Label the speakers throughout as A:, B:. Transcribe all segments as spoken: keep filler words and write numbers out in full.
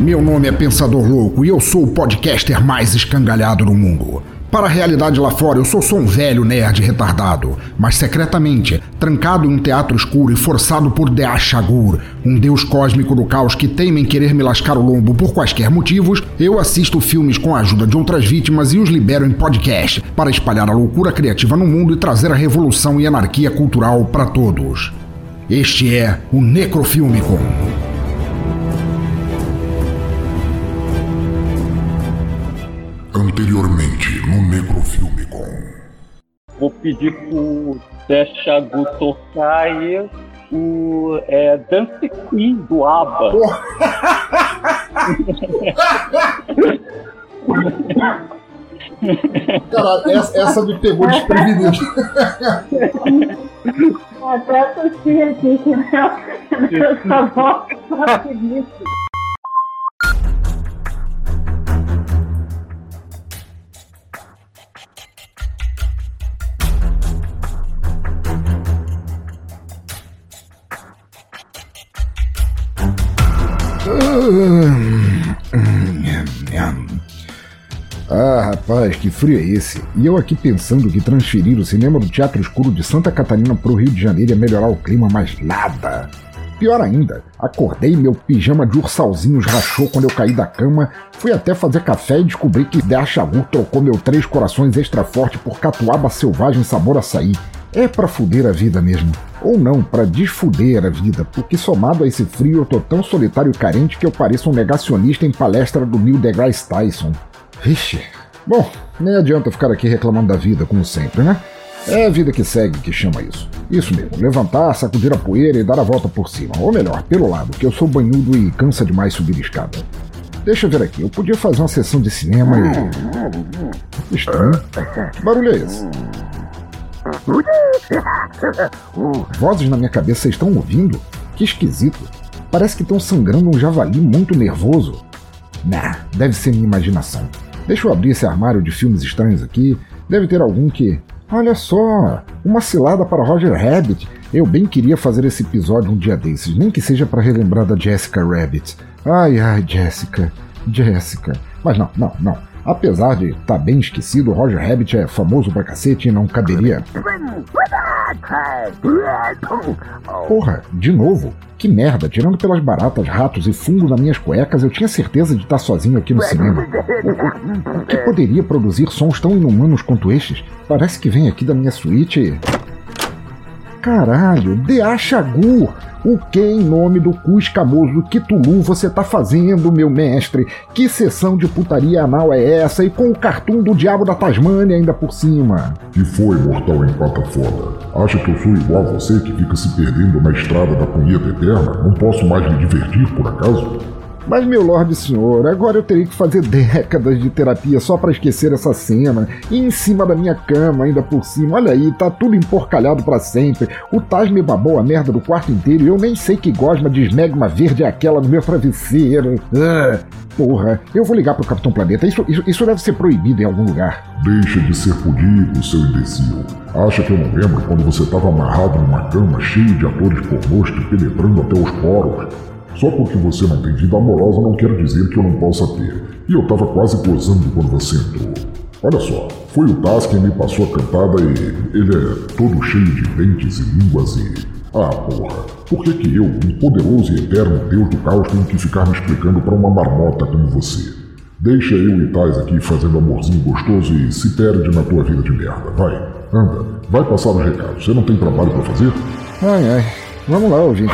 A: meu nome é Pensador Louco e eu sou o podcaster mais escangalhado do mundo. Para a realidade lá fora, eu sou só um velho nerd retardado, mas secretamente, trancado em um teatro escuro e forçado por Deashagur, um deus cósmico do caos que teima em querer me lascar o lombo por quaisquer motivos, eu assisto filmes com a ajuda de outras vítimas e os libero em podcast, para espalhar a loucura criativa no mundo e trazer a revolução e anarquia cultural para todos. Este é o Necrofilmicon.
B: Anteriormente no Necrofilmicon.
C: Vou pedir pro Deashagur tocar aí o é, Dance Queen do ABBA.
D: Cara, essa, essa me pegou desprevenido.
E: Até tossi aqui que essa voz tá feliz.
A: Ah, rapaz, que frio é esse? E eu aqui pensando que transferir o cinema do Teatro Escuro de Santa Catarina pro Rio de Janeiro ia melhorar o clima, mas nada. Pior ainda, acordei e meu pijama de ursalzinhos rachou quando eu caí da cama, fui até fazer café e descobri que Deashagur trocou meu Três Corações extra forte por catuaba selvagem sabor açaí. É pra fuder a vida mesmo. Ou não, pra desfuder a vida, porque somado a esse frio eu tô tão solitário e carente que eu pareço um negacionista em palestra do Neil deGrasse Tyson. Vixe. Bom, nem adianta ficar aqui reclamando da vida, como sempre, né? É a vida que segue que chama isso. Isso mesmo, levantar, sacudir a poeira e dar a volta por cima. Ou melhor, pelo lado, que eu sou banhudo e cansa demais subir escada. Deixa eu ver aqui, eu podia fazer uma sessão de cinema e... Estranho. Que barulho é esse? Vozes na minha cabeça, vocês estão ouvindo? Que esquisito. Parece que estão sangrando um javali muito nervoso. Nah, deve ser minha imaginação. Deixa eu abrir esse armário de filmes estranhos aqui. Deve ter algum que... Olha só, uma cilada para Roger Rabbit. Eu bem queria fazer esse episódio um dia desses, nem que seja para relembrar da Jessica Rabbit. Ai, ai, Jessica, Jessica. Mas não, não, não. Apesar de estar tá bem esquecido, Roger Rabbit é famoso pra cacete e não caberia... Porra, de novo? Que merda, tirando pelas baratas, ratos e fungo nas minhas cuecas, eu tinha certeza de estar sozinho aqui no cinema. O, o que poderia produzir sons tão inumanos quanto estes? Parece que vem aqui da minha suíte e... Caralho, Deashagur! O que em nome do cu escamoso Cthulhu você tá fazendo, meu mestre? Que sessão de putaria anal é essa? E com o cartoon do diabo da Tasmânia ainda por cima?
B: Que foi, mortal em pata foda? Acha que eu sou igual a você que fica se perdendo na estrada da punheta eterna? Não posso mais me divertir, por acaso?
A: Mas, meu Lorde Senhor, agora eu teria que fazer décadas de terapia só pra esquecer essa cena. E em cima da minha cama, ainda por cima. Olha aí, tá tudo emporcalhado pra sempre. O Taj me babou a merda do quarto inteiro e eu nem sei que gosma de esmegma verde é aquela no meu travesseiro. Ah, porra, eu vou ligar pro Capitão Planeta. Isso, isso, isso deve ser proibido em algum lugar.
B: Deixa de ser pudido, seu imbecil. Acha que eu não lembro quando você tava amarrado numa cama cheia de atores pornôs te penetrando até os poros? Só porque você não tem vida amorosa não quer dizer que eu não possa ter. E eu tava quase gozando quando você entrou. Olha só, foi o Taz quem me passou a cantada e ele é todo cheio de dentes e línguas e... Ah, porra, por que que eu, um poderoso e eterno Deus do caos, tenho que ficar me explicando pra uma marmota como você? Deixa eu e Taz aqui fazendo amorzinho gostoso e se perde na tua vida de merda. Vai, anda, vai passar os recados. Você não tem trabalho pra fazer?
A: Ai, ai, vamos lá, ouvinte.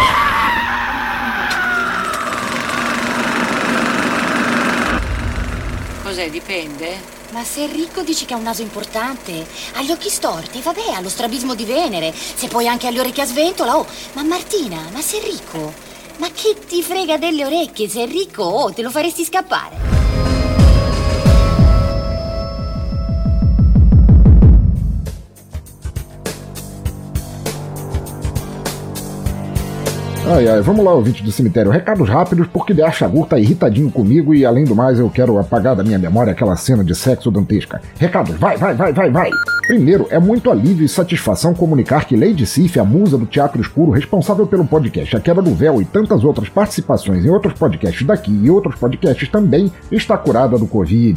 F: Dipende. Ma se è ricco dici che ha un naso importante, ha gli occhi storti, vabbè, ha lo strabismo di Venere, se poi anche ha le orecchie a sventola, oh, ma Martina, ma sei ricco? Ma che ti frega delle orecchie, se è ricco, oh, te lo faresti scappare.
A: Ai, ai, vamos lá, ouvinte do cemitério. Recados rápidos, porque D A Chagur tá irritadinho comigo e, além do mais, eu quero apagar da minha memória aquela cena de sexo dantesca. Recados, vai, vai, vai, vai, vai! Primeiro, é muito alívio e satisfação comunicar que Lady Sif, a musa do Teatro Escuro, responsável pelo podcast A Queda do Véu e tantas outras participações em outros podcasts daqui e outros podcasts também, está curada do Covid.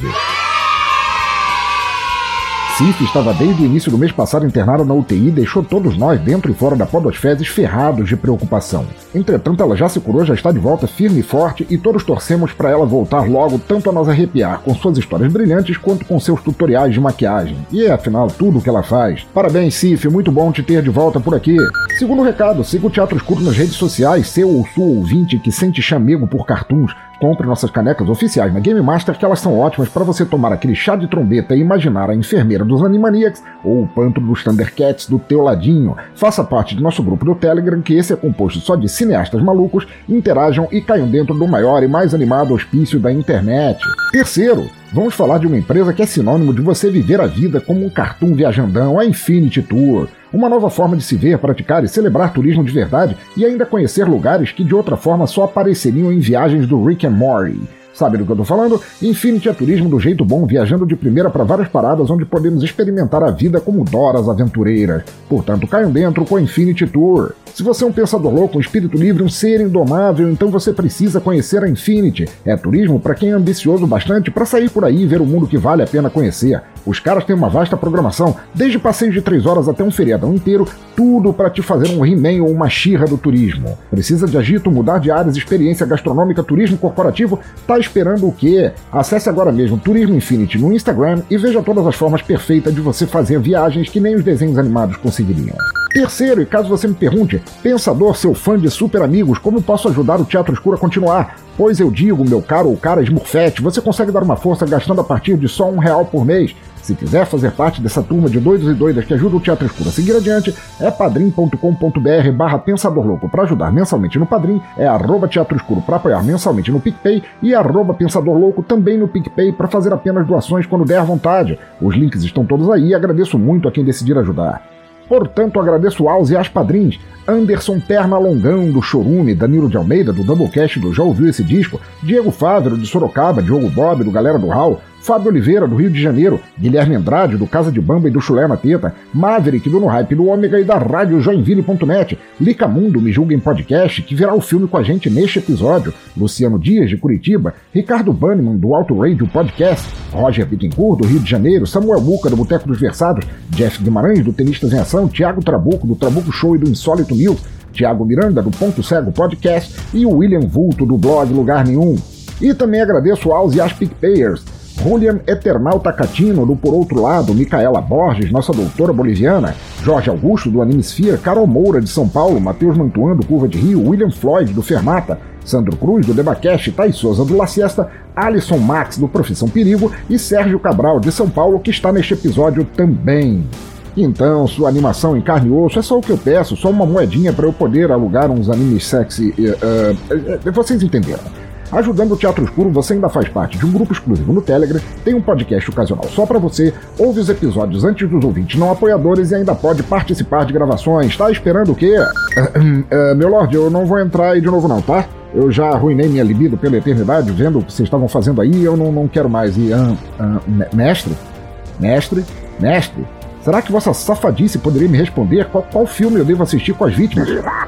A: Sif estava desde o início do mês passado internada na U T I e deixou todos nós, dentro e fora da podosfese, ferrados de preocupação. Entretanto, ela já se curou, já está de volta firme e forte e todos torcemos para ela voltar logo tanto a nos arrepiar com suas histórias brilhantes quanto com seus tutoriais de maquiagem. E é, afinal, tudo o que ela faz. Parabéns, Sif, muito bom te ter de volta por aqui. Segundo recado, siga o Teatro Escuro nas redes sociais, seu ou sua ouvinte que sente chamego por cartoons. Compre nossas canecas oficiais na Game Master, que elas são ótimas para você tomar aquele chá de trombeta e imaginar a enfermeira dos Animaniacs ou o pântano dos Thundercats do teu ladinho. Faça parte do nosso grupo do Telegram, que esse é composto só de cineastas malucos, interajam e caiam dentro do maior e mais animado hospício da internet. Terceiro, vamos falar de uma empresa que é sinônimo de você viver a vida como um cartoon viajandão, a Infinity Tour. Uma nova forma de se ver, praticar e celebrar turismo de verdade e ainda conhecer lugares que de outra forma só apareceriam em viagens do Rick and Morty. Sabe do que eu tô falando? Infinity é turismo do jeito bom, viajando de primeira para várias paradas onde podemos experimentar a vida como Doras aventureiras. Portanto, caiam dentro com a Infinity Tour. Se você é um pensador louco, um espírito livre, um ser indomável, então você precisa conhecer a Infinity. É turismo para quem é ambicioso bastante para sair por aí e ver o mundo que vale a pena conhecer. Os caras têm uma vasta programação, desde passeios de três horas até um feriadão inteiro, tudo para te fazer um He-Man ou uma She-Ra do turismo. Precisa de agito, mudar de áreas, experiência gastronômica, turismo corporativo? Tá esperando o quê? Acesse agora mesmo Turismo Infinity no Instagram e veja todas as formas perfeitas de você fazer viagens que nem os desenhos animados conseguiriam. Terceiro, e caso você me pergunte, pensador, seu fã de super amigos, como posso ajudar o Teatro Escuro a continuar? Pois eu digo, meu caro ou cara Smurfette, você consegue dar uma força gastando a partir de só um real por mês. Se quiser fazer parte dessa turma de doidos e doidas que ajuda o Teatro Escuro a seguir adiante, é padrim.com.br barra Pensador Louco para ajudar mensalmente no Padrim, é arroba Teatro Escuro para apoiar mensalmente no PicPay e arroba Pensador Louco também no PicPay para fazer apenas doações quando der vontade. Os links estão todos aí e agradeço muito a quem decidir ajudar. Portanto, agradeço aos e às padrinhos. Anderson Perna Longão, do Chorume, Danilo de Almeida, do Doublecast, do Já Ouviu Esse Disco, Diego Fávero, de Sorocaba, Diogo Bob, do Galera do Hall, Fábio Oliveira, do Rio de Janeiro, Guilherme Andrade, do Casa de Bamba e do Chulé na Teta, Maverick, do No Hype do Ômega e da Rádio Joinville ponto net, Lica Mundo, Me Julguem Podcast, que virá o filme com a gente neste episódio, Luciano Dias, de Curitiba, Ricardo Banniman, do Auto Radio Podcast, Roger Bittencourt, do Rio de Janeiro, Samuel Muca, do Boteco dos Versados, Jeff Guimarães, do Tenistas em Ação, Thiago Trabuco, do Trabuco Show e do Insólito News, Thiago Miranda, do Ponto Cego Podcast e o William Vulto, do blog Lugar Nenhum. E também agradeço aos e às PicPayers, Julian Eternal Tacatino, do Por Outro Lado, Micaela Borges, nossa doutora boliviana, Jorge Augusto, do Animesphere, Carol Moura, de São Paulo, Matheus Mantuan, do Curva de Rio, William Floyd, do Fermata, Sandro Cruz, do Debacast, Thais Souza, do La Siesta, Alisson Max, do Profissão Perigo e Sérgio Cabral, de São Paulo, que está neste episódio também. Então, sua animação em carne e osso é só o que eu peço, só uma moedinha para eu poder alugar uns animes sexy. Uh, uh, uh, vocês entenderam. Ajudando o Teatro Escuro, você ainda faz parte de um grupo exclusivo no Telegram, tem um podcast ocasional só pra você, ouve os episódios antes dos ouvintes não apoiadores e ainda pode participar de gravações. Tá esperando o quê? Uh, uh, uh, meu Lorde, eu não vou entrar aí de novo não, tá? Eu já arruinei minha libido pela eternidade vendo o que vocês estavam fazendo aí e eu não, não quero mais. E, uh, uh, mestre? Mestre? Mestre? Será que vossa safadice poderia me responder qual, qual filme eu devo assistir com as vítimas?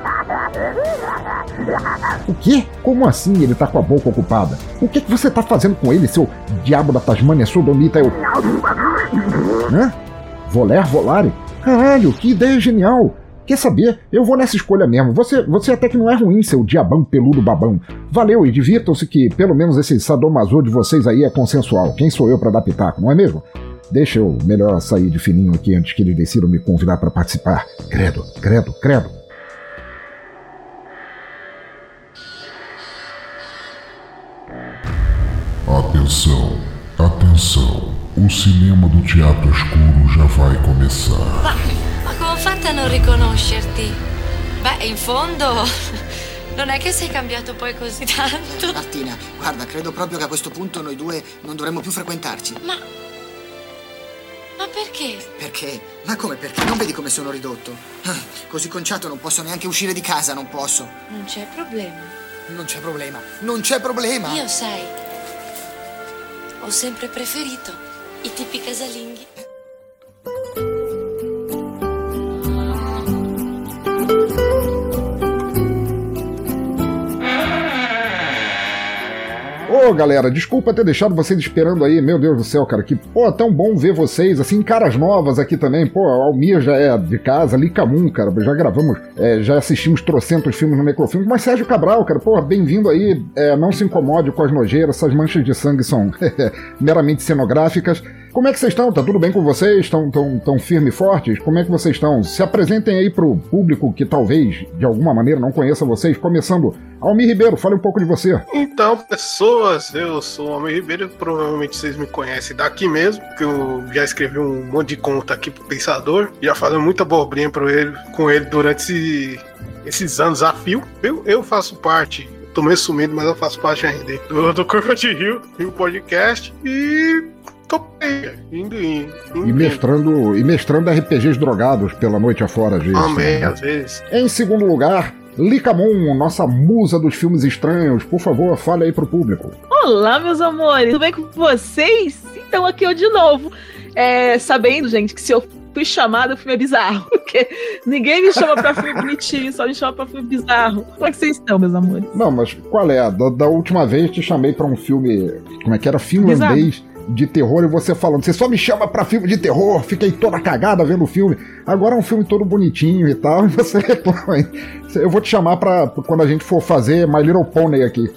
A: O quê? Como assim ele tá com a boca ocupada? O que, que você tá fazendo com ele, seu diabo da Tasmânia sodomita? Eu... Hã? Voler Volare? Caralho, que ideia genial! Quer saber? Eu vou nessa escolha mesmo. Você, você até que não é ruim, seu diabão peludo babão. Valeu e divirtam-se que pelo menos esse sadomaso de vocês aí é consensual. Quem sou eu pra dar pitaco, não é mesmo? Deixa eu melhor sair de fininho aqui antes que eles decidam me convidar para participar. Credo, credo, credo.
B: Atenção, atenção. O cinema do Teatro Escuro já vai começar.
G: Ma, ma come ho fatto a non riconoscerti? Beh, in fondo, non è che sei cambiato poi così tanto.
H: Martina, guarda, credo proprio che a questo punto noi due non dovremmo più frequentarci.
G: Ma... Ma perché?
H: Perché? Ma come perché? Non vedi come sono ridotto? Ah, così conciato non posso neanche uscire di casa, non posso.
G: Non c'è problema.
H: Non c'è problema, non c'è problema.
G: Io, sai, ho sempre preferito i tipi casalinghi.
A: Ô, galera, desculpa ter deixado vocês esperando aí, meu Deus do céu, cara, que, pô, tão bom ver vocês, assim, caras novas aqui também, pô, a Almir já é de casa, Licamun, cara, já gravamos, é, já assistimos trocentos filmes no Necrofilme, mas Sérgio Cabral, cara, pô, bem-vindo aí, é, não se incomode com as nojeiras, essas manchas de sangue são meramente cenográficas. Como é que vocês estão? Tá tudo bem com vocês? Estão tão, tão firmes e fortes? Como é que vocês estão? Se apresentem aí pro público que talvez, de alguma maneira, não conheça vocês, começando, Almir Ribeiro, fale um pouco de você.
I: Então, pessoas, eu sou o Almir Ribeiro, provavelmente vocês me conhecem daqui mesmo, que eu já escrevi um monte de conta aqui pro Pensador, já falei muita abobrinha pro ele, com ele durante esse, esses anos a fio. Eu, eu faço parte, tô meio sumido, mas eu faço parte ainda do, do Curva de Rio, Rio Podcast, e tô bem, indo, indo, indo.
A: E mestrando, e mestrando R P Gs drogados pela noite afora, às vezes.
I: Amém, às vezes.
A: Em segundo lugar, Licamun, nossa musa dos filmes estranhos, por favor, fale aí pro público.
J: Olá, meus amores, tudo bem com vocês? Então aqui eu de novo, é, sabendo, gente, que se eu fui chamada, o filme é bizarro, porque ninguém me chama pra filme bonitinho, só me chama pra filme bizarro. Como é que vocês estão, meus amores?
A: Não, mas qual é? Da, da última vez te chamei pra um filme, como é que era? Finlandês. Bizarro. De terror, e você falando, você só me chama pra filme de terror, fiquei toda cagada vendo o filme. Agora é um filme todo bonitinho e tal, e você reclama. Eu vou te chamar pra quando a gente for fazer My Little Pony aqui.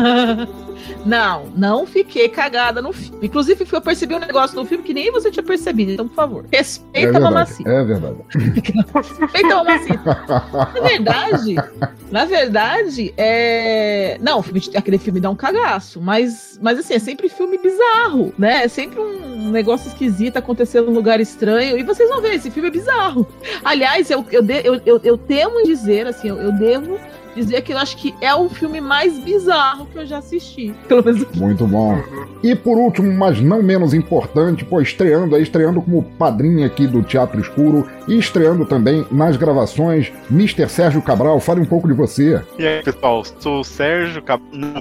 J: Não, não fiquei cagada no filme. Inclusive, eu percebi um negócio no filme que nem você tinha percebido. Então, por favor, respeita a Mamacita.
A: É verdade.
J: Respeita a Mamacita. Na verdade, na verdade, é... Não, aquele filme dá um cagaço, mas, mas assim, é sempre filme bizarro, né? É sempre um negócio esquisito acontecendo num lugar estranho. E vocês vão ver, esse filme é bizarro. Aliás, eu, eu, eu, eu, eu temo dizer, assim, eu, eu devo... dizer que eu acho que é o filme mais bizarro que eu já assisti. Pelo menos.
A: Muito bom. E por último, mas não menos importante, pô, estreando aí, estreando como padrinho aqui do Teatro Escuro e estreando também nas gravações, mister Sérgio Cabral, fale um pouco de você.
K: E aí, pessoal, sou o Sérgio Cabral,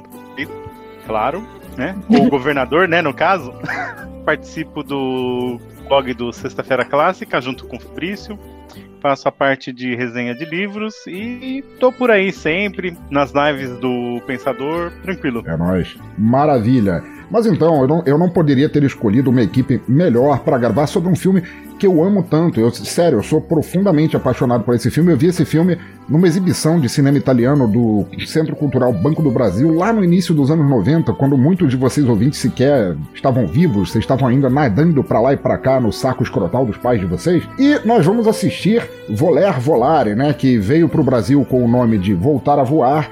K: claro, né? O governador, né, no caso. Participo do blog do Sexta-feira Clássica, junto com o Fabrício. Faço a parte de resenha de livros e tô por aí sempre, nas lives do Pensador, tranquilo.
A: É nóis. Maravilha. Mas então, eu não, eu não poderia ter escolhido uma equipe melhor para gravar sobre um filme que eu amo tanto. Eu, sério, eu sou profundamente apaixonado por esse filme. Eu vi esse filme numa exibição de cinema italiano do Centro Cultural Banco do Brasil, lá no início dos anos noventa, quando muitos de vocês ouvintes sequer estavam vivos, vocês estavam ainda nadando pra lá e pra cá no saco escrotal dos pais de vocês. E nós vamos assistir Voler Volare, né, que veio pro Brasil com o nome de Voltar a Voar,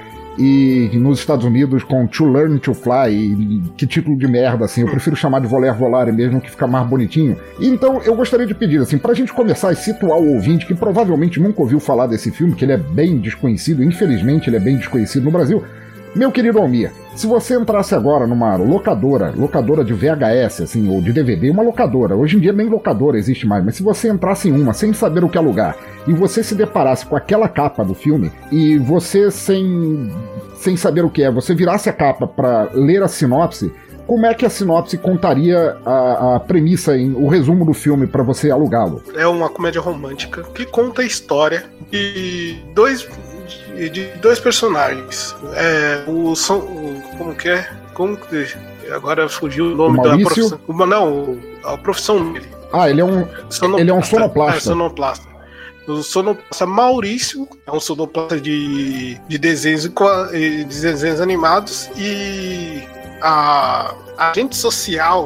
A: e nos Estados Unidos com To Learn to Fly, e que título de merda, assim, eu prefiro chamar de Voler Volare mesmo, que fica mais bonitinho. Então eu gostaria de pedir, assim, pra gente começar a situar o ouvinte que provavelmente nunca ouviu falar desse filme, que ele é bem desconhecido, infelizmente ele é bem desconhecido no Brasil. Meu querido Almir, se você entrasse agora numa locadora, locadora de V H S, assim, ou de D V D, uma locadora, hoje em dia nem locadora existe mais, mas se você entrasse em uma sem saber o que alugar, e você se deparasse com aquela capa do filme, e você sem, sem saber o que é, você virasse a capa para ler a sinopse, como é que a sinopse contaria a, a premissa, em, o resumo do filme para você alugá-lo?
I: É uma comédia romântica que conta a história de dois... de dois personagens. É, o, São, o como que é? Como que agora fugiu o nome
A: o
I: da profissão? O, não, a profissão dele.
A: Ah, ele é um Sonoplasta. Ele é um sonoplasta. É,
I: sonoplasta. O sonoplasta Maurício é um sonoplasta de, de, desenhos, de desenhos animados, e a agente social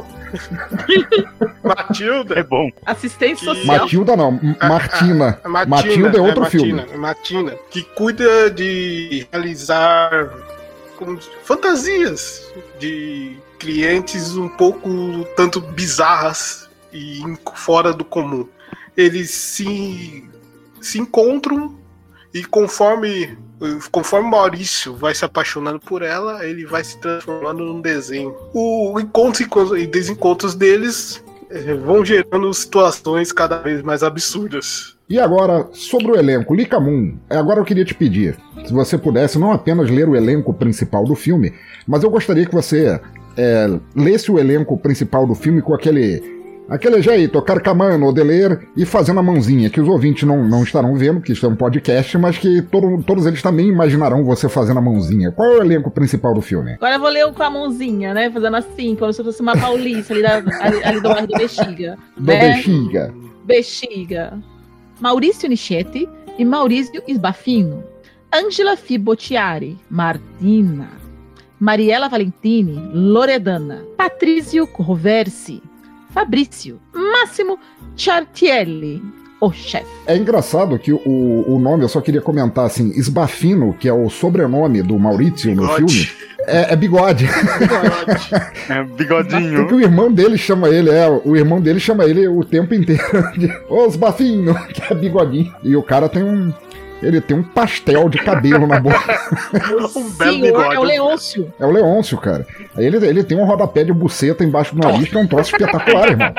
I: Matilda.
K: É bom.
J: Assistente social.
A: Matilda não, Martina.
I: A, a, a Martina.
A: Matilda é outro
I: é,
A: filme.
I: Martina, Martina, que cuida de realizar como, fantasias de clientes um pouco tanto bizarras e fora do comum. Eles se, se encontram e conforme Conforme Maurício vai se apaixonando por ela, ele vai se transformando num desenho. O encontro e desencontros deles é, vão gerando situações cada vez mais absurdas.
A: E agora, sobre o elenco, Lika Moon, agora eu queria te pedir, se você pudesse não apenas ler o elenco principal do filme, mas eu gostaria que você é, lesse o elenco principal do filme com aquele... Aquele jeito, carcamano de ler e fazendo a mãozinha, que os ouvintes não, não estarão vendo, que isso é um podcast, mas que todo, todos eles também imaginarão você fazendo a mãozinha. Qual é o elenco principal do filme?
J: Agora eu vou ler com a mãozinha, né? Fazendo assim, como se fosse uma paulista ali, da, ali, ali do bairro do Bexiga.
A: Do
J: né?
A: Bexiga.
J: Bexiga. Maurício Nichetti e Maurício Sbafino. Angela Fibottiari, Martina. Mariela Valentini, Loredana. Patrício Roversi, Fabrício. Máximo Chartielli, o chefe.
A: É engraçado que o, o nome, eu só queria comentar assim, Sbafino, que é o sobrenome do Maurício no filme, é, é bigode.
K: É bigodinho.
A: Porque o irmão dele chama ele, é, o irmão dele chama ele o tempo inteiro de Ô Sbafino, que é bigodinho. E o cara tem um... Ele tem um pastel de cabelo na boca.
I: Um belo bigode.
J: É o Leôncio.
A: É o Leôncio, cara. Aí ele, ele tem um rodapé de buceta embaixo do nariz, que é um troço espetacular, irmão.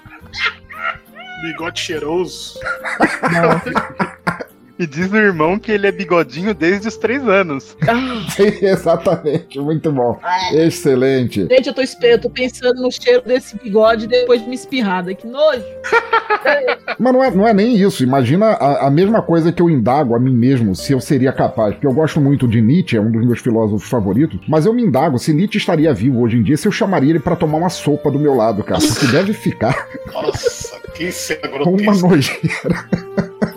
I: Bigode cheiroso.
K: E diz o irmão que ele é bigodinho desde os três anos.
A: Sim, exatamente, muito bom. Excelente.
J: Gente, eu tô, eu tô pensando no cheiro desse bigode depois de me espirrada. Que nojo.
A: Mas não é, não é nem isso. Imagina a, a mesma coisa que eu indago a mim mesmo se eu seria capaz. Porque eu gosto muito de Nietzsche, é um dos meus filósofos favoritos. Mas eu me indago se Nietzsche estaria vivo hoje em dia, se eu chamaria ele pra tomar uma sopa do meu lado, cara. Porque deve ficar.
I: Nossa, que cena
A: grotesca. Uma nojeira.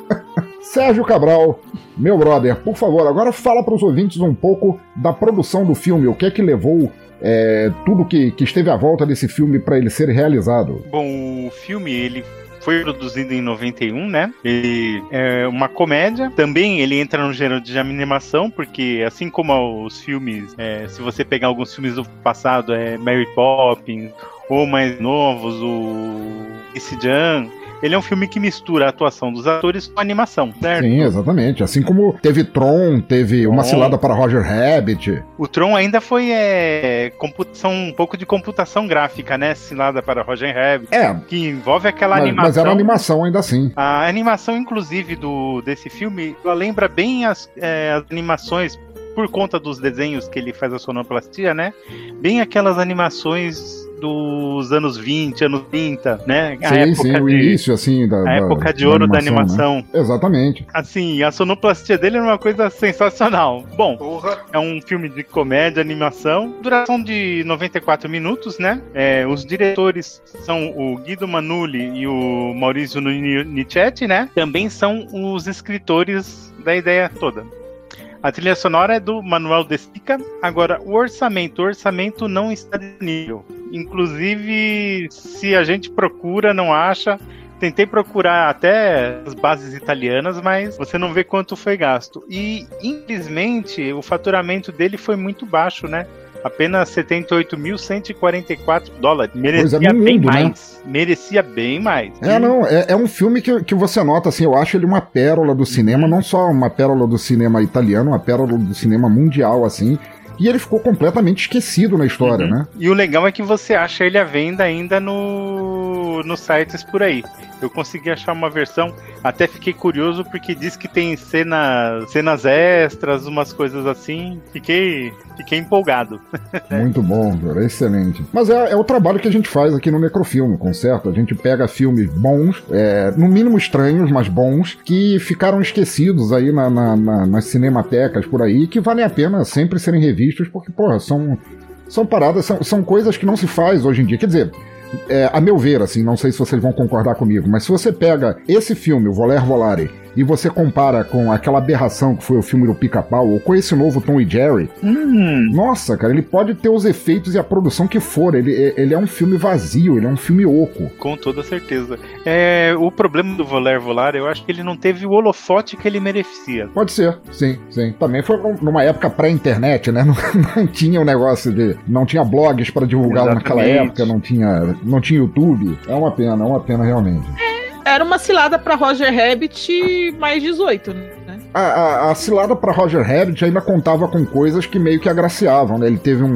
A: Sérgio Cabral, meu brother, por favor, agora fala para os ouvintes um pouco da produção do filme, o que é que levou é, tudo que, que esteve à volta desse filme para ele ser realizado.
K: Bom, o filme, ele foi produzido em noventa e um, né? Ele é uma comédia. Também ele entra no gênero de animação, porque assim como os filmes, é, se você pegar alguns filmes do passado, é Mary Poppins, ou mais novos, o Esse Jan... Ele é um filme que mistura a atuação dos atores com a animação, certo?
A: Sim, exatamente. Assim como teve Tron, teve Uma Cilada para Roger Rabbit.
K: O Tron ainda foi é, computação, um pouco de computação gráfica, né? Cilada para Roger Rabbit.
A: É.
K: Que envolve aquela
A: mas,
K: animação.
A: Mas era animação ainda assim.
K: A animação, inclusive, do, desse filme, ela lembra bem as, é, as animações, por conta dos desenhos que ele faz a sonoplastia, né? Bem aquelas animações dos anos vinte, anos trinta, né? A
A: sim,
K: época
A: sim,
K: de,
A: o início, assim, da,
K: a
A: da,
K: época de ouro da animação. Da animação.
A: Né? Exatamente.
K: Assim, a sonoplastia dele é uma coisa sensacional. Bom, Porra. É um filme de comédia, animação, duração de noventa e quatro minutos, né? É, os diretores são o Guido Manulli e o Maurizio Nichetti, né? Também são os escritores da ideia toda. A trilha sonora é do Manuel De Sica. Agora, o orçamento, o orçamento não está disponível. Inclusive, se a gente procura, não acha. Tentei procurar até as bases italianas, mas você não vê quanto foi gasto. E, infelizmente, o faturamento dele foi muito baixo, né? Apenas setenta e oito mil cento e quarenta e quatro dólares. Merecia
A: é
K: bem
A: mundo,
K: mais.
A: Né?
K: Merecia bem mais.
A: É, não, é, é um filme que, que você nota, assim, eu acho ele uma pérola do cinema, não só uma pérola do cinema italiano, uma pérola do cinema mundial, assim. E ele ficou completamente esquecido na história, uhum. né?
K: E o legal é que você acha ele à venda ainda no, nos sites por aí. Eu consegui achar uma versão, até fiquei curioso porque diz que tem cena, cenas extras, umas coisas assim. Fiquei, fiquei empolgado.
A: Muito bom, cara, excelente. Mas é, é o trabalho que a gente faz aqui no Necrofilme, com certo? A gente pega filmes bons, é, no mínimo estranhos, mas bons, que ficaram esquecidos aí na, na, na, nas cinematecas por aí, que valem a pena sempre serem revistos, porque, porra, são, são paradas, são, são coisas que não se faz hoje em dia. Quer dizer... É, a meu ver, assim, não sei se vocês vão concordar comigo, mas se você pega esse filme, o Voler Volare, e você compara com aquela aberração que foi o filme do Pica-Pau, ou com esse novo Tom e Jerry, hum. nossa, cara, ele pode ter os efeitos e a produção que for, ele, ele é um filme vazio, ele é um filme oco.
K: Com toda certeza. É, o problema do Voler Volare, eu acho que ele não teve o holofote que ele merecia.
A: Pode ser, sim, sim. Também foi numa época pré-internet, né? Não, não tinha o um negócio de... Não tinha blogs para divulgá-lo naquela época, não tinha, não tinha YouTube. É uma pena, é uma pena realmente.
J: Era uma cilada pra Roger Rabbit mais dezoito, né?
A: A, a, a cilada pra Roger Rabbit ainda contava com coisas que meio que agraciavam, né? Ele teve um,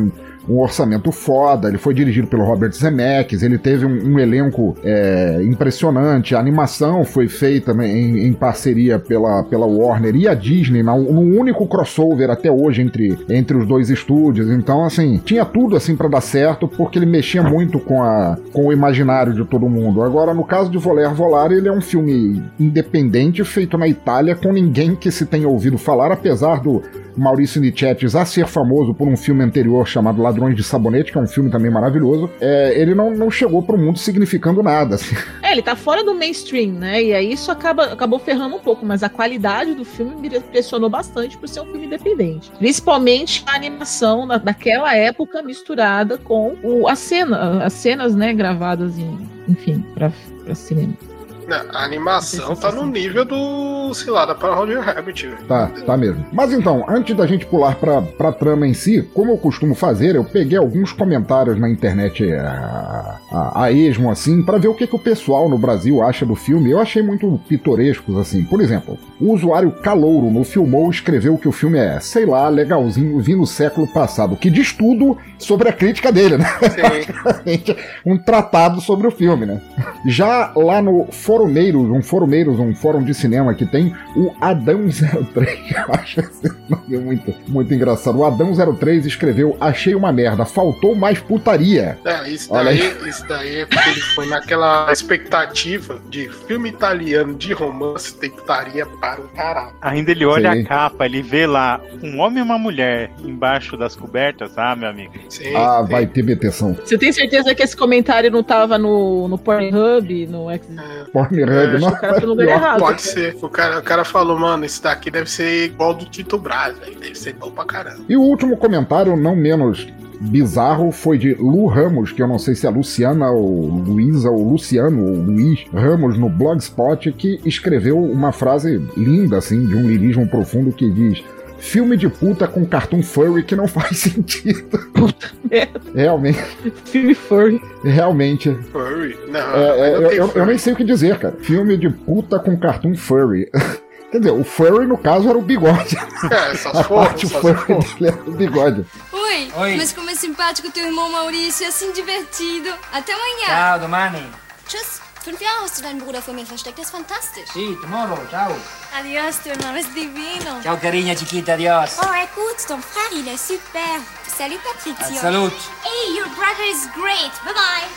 A: um orçamento foda, ele foi dirigido pelo Robert Zemeckis, ele teve um, um elenco é, impressionante, a animação foi feita em, em parceria pela, pela Warner e a Disney, num único crossover até hoje entre, entre os dois estúdios, então assim, tinha tudo assim pra dar certo, porque ele mexia muito com, a, com o imaginário de todo mundo. Agora, no caso de Voler Volar, ele é um filme independente, feito na Itália, com ninguém que se tenha ouvido falar, apesar do Maurício Nicetis a ser famoso por um filme anterior chamado Ladrões de Sabonete, que é um filme também maravilhoso, é, ele não, não chegou pro mundo significando nada. Assim.
J: É, ele tá fora do mainstream, né? E aí isso acaba, acabou ferrando um pouco, mas a qualidade do filme me impressionou bastante por ser um filme independente. Principalmente a animação da, daquela época misturada com o, a cena, as cenas, né, gravadas em, enfim, pra, pra cinema.
I: Não, a animação tá no nível do, sei lá, da Roger Rabbit.
A: Tá, tá mesmo. Mas então, antes da gente pular pra, pra trama em si, como eu costumo fazer, eu peguei alguns comentários na internet a, a, a esmo, assim, pra ver o que, que o pessoal no Brasil acha do filme. Eu achei muito pitorescos, assim. Por exemplo, o usuário Calouro no Filmou escreveu que o filme é, sei lá, legalzinho, vindo no século passado, que diz tudo sobre a crítica dele, né? Sim. Um tratado sobre o filme, né? Já lá no Forumeiros, um Forumeiros, um fórum de cinema que tem, o Adão zero três, eu acho esse nome muito, muito engraçado. O Adão zero três escreveu: achei uma merda, faltou mais putaria.
I: É, isso daí, isso daí é porque ele foi naquela expectativa de filme italiano de romance, tem putaria para o caralho.
K: Ainda ele olha
A: Sim.
K: a capa, ele vê lá um homem e uma mulher embaixo das cobertas, ah, meu amigo.
I: Sim,
A: ah,
I: sim.
A: vai ter meteção.
J: Você tem certeza que esse comentário não tava no, no Pornhub, no X...
A: Pornhub,
I: É,
A: não,
J: o cara foi no lugar errado.
I: Pode ser. O cara, o cara falou, mano, esse daqui deve ser igual do Tito Brás, velho. Deve ser bom pra caramba.
A: E o último comentário, não menos bizarro, foi de Lu Ramos, que eu não sei se é Luciana ou Luísa ou Luciano ou Luiz Ramos no Blogspot, que escreveu uma frase linda, assim, de um lirismo profundo que diz: filme de puta com cartoon furry que não faz sentido.
J: Puta merda.
A: Realmente.
J: Filme furry.
A: Realmente.
I: Furry? Não,
A: É, é,
I: não
A: eu,
I: tem
A: eu,
I: furry.
A: eu nem sei o que dizer, cara. Filme de puta com cartoon furry. Quer dizer, o furry, no caso, era o bigode.
I: É, só
A: A
I: se for,
A: parte
I: só se
A: furry
I: for.
A: dele era o bigode.
L: Oi.
M: Oi.
L: Mas como é simpático teu irmão Maurício, é assim divertido. Até amanhã.
M: Ciao, domani.
L: Tschüss. Fünf Jahre hast du deinen Bruder vor mir versteckt, das ist fantastisch.
M: Sì, tomorrow, ciao.
L: Adios, tu irmão, es divino.
M: Ciao carina chiquita, adios.
L: Oh, écoute, ton frère, il est super. Salut, Patricia.
M: Salut.
L: Hey, your brother is great. Bye-bye.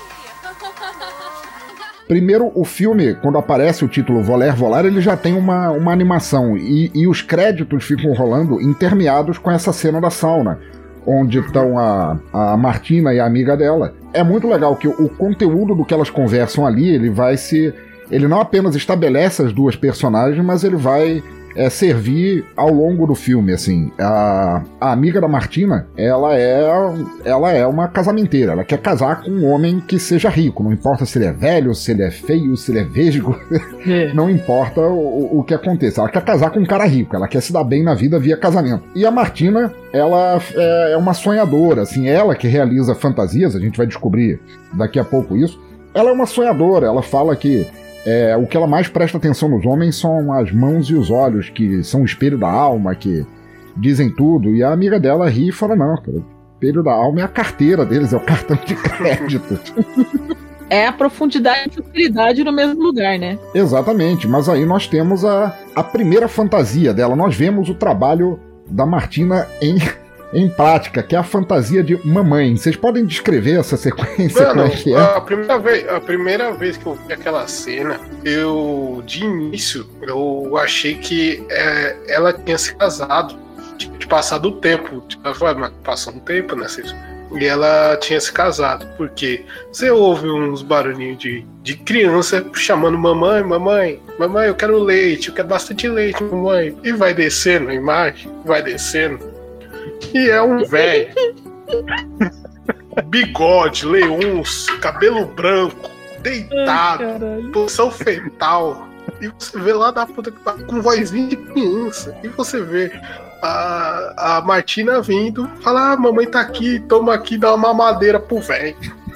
A: Primeiro, o filme, quando aparece o título Voler Volar, ele já tem uma, uma animação. E, e os créditos ficam rolando intermeados com essa cena da sauna, onde estão a, a Martina e a amiga dela. É muito legal que o, o conteúdo do que elas conversam ali, ele vai se... Ele não apenas estabelece as duas personagens, mas ele vai é, servir ao longo do filme, assim. A, a amiga da Martina, ela é, ela é uma casamenteira. Ela quer casar com um homem que seja rico. Não importa se ele é velho, se ele é feio, se ele é vesgo.
J: É.
A: Não importa o, o que aconteça. Ela quer casar com um cara rico. Ela quer se dar bem na vida via casamento. E a Martina, ela é, é uma sonhadora, assim. Ela que realiza fantasias, a gente vai descobrir daqui a pouco isso. Ela é uma sonhadora. Ela fala que É, o que ela mais presta atenção nos homens são as mãos e os olhos, que são o espelho da alma, que dizem tudo. E a amiga dela ri e fala: não, cara, o espelho da alma é a carteira deles, é o cartão de crédito.
J: É a profundidade e futilidade no mesmo lugar, né?
A: Exatamente, mas aí nós temos a, a primeira fantasia dela. Nós vemos o trabalho da Martina em... em prática, que é a fantasia de mamãe. Vocês podem descrever essa sequência?
I: Mano,
A: como é que é?
I: a primeira vez, a primeira vez que eu vi aquela cena, eu, de início, eu achei que é, ela tinha se casado, tipo, de passado o tempo. Tipo, ela falou, mas passou um tempo, né? E ela tinha se casado, porque você ouve uns barulhinhos de, de criança chamando mamãe, mamãe, mamãe, eu quero leite, eu quero bastante leite, mamãe. E vai descendo a imagem, vai descendo. E é um velho, bigode, leões, cabelo branco, deitado,
J: Ai,
I: posição fetal. E você vê lá da puta que tá com vozinha de criança. E você vê a, a Martina vindo, fala: ah, mamãe tá aqui, toma aqui, dá uma mamadeira pro velho.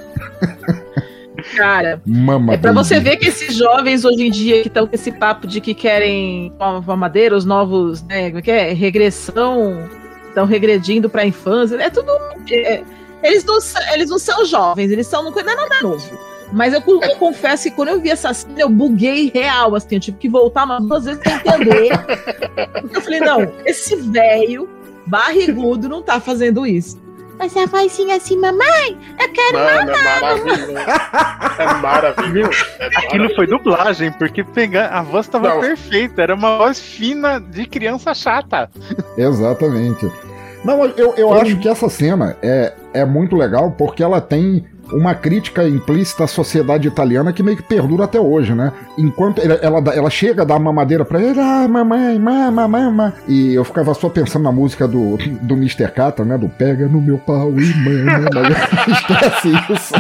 J: Cara,
A: Mama
J: é pra
A: baby.
J: você ver que esses jovens hoje em dia que estão com esse papo de que querem nova madeira, os novos, né, como é que é? Regressão estão regredindo pra infância. É tudo. É, eles, não, eles não são jovens, eles são. Não é nada novo. Mas eu, eu confesso que quando eu vi essa cena, eu buguei real, assim, eu tive que voltar umas duas vezes pra entender. Porque eu falei, não, esse velho barrigudo não tá fazendo isso. Mas a vozinha assim, mamãe, eu quero
I: Mano,
J: mamar.
I: é maravilhoso. É maravilhoso. É
K: Aquilo foi dublagem, porque pegar, a voz tava
I: Não.
K: perfeita, era uma voz fina de criança chata.
A: Exatamente. Não, eu, eu acho que essa cena é, é muito legal porque ela tem uma crítica implícita à sociedade italiana que meio que perdura até hoje, né? Enquanto ela, ela, ela chega a dar mamadeira pra ele, ah, mamãe, mama, mama. E eu ficava só pensando na música do, do mister Catra, né? Do pega no meu pau e mama. Esquece isso.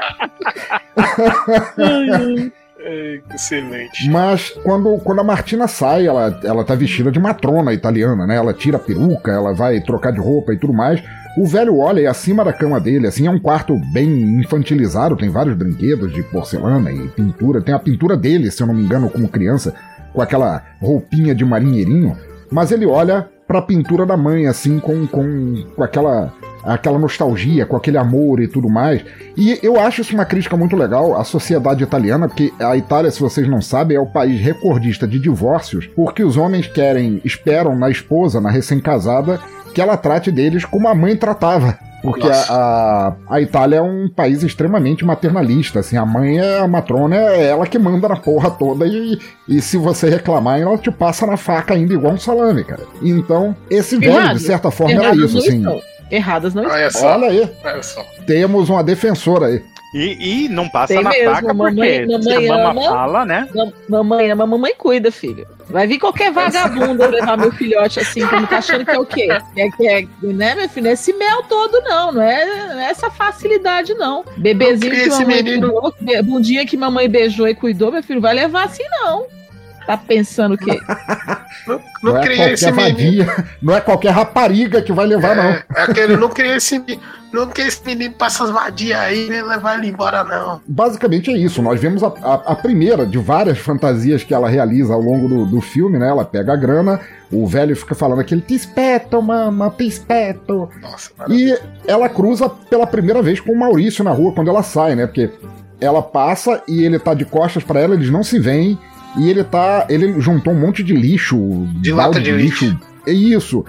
I: É, excelente.
A: Mas quando, quando a Martina sai, ela, ela tá vestida de matrona italiana, né? Ela tira a peruca, ela vai trocar de roupa e tudo mais. O velho olha e acima da cama dele, assim, é um quarto bem infantilizado, tem vários brinquedos de porcelana e pintura. Tem a pintura dele, se eu não me engano, como criança, com aquela roupinha de marinheirinho. Mas ele olha pra pintura da mãe, assim, com, com, com aquela, aquela nostalgia, com aquele amor e tudo mais. E eu acho isso uma crítica muito legal à sociedade italiana, porque a Itália, se vocês não sabem, é o país recordista de divórcios, porque os homens querem, esperam na esposa, na recém-casada, que ela trate deles como a mãe tratava. Porque a, a, a Itália é um país extremamente maternalista, assim, a mãe é a matrona, é ela que manda na porra toda e, e se você reclamar, ela te passa na faca ainda igual um salame, cara. Então, esse velho,
J: Errado.
A: de certa forma,
J: Erradas
A: era isso,
J: não
A: assim.
J: estão. Erradas não
I: Olha
J: estão.
I: só.
A: Olha aí,
I: Olha só.
A: temos uma defensora aí.
K: E, e não passa
J: Tem
K: na
J: mesmo,
K: faca
J: mamãe-
K: porque
J: mamãe
K: se a mama
J: ama.
K: fala, né?
J: Mam- Mamãe ama, mamãe cuida, filho. Vai vir qualquer vagabundo levar meu filhote assim, como tá achando que é o quê? É, que é, né, meu filho? Não é esse mel todo, não. Não é, não é essa facilidade, não. Bebezinho
I: Não cria
J: que
I: esse
J: mamãe
I: menino.
J: cuidou, be- bundinha que mamãe beijou e cuidou, meu filho, vai levar assim, não. Tá pensando o quê?
I: Não,
A: Não,
I: não
A: é
I: criei esse
A: qualquer
I: menino.
A: vadia, não é qualquer rapariga que vai levar, não.
I: É, é aquele, não criei esse menino. Não quer esse menino pra essas vadias aí, né? Levar ele embora, não.
A: Basicamente é isso. Nós vemos a, a, a primeira de várias fantasias que ela realiza ao longo do, do filme, né? Ela pega a grana, o velho fica falando aquele te espeto, mama, te espeto.
I: Nossa,
A: E ela cruza pela primeira vez com o Maurício na rua quando ela sai, né? Porque ela passa e ele tá de costas pra ela, eles não se veem. E ele tá. Ele juntou um monte de lixo.
I: De
A: balde
I: lata de lixo.
A: É isso.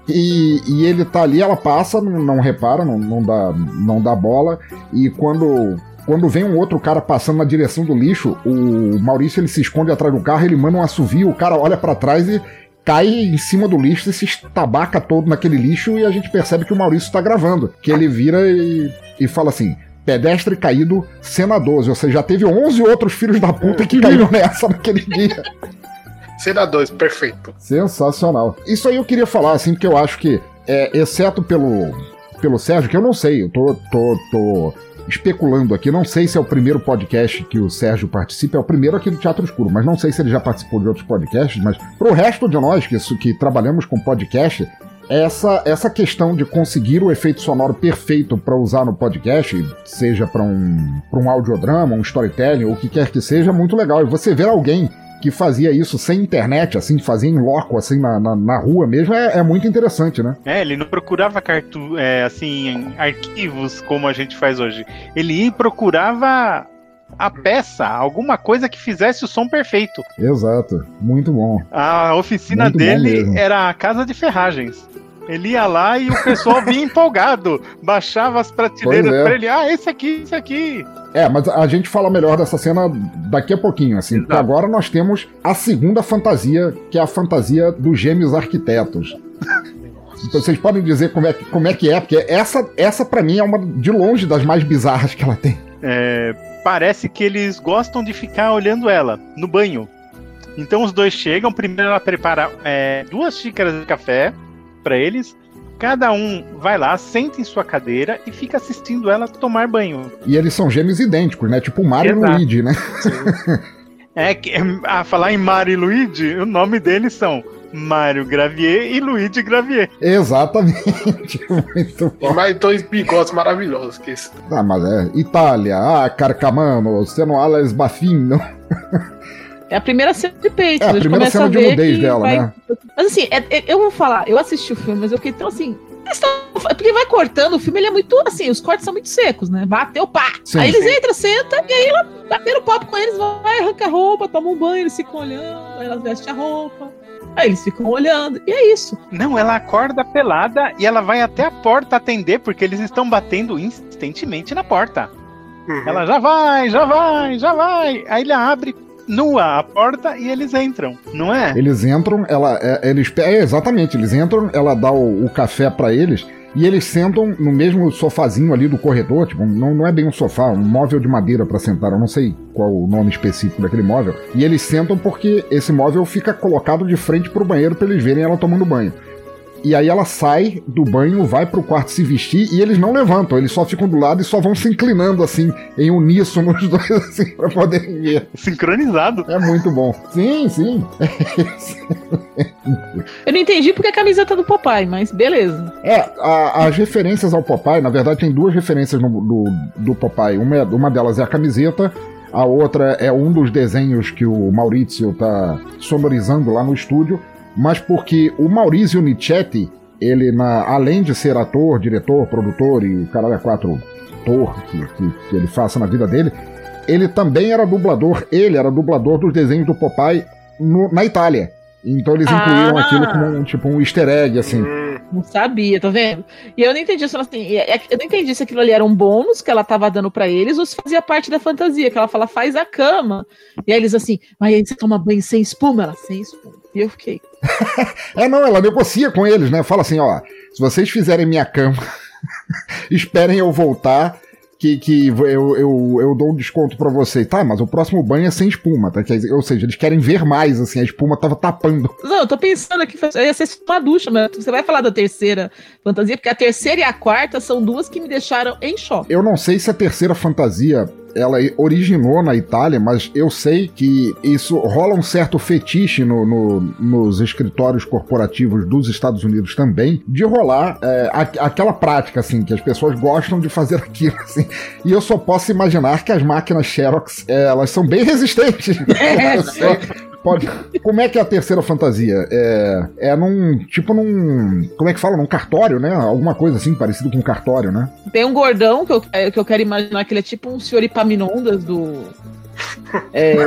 A: E, e ele tá ali, ela passa, não, não repara, não, não, dá, não dá bola. E quando, quando vem um outro cara passando na direção do lixo, o Maurício ele se esconde atrás do carro, ele manda um assovio, o cara olha pra trás e cai em cima do lixo e se estabaca todo naquele lixo. E a gente percebe que o Maurício tá gravando. Que ele vira e, e fala assim: pedestre caído, cena doze. Ou seja, já teve onze outros filhos da puta que caíram nessa naquele dia.
I: Cena dois, perfeito.
A: Sensacional. Isso aí eu queria falar, assim, porque eu acho que, é, exceto pelo, pelo Sérgio, que eu não sei, eu tô, tô, tô especulando aqui, não sei se é o primeiro podcast que o Sérgio participa, é o primeiro aqui do Teatro Escuro, mas não sei se ele já participou de outros podcasts, mas pro resto de nós que, que trabalhamos com podcast, essa, essa questão de conseguir o efeito sonoro perfeito para usar no podcast, seja para um, pra um audiodrama, um storytelling, ou o que quer que seja, é muito legal. E você ver alguém que fazia isso sem internet, assim, fazia em loco, assim, na, na, na rua mesmo, é, é muito interessante, né?
K: É, ele não procurava cartu é, assim, arquivos como a gente faz hoje. Ele ia e procurava a peça, alguma coisa que fizesse o som perfeito.
A: Exato, muito bom.
K: A oficina
A: Muito bom
K: dele
A: mesmo.
K: era a casa de ferragens. Ele ia lá e o pessoal vinha empolgado, baixava as prateleiras
A: Pois é.
K: pra ele. Ah, esse aqui, esse aqui.
A: É, mas a gente fala melhor dessa cena daqui a pouquinho, assim, porque agora nós temos a segunda fantasia, que é a fantasia dos gêmeos arquitetos. Então vocês podem dizer como é, que- como é que é, porque essa, essa para mim é uma de longe das mais bizarras que ela tem.
K: É, parece que eles gostam de ficar olhando ela no banho. Então os dois chegam, primeiro ela prepara é, duas xícaras de café pra eles. Cada um vai lá, senta em sua cadeira e fica assistindo ela tomar banho.
A: E eles são gêmeos idênticos, né? Tipo o Mario e o
K: Exato.
A: Luigi, né?
K: É que, a falar em Mario e Luigi, o nome deles são Mario Gravier e Luigi Gravier.
A: Exatamente. Muito
I: E
A: bom.
I: mais dois bigodes maravilhosos que esse.
A: Ah, mas é Itália, ah, Carcamano, você não habla sbafino.
J: É a primeira cena de peito.
A: É a primeira cena de nudez dela,
J: vai...
A: né?
J: Mas assim, é, é, eu vou falar, eu assisti o filme, mas eu fiquei tão assim... Porque vai cortando, o filme ele é muito assim, os cortes são muito secos, né? Bateu, pá! Sim, aí eles sim. entram, sentam, e aí ela bateram papo com eles, vai, arranca a roupa, toma um banho, eles ficam olhando, aí elas vestem a roupa. Aí eles ficam olhando, e é isso.
K: Não, ela acorda pelada e ela vai até a porta atender, porque eles estão batendo insistentemente na porta. Uhum. Ela já vai, já vai, já vai. Aí ele abre nua a porta e eles entram, não é?
A: Eles entram, ela, é, eles, é, exatamente, eles entram, ela dá o, o café pra eles e eles sentam no mesmo sofazinho ali do corredor, tipo, não, não é bem um sofá, um móvel de madeira pra sentar, eu não sei qual o nome específico daquele móvel, e eles sentam porque esse móvel fica colocado de frente pro banheiro pra eles verem ela tomando banho. E aí ela sai do banho, vai pro quarto se vestir e eles não levantam, eles só ficam do lado e só vão se inclinando assim, em uníssono os dois assim, pra poderem ver.
K: Sincronizado.
A: É muito bom. Sim, sim.
J: Eu não entendi porque a camiseta do Popeye, mas beleza.
A: É, a, as referências ao Popeye, na verdade tem duas referências no, do, do Popeye. Uma, é, uma delas é a camiseta, a outra é um dos desenhos que o Maurizio tá sonorizando lá no estúdio. Mas porque o Maurizio Nicetti, ele, na, além de ser ator, diretor, produtor e o caralho é quatro ator que, que, que ele faça na vida dele, ele também era dublador, ele era dublador dos desenhos do Popeye no, na Itália. Então eles incluíram ah. aquilo como um, tipo, um easter egg, assim.
J: Não sabia, tá vendo? E eu não entendi, assim, eu não entendi se aquilo ali era um bônus que ela tava dando pra eles ou se fazia parte da fantasia, que ela fala, faz a cama. E aí eles assim, mas aí você toma banho sem espuma? Ela, sem espuma. E eu fiquei...
A: É, não, ela negocia com eles, né? Fala assim, ó, se vocês fizerem minha cama, esperem eu voltar, que, que eu, eu, eu dou um desconto pra vocês. Tá, mas o próximo banho é sem espuma, tá? Ou seja, eles querem ver mais, assim, a espuma tava tapando.
J: Não, eu tô pensando aqui, ia ser uma ducha, mas você vai falar da terceira fantasia, porque a terceira e a quarta são duas que me deixaram em choque.
A: Eu não sei se a terceira fantasia... ela originou na Itália, mas eu sei que isso rola um certo fetiche no, no, nos escritórios corporativos dos Estados Unidos também, de rolar é, a, aquela prática, assim, que as pessoas gostam de fazer aquilo, assim, e eu só posso imaginar que as máquinas Xerox, é, elas são bem resistentes. É, Pode. Como é que é a terceira fantasia? É, é num, tipo num, como é que fala? Num cartório, né? Alguma coisa assim, parecido com um cartório, né?
J: Tem um gordão que eu, que eu quero imaginar que ele é tipo um senhor Epaminondas do... É,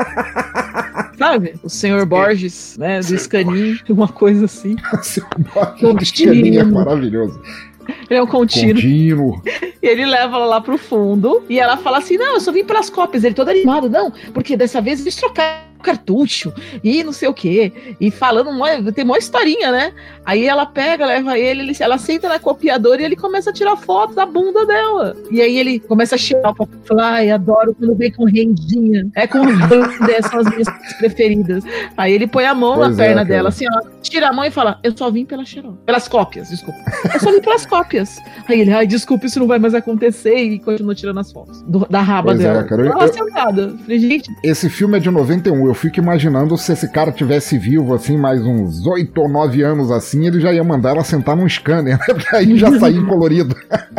J: sabe? O senhor Borges, né? Do Scanin, uma coisa assim.
A: O senhor Borges do Scanin é maravilhoso.
J: Ele é um contínuo.
A: Contínuo.
J: E ele leva ela lá pro fundo e ela fala assim, não, eu só vim pelas cópias. Ele todo animado, não, porque dessa vez eles trocaram cartucho e não sei o que, e falando uma, tem uma historinha, né? Aí ela pega, leva ele, ele, ela senta na copiadora e ele começa a tirar foto da bunda dela. E aí ele começa a cheirar o papai, ai, adoro quando vem com rendinha. É com rendinha, são as minhas preferidas. Aí ele põe a mão pois na perna é, dela, assim, ó, tira a mão e fala, eu só vim pela xerox. Pelas cópias, desculpa. Eu só vim pelas cópias. Aí ele, ai, desculpa, isso não vai mais acontecer, e continua tirando as fotos do, da raba
A: pois
J: dela.
A: É, cara, eu,
J: ela sentada. Falei, gente...
A: Esse filme é de noventa e um, eu fico imaginando se esse cara tivesse vivo, assim, mais uns oito ou nove anos assim, ele já ia mandar ela sentar num scanner, né? Porque aí já saía em colorido.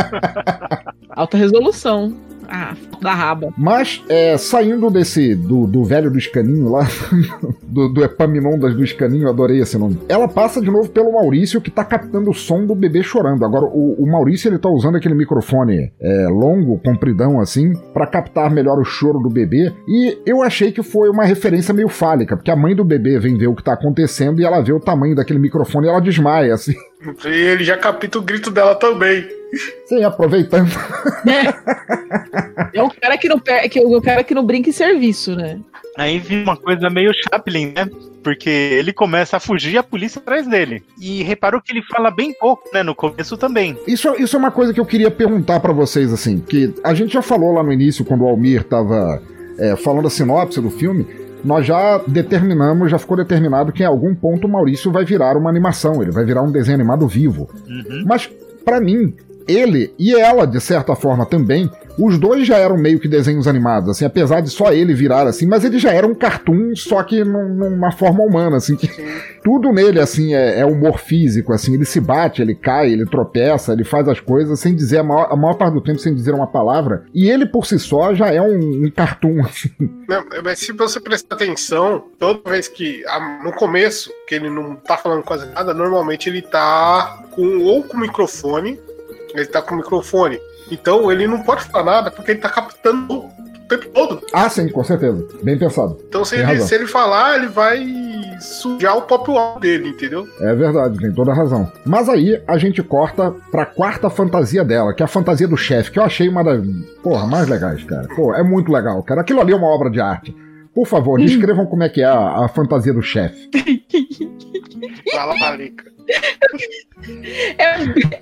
J: Alta resolução. Ah, da raba.
A: Mas, é, saindo desse, do, do velho do escaninho lá, do, do Epaminondas do escaninho, adorei esse nome. Ela passa de novo pelo Maurício, que tá captando o som do bebê chorando. Agora, o, o Maurício, ele tá usando aquele microfone é, longo, compridão, assim, pra captar melhor o choro do bebê. E eu achei que foi uma referência meio fálica, porque a mãe do bebê vem ver o que tá acontecendo e ela vê o tamanho daquele microfone e ela desmaia, assim.
I: E ele já capta o grito dela também.
A: Sim, aproveitando.
J: É, é o cara que não, que o cara que não brinca em serviço, né?
K: Aí vi uma coisa meio Chaplin, né? Porque ele começa a fugir e a polícia atrás dele. E reparou que ele fala bem pouco, né? No começo também.
A: Isso, isso é uma coisa que eu queria perguntar pra vocês, assim. Que a gente já falou lá no início, quando o Almir tava é, falando a sinopse do filme. Nós já determinamos, já ficou determinado que em algum ponto o Maurício vai virar uma animação. Ele vai virar um desenho animado vivo. Uhum. Mas, pra mim... ele e ela, de certa forma, também, os dois já eram meio que desenhos animados, assim, apesar de só ele virar assim, mas ele já era um cartoon, só que num, numa forma humana, assim, que tudo nele, assim, é, é humor físico, assim, ele se bate, ele cai, ele tropeça, ele faz as coisas sem dizer, a maior, a maior parte do tempo sem dizer uma palavra, e ele por si só já é um, um cartoon, assim.
I: Não, mas se você prestar atenção, toda vez que, no começo, que ele não tá falando quase nada, normalmente ele tá com, ou com o microfone, ele tá com o microfone, então ele não pode falar nada porque ele tá captando o tempo todo.
A: Ah, sim, com certeza. Bem pensado.
I: Então se ele, se ele falar, ele vai sujar o próprio áudio dele, entendeu?
A: É verdade, tem toda a razão. Mas aí a gente corta pra quarta fantasia dela, que é a fantasia do chefe, que eu achei uma das, porra, mais legais, cara. Pô, é muito legal, cara. Aquilo ali é uma obra de arte. Por favor, descrevam como é que é a, a fantasia do chefe.
I: Fala, Marica.
J: É,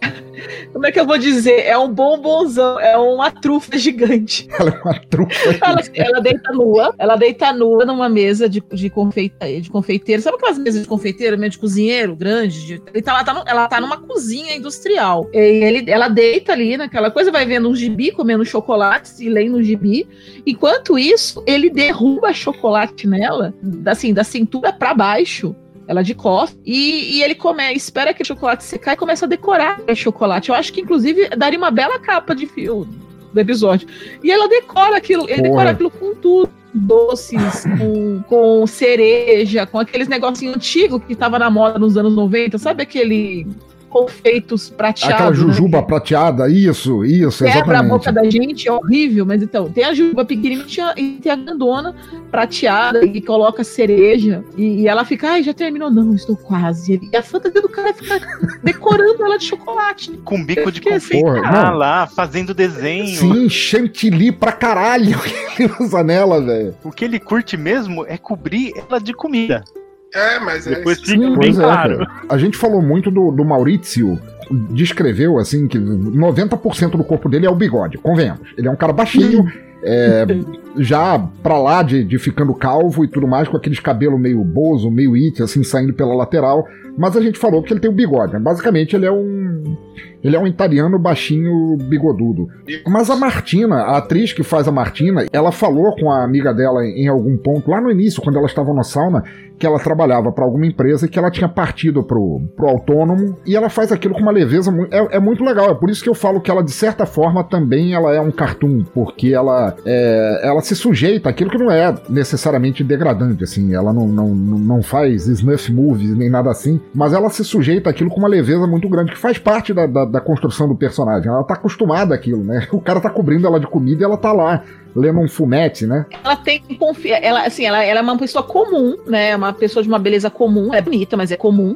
J: como é que eu vou dizer? É um bombonzão, é uma trufa gigante.
A: Ela é uma trufa
J: ela, ela deita nua, ela deita nua numa mesa de, de, confeita, de confeiteiro. Sabe aquelas mesas de confeiteiro, meio de cozinheiro, grande? De, ele tá, ela, tá no, ela tá numa cozinha industrial. E ele, ela deita ali naquela coisa, vai vendo um gibi, comendo chocolates e lendo um gibi. Enquanto isso, ele derruba chocolate nela, assim, da cintura pra baixo. Ela de costas, e, e ele come, espera que o chocolate secar e começa a decorar o chocolate. Eu acho que, inclusive, daria uma bela capa de fio do episódio. E ela decora aquilo, ele Porra. decora aquilo com tudo. Doces, com, com cereja, com aqueles negocinhos antigos que tava na moda nos anos noventa, sabe aquele confeitos prateados?
A: Aquela jujuba
J: né?
A: prateada, isso, isso,
J: Quebra
A: exatamente.
J: Quebra a boca da gente, é horrível, mas então, tem a jujuba pequenininha e tem a grandona prateada e coloca cereja, e, e ela fica, ai, já terminou? Não, estou quase. E a fantasia do cara fica decorando ela de chocolate.
K: Com bico de confeitar lá, fazendo desenho.
A: Sim, chantilly pra caralho que ele usa nela, velho.
K: O que ele curte mesmo é cobrir ela de comida.
I: É, mas
K: depois
I: é
K: fica bem
A: é,
K: claro.
A: Cara. A gente falou muito do, do Maurício, descreveu assim que noventa por cento do corpo dele é o bigode, convenhamos. Ele é um cara baixinho, é, já pra lá de, de ficando calvo e tudo mais, com aqueles cabelos meio bozo, meio it, assim, saindo pela lateral. Mas a gente falou que ele tem o bigode, né? Basicamente ele é um ele é um italiano baixinho bigodudo. Mas a Martina, a atriz que faz a Martina, ela falou com a amiga dela em algum ponto, lá no início, quando ela estava no sauna, que ela trabalhava para alguma empresa e que ela tinha partido pro, pro autônomo, e ela faz aquilo com uma leveza, é, é muito legal, é por isso que eu falo que ela, de certa forma, também ela é um cartoon, porque ela, é, ela se sujeita àquilo que não é necessariamente degradante, assim, ela não, não, não faz snuff movies nem nada assim, mas ela se sujeita àquilo com uma leveza muito grande, que faz parte da, da, da construção do personagem. Ela tá acostumada àquilo, né? O cara tá cobrindo ela de comida e ela tá lá, lendo um fumete, né?
J: Ela tem confiança, ela, assim, ela, ela é uma pessoa comum, né? Uma pessoa de uma beleza comum, é bonita, mas é comum.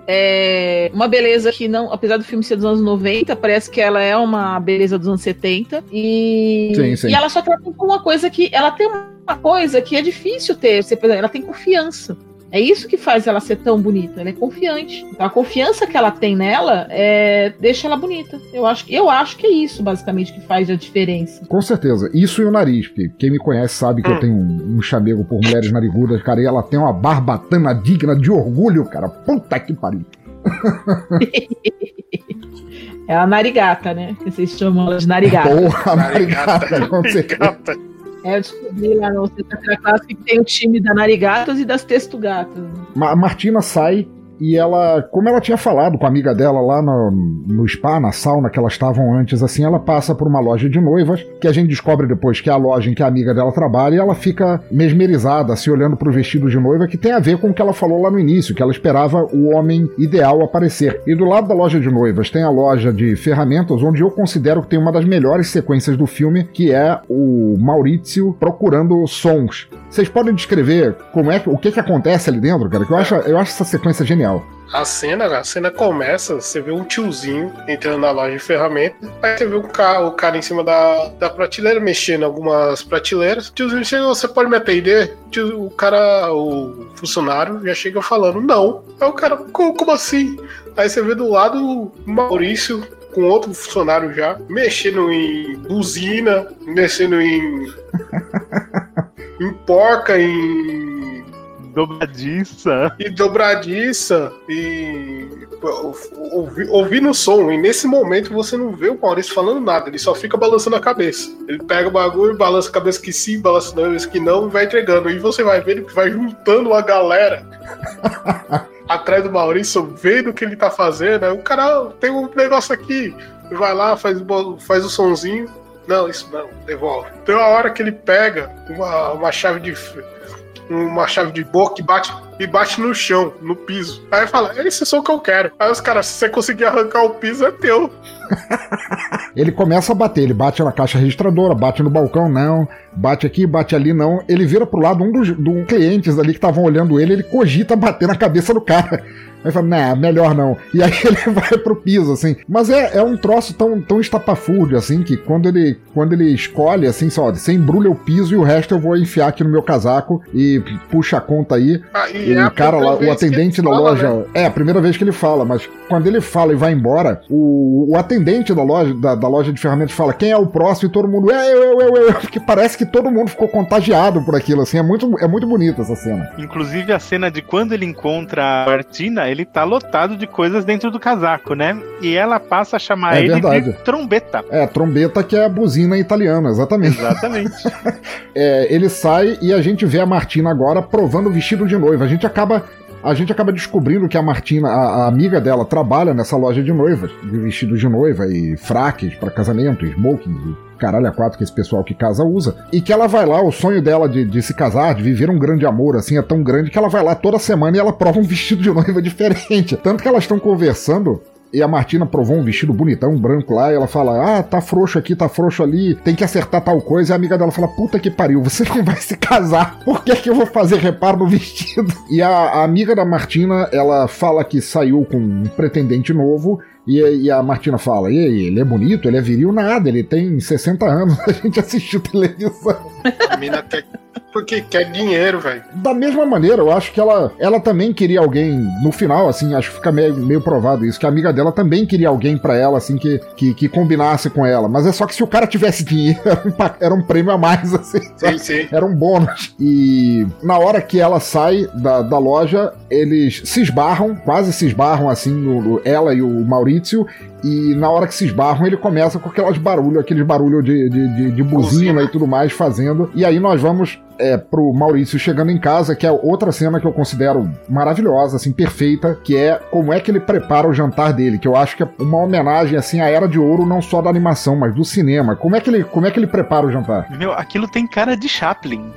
J: É uma beleza que não, apesar do filme ser dos anos noventa, parece que ela é uma beleza dos anos setenta. E,
A: sim, sim.
J: e ela só tem uma coisa que, ela tem uma coisa que é difícil ter, ela tem confiança. É isso que faz ela ser tão bonita, ela é confiante. Então, a confiança que ela tem nela é, deixa ela bonita. Eu acho, eu acho que é isso, basicamente, que faz a diferença.
A: Com certeza. Isso e o nariz, porque quem me conhece sabe que eu tenho um, um chamego por mulheres narigudas, cara, e ela tem uma barbatana digna de orgulho, cara. Puta que pariu.
J: É a narigata, né? Que vocês chamam ela de narigata.
A: Porra, a narigata, com certeza.
J: É, eu descobri lá no Sexta-feira Clássica que tem o time da Narigatas e das Testugatas.
A: A Martina sai e ela, como ela tinha falado com a amiga dela lá no, no spa, na sauna que elas estavam antes, assim, ela passa por uma loja de noivas, que a gente descobre depois que é a loja em que a amiga dela trabalha, e ela fica mesmerizada, assim, olhando pro vestido de noiva, que tem a ver com o que ela falou lá no início, que ela esperava o homem ideal aparecer. E do lado da loja de noivas tem a loja de ferramentas, onde eu considero que tem uma das melhores sequências do filme, que é o Maurício procurando sons. Vocês podem descrever como é, o que que acontece ali dentro, cara? Que eu acho, eu acho essa sequência genial.
I: A cena, a cena começa, você vê um tiozinho entrando na loja de ferramentas, aí você vê o cara, o cara em cima da, da prateleira, mexendo em algumas prateleiras. O tiozinho chega, você pode me atender? O cara, o funcionário, já chega falando, não. Aí o cara, como, como assim? Aí você vê do lado o Maurício, com outro funcionário já, mexendo em buzina, mexendo em... em porca, em
K: Dobradiça.
I: E dobradiça. E ouvi, ouvindo o som. E nesse momento você não vê o Maurício falando nada. Ele só fica balançando a cabeça. Ele pega o bagulho, balança a cabeça que sim, balança a cabeça que não e vai entregando. E você vai vendo que vai juntando a galera atrás do Maurício, vendo o que ele tá fazendo. Aí o cara, tem um negócio aqui. Ele vai lá, faz, faz o sonzinho. Não, isso não, devolve. Tem uma hora que ele pega uma, uma chave de uma chave de boca e bate, e bate no chão, no piso. Aí fala, esse é o som que eu quero. Aí os caras, se você conseguir arrancar o piso, é teu.
A: Ele começa a bater, ele bate na caixa registradora, bate no balcão, não, bate aqui, bate ali, não. Ele vira pro lado, um dos, dos clientes ali que estavam olhando ele, ele cogita bater na cabeça do cara. Aí fala, nah, melhor não. E aí ele vai pro piso, assim. Mas é, é um troço tão, tão estapafúrdio, assim, que quando ele, quando ele escolhe, assim, só, você embrulha o piso e o resto eu vou enfiar aqui no meu casaco e puxa a conta aí.
I: Ah, e
A: e
I: é
A: o cara lá, o atendente da
I: fala,
A: loja... Né? É a primeira vez que ele fala, mas quando ele fala e vai embora, o, o atendente da loja, da, da loja de ferramentas fala, quem é o próximo? E todo mundo, é, eu, eu, eu, eu. Porque parece que todo mundo ficou contagiado por aquilo, assim. É muito, é muito bonita essa cena.
K: Inclusive a cena de quando ele encontra a Martina, ele tá lotado de coisas dentro do casaco, né? E ela passa a chamar
A: é
K: ele
A: verdade.
K: de trombeta.
A: É, trombeta que é a buzina italiana, exatamente.
K: Exatamente.
A: é, ele sai e a gente vê a Martina agora provando o vestido de noiva. A gente acaba... A gente acaba descobrindo que a Martina, a, a amiga dela, trabalha nessa loja de noivas, de vestidos de noiva e fraques para casamento, smokings e caralho a quatro que esse pessoal que casa usa. E que ela vai lá, o sonho dela de, de se casar, de viver um grande amor, assim, é tão grande que ela vai lá toda semana e ela prova um vestido de noiva diferente. Tanto que elas estão conversando... E a Martina provou um vestido bonitão, branco lá, e ela fala, ah, tá frouxo aqui, tá frouxo ali, tem que acertar tal coisa. E a amiga dela fala, puta que pariu, você não vai se casar, por que que eu vou fazer reparo no vestido? E a, a amiga da Martina, ela fala que saiu com um pretendente novo, e, e a Martina fala, e aí, ele é bonito, ele é viril? Nada, ele tem sessenta anos, a gente assistiu televisão.
I: A mina quer... Porque quer dinheiro, velho.
A: Da mesma maneira, eu acho que ela, ela também queria alguém, no final, assim, acho que fica meio, meio provado isso, que a amiga dela também queria alguém pra ela, assim, que, que, que combinasse com ela. Mas é só que se o cara tivesse dinheiro, era um, era um prêmio a mais, assim.
I: Sim, sim.
A: Era um bônus. E na hora que ela sai da, da loja, eles se esbarram, quase se esbarram, assim, no, no, ela e o Maurício. E na hora que se esbarram, ele começa com aquelas barulhos, aqueles barulhos de, de, de, de buzina e tudo mais fazendo. E aí nós vamos é, pro Maurício chegando em casa, que é outra cena que eu considero maravilhosa, assim, perfeita, que é como é que ele prepara o jantar dele, que eu acho que é uma homenagem, assim, à Era de Ouro, não só da animação, mas do cinema. Como é que ele, como é que ele prepara o jantar?
K: Meu, aquilo tem cara de Chaplin.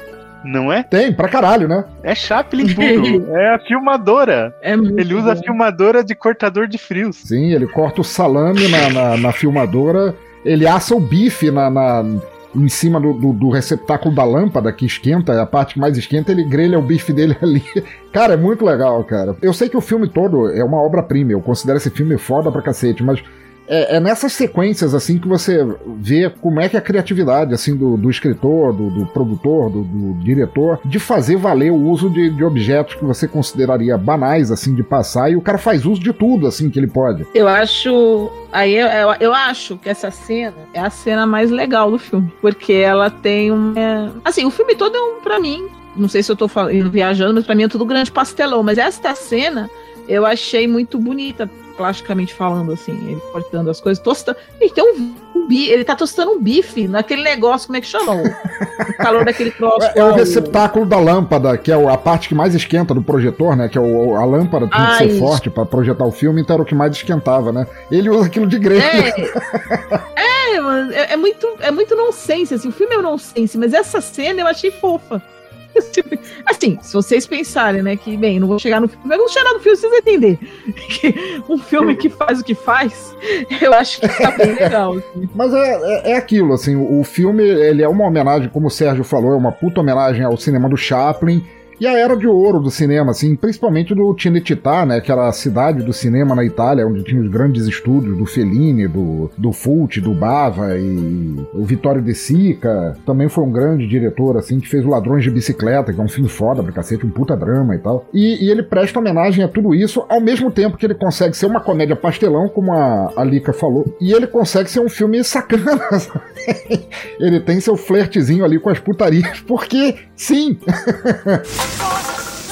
K: Não é?
A: Tem, pra caralho, né?
K: É Chaplin puro. É a filmadora. É ele usa bom. a filmadora de cortador de frios.
A: Sim, ele corta o salame na, na, na filmadora, ele assa o bife na, na, em cima do, do, do receptáculo da lâmpada que esquenta, a parte que mais esquenta, ele grelha o bife dele ali. Cara, é muito legal, cara. Eu sei que o filme todo é uma obra-prima, eu considero esse filme foda pra cacete, mas... É, é nessas sequências, assim, que você vê como é que a criatividade, assim, do, do escritor, do, do produtor, do, do diretor, de fazer valer o uso de, de objetos que você consideraria banais, assim, de passar, e o cara faz uso de tudo, assim, que ele pode.
J: Eu acho... Aí eu, eu, eu acho que essa cena é a cena mais legal do filme, porque ela tem uma... Assim, o filme todo é um, pra mim, não sei se eu tô falando, viajando, mas pra mim é tudo grande pastelão, mas esta cena eu achei muito bonita, plasticamente falando, assim, ele cortando as coisas, tostando. Ele tem um, um bife, ele tá tostando um bife naquele negócio, como é que chama? O calor daquele troço.
A: É, é o receptáculo da lâmpada, que é a parte que mais esquenta do projetor, né? Que é o, a lâmpada tem ah, que ser isso. forte pra projetar o filme, então era o que mais esquentava, né? Ele usa aquilo de grelha.
J: É, é, mano, é, é muito, é muito nonsense, assim, o filme é nonsense, mas essa cena eu achei fofa. Assim, se vocês pensarem, né, que, bem, não vou chegar no filme, mas não chegar no filme, vocês vão entender que um filme que faz o que faz, eu acho que tá bem legal. Assim.
A: Mas é, é, é aquilo, assim, o, o filme, ele é uma homenagem, como o Sérgio falou, é uma puta homenagem ao cinema do Chaplin, e a Era de Ouro do cinema, assim, principalmente do Cinecittà, né, que era a cidade do cinema na Itália, onde tinha os grandes estúdios do Fellini, do, do Fulci, do Bava, e o Vittorio De Sica também foi um grande diretor, assim, que fez o Ladrões de Bicicleta, que é um filme foda pra cacete, um puta drama e tal. E, e ele presta homenagem a tudo isso, ao mesmo tempo que ele consegue ser uma comédia pastelão, como a, a Lika falou, e ele consegue ser um filme sacana. Ele tem seu flertezinho ali com as putarias, porque, sim...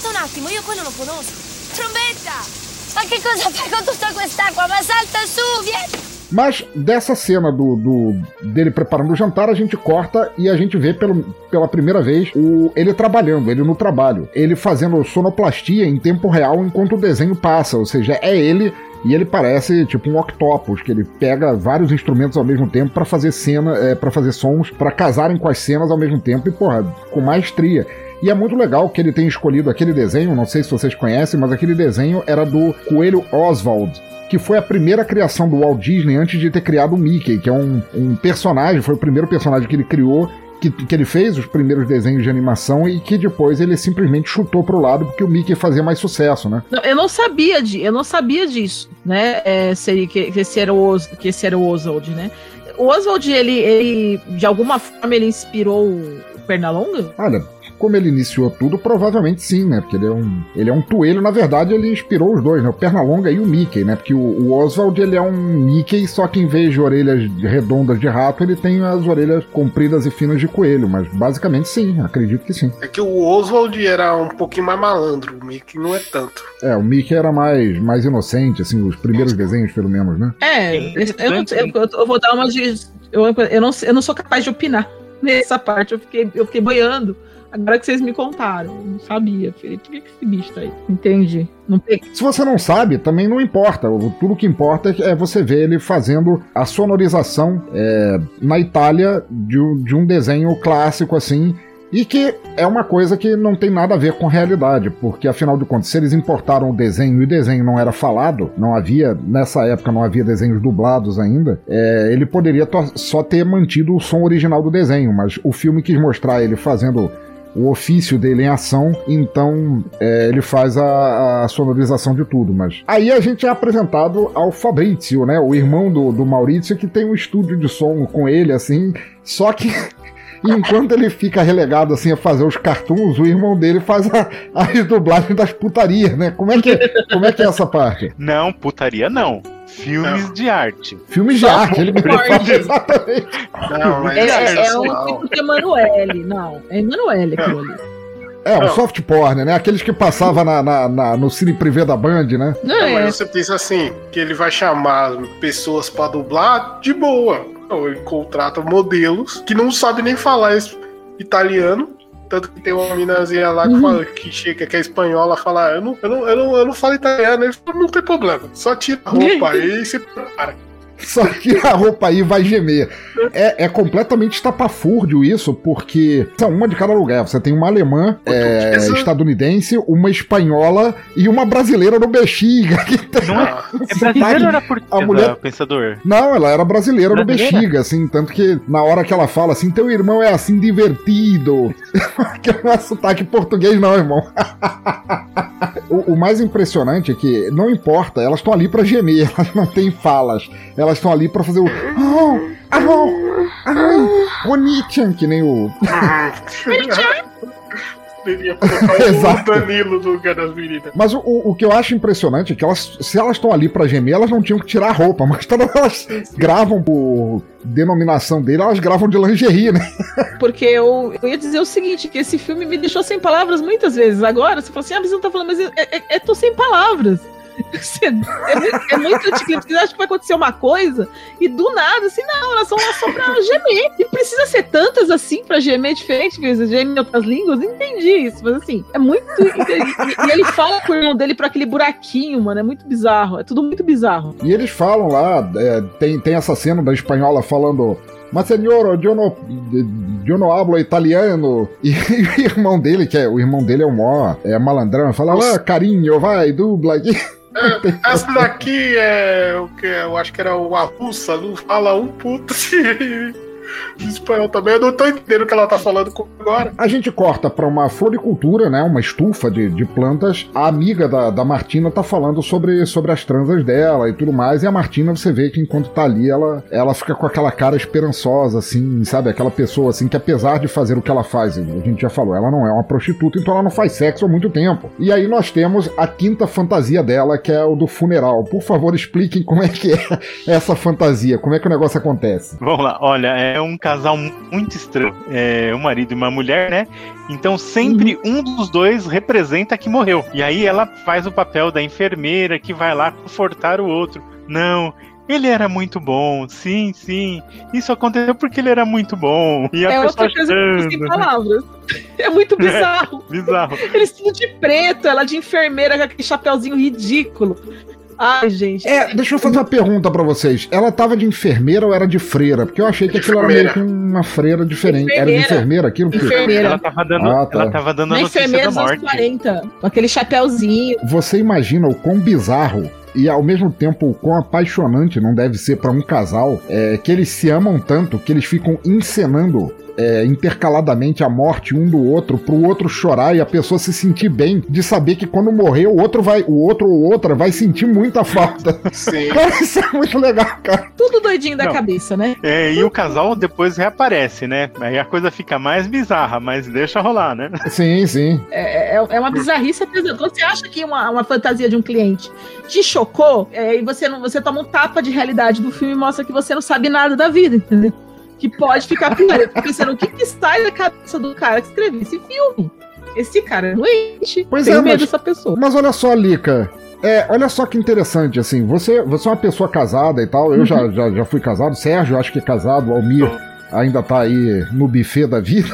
L: aspetta un attimo, io quello lo conosco. Trombetta!
G: Ma che cosa fai con tutta quest'acqua? Ma salta su, vieni!
A: Mas dessa cena do, do dele preparando o jantar, a gente corta e a gente vê pelo, pela primeira vez o, ele trabalhando, ele no trabalho. Ele fazendo sonoplastia em tempo real enquanto o desenho passa, ou seja, é ele... E ele parece tipo um octopus, que ele pega vários instrumentos ao mesmo tempo pra fazer cena, é, para fazer sons, pra casarem com as cenas ao mesmo tempo e, porra, com maestria. E é muito legal que ele tenha escolhido aquele desenho, não sei se vocês conhecem, mas aquele desenho era do Coelho Oswald, que foi a primeira criação do Walt Disney antes de ter criado o Mickey, que é um, um personagem, foi o primeiro personagem que ele criou, Que, que ele fez os primeiros desenhos de animação e que depois ele simplesmente chutou pro lado porque o Mickey fazia mais sucesso, né?
J: Não, eu não sabia de, eu não sabia disso, né? É, seria, que, que, esse era o Os, que esse era o Oswald, né? O Oswald, ele, ele de alguma forma ele inspirou o Pernalonga?
A: Olha, como ele iniciou tudo, provavelmente sim, né? Porque ele é um, ele é um toelho, na verdade ele inspirou os dois, né? O Pernalonga e o Mickey, né? Porque o, o Oswald, ele é um Mickey, só que em vez de orelhas redondas de rato, ele tem as orelhas compridas e finas de coelho, mas basicamente sim, acredito que sim.
I: É que o Oswald era um pouquinho mais malandro, o Mickey não é tanto.
A: É, o Mickey era mais, mais inocente, assim, os primeiros desenhos, pelo menos, né?
J: É, eu, eu, eu, eu vou dar uma de... Eu, eu, não, eu não sou capaz de opinar nessa parte, eu fiquei, eu fiquei boiando. Agora que vocês me contaram, eu não sabia. Falei, por que esse bicho tá aí? Entendi. Não peguei.
A: Se você não sabe, também não importa. Tudo que importa é você ver ele fazendo a sonorização é, na Itália de, de um desenho clássico assim. E que é uma coisa que não tem nada a ver com a realidade, porque afinal de contas, se eles importaram o desenho e o desenho não era falado, não havia, nessa época não havia desenhos dublados ainda, é, ele poderia só ter mantido o som original do desenho, mas o filme quis mostrar ele fazendo o ofício dele em ação, então é, ele faz a, a sonorização de tudo. Mas aí a gente é apresentado ao Fabrizio, né, o irmão do, do Maurício, que tem um estúdio de som com ele, assim, só que enquanto ele fica relegado assim a fazer os cartoons, o irmão dele faz a, as dublagens das putarias, né? Como é que, como é, que é essa parte?
K: Não, putaria não. Filmes não. de arte.
A: Filmes de arte, ele me fala exatamente.
J: Não, mas é, é, é um tipo de Emanuele, não. É Emanuele aquilo ali.
A: É, um soft porn, né? Aqueles que passavam na, na, na, no cine privê da Band, né?
I: Não, não, mas você pensa assim, que ele vai chamar pessoas pra dublar de boa. Não, ele contrata modelos que não sabem nem falar italiano. Tanto que tem uma minazinha lá que, uhum. fala, que chega, que é espanhola, fala, eu não, eu não, eu não, eu não falo italiano. Ele fala, não tem problema, só tira a roupa aí e se prepara.
A: Só tira a roupa aí e vai gemer. É, é completamente estapafúrdio isso, porque são uma de cada lugar. Você tem uma alemã é, estadunidense, uma espanhola e uma brasileira no Bexiga.
K: Não é, é brasileira ou era portuguesa,
A: a mulher...
K: pensador?
A: Não, ela era brasileira, brasileira no Bexiga, assim, tanto que na hora que ela fala assim, teu irmão é assim divertido. Que não é sotaque português não, irmão. o, o mais impressionante é que não importa, elas estão ali pra gemer, elas não têm falas. Elas estão ali pra fazer o oh, oh, ai, Onichan, que nem o
I: Exato. O Danilo do lugar das meninas.
A: Mas o, o que eu acho impressionante é que elas, se elas estão ali pra gemer, elas não tinham que tirar a roupa, mas todas elas gravam por denominação dele, elas gravam de lingerie, né?
J: Porque eu, eu ia dizer o seguinte, que esse filme me deixou sem palavras muitas vezes. Agora, você fala assim, ah, mas você não tá falando, mas eu, é, é, eu tô sem palavras. É, é muito anticlimático. Você acha que vai acontecer uma coisa e do nada, assim, não, elas são lá só pra gemer. E precisa ser tantas assim pra gemer diferente, que você geme em outras línguas. Não entendi isso, mas assim, é muito. E, e ele fala com o irmão dele pra aquele buraquinho, mano. É muito bizarro. É tudo muito bizarro.
A: E eles falam lá, é, tem, tem essa cena da espanhola falando. Mas senhor, eu não, eu não hablo italiano. E, e o irmão dele, que é o irmão dele é o maior é malandrão, fala lá, carinho, vai, dubla aqui.
I: É, essa daqui é o que eu acho que era uma russa, não fala um puto de espanhol também. Eu não tô entendendo o que ela tá falando agora.
A: A gente corta pra uma floricultura, né? Uma estufa de, de plantas. A amiga da, da Martina tá falando sobre, sobre as transas dela e tudo mais. E a Martina, você vê que enquanto tá ali, ela, ela fica com aquela cara esperançosa, assim, sabe? Aquela pessoa, assim, que apesar de fazer o que ela faz, a gente já falou, ela não é uma prostituta, então ela não faz sexo há muito tempo. E aí nós temos a quinta fantasia dela, que é o do funeral. Por favor, expliquem como é que é essa fantasia, como é que o negócio acontece.
K: Vamos lá, olha, é é um casal muito estranho. É um marido e uma mulher, né? Então sempre um dos dois representa que morreu. E aí ela faz o papel da enfermeira que vai lá confortar o outro. Não, ele era muito bom, sim, sim. Isso aconteceu porque ele era muito bom. E a
J: é
K: pessoa
J: outra coisa que sem palavras. É muito bizarro.
K: É, bizarro.
J: Eles tudo de preto, ela de enfermeira com aquele chapeuzinho ridículo. Ai, gente.
A: É, deixa eu fazer uma pergunta pra vocês. Ela tava de enfermeira ou era de freira? Porque eu achei que aquilo era meio que uma freira diferente. Era de enfermeira aquilo?
J: Enfermeira.
K: Ela tava dando,
A: ah, tá.
K: ela tava dando a notícia
J: enfermeira
K: da
J: dos
K: morte.
J: anos quarenta, com aquele chapeuzinho.
A: Você imagina o quão bizarro e ao mesmo tempo o quão apaixonante não deve ser pra um casal, é, que eles se amam tanto que eles ficam encenando É, intercaladamente a morte um do outro, pro outro chorar e a pessoa se sentir bem de saber que quando morrer o outro vai, o outro ou outra vai sentir muita falta.
I: Sim.
A: Cara, isso é muito legal, cara.
J: Tudo doidinho da
K: Não.
J: cabeça, né?
K: É, e o casal depois reaparece, né? Aí a coisa fica mais bizarra, mas deixa rolar, né?
A: Sim, sim.
J: É, é, é uma bizarrice. Quando você acha que uma, uma fantasia de um cliente te chocou, é, e você, não, você toma um tapa de realidade do filme e mostra que você não sabe nada da vida, entendeu? Que pode ficar pior. Eu fico pensando, o que, que sai da cabeça do cara que escreveu esse filme? Esse cara é doente.
A: Pois
J: Tenho
A: é,
J: medo
A: mas,
J: dessa pessoa.
A: Mas olha só, Lica. É, olha só que interessante, assim, você, você é uma pessoa casada e tal, eu
J: Uhum.
A: já, já, já fui casado, Sérgio acho que é casado, Almir ainda tá aí no buffet da vida.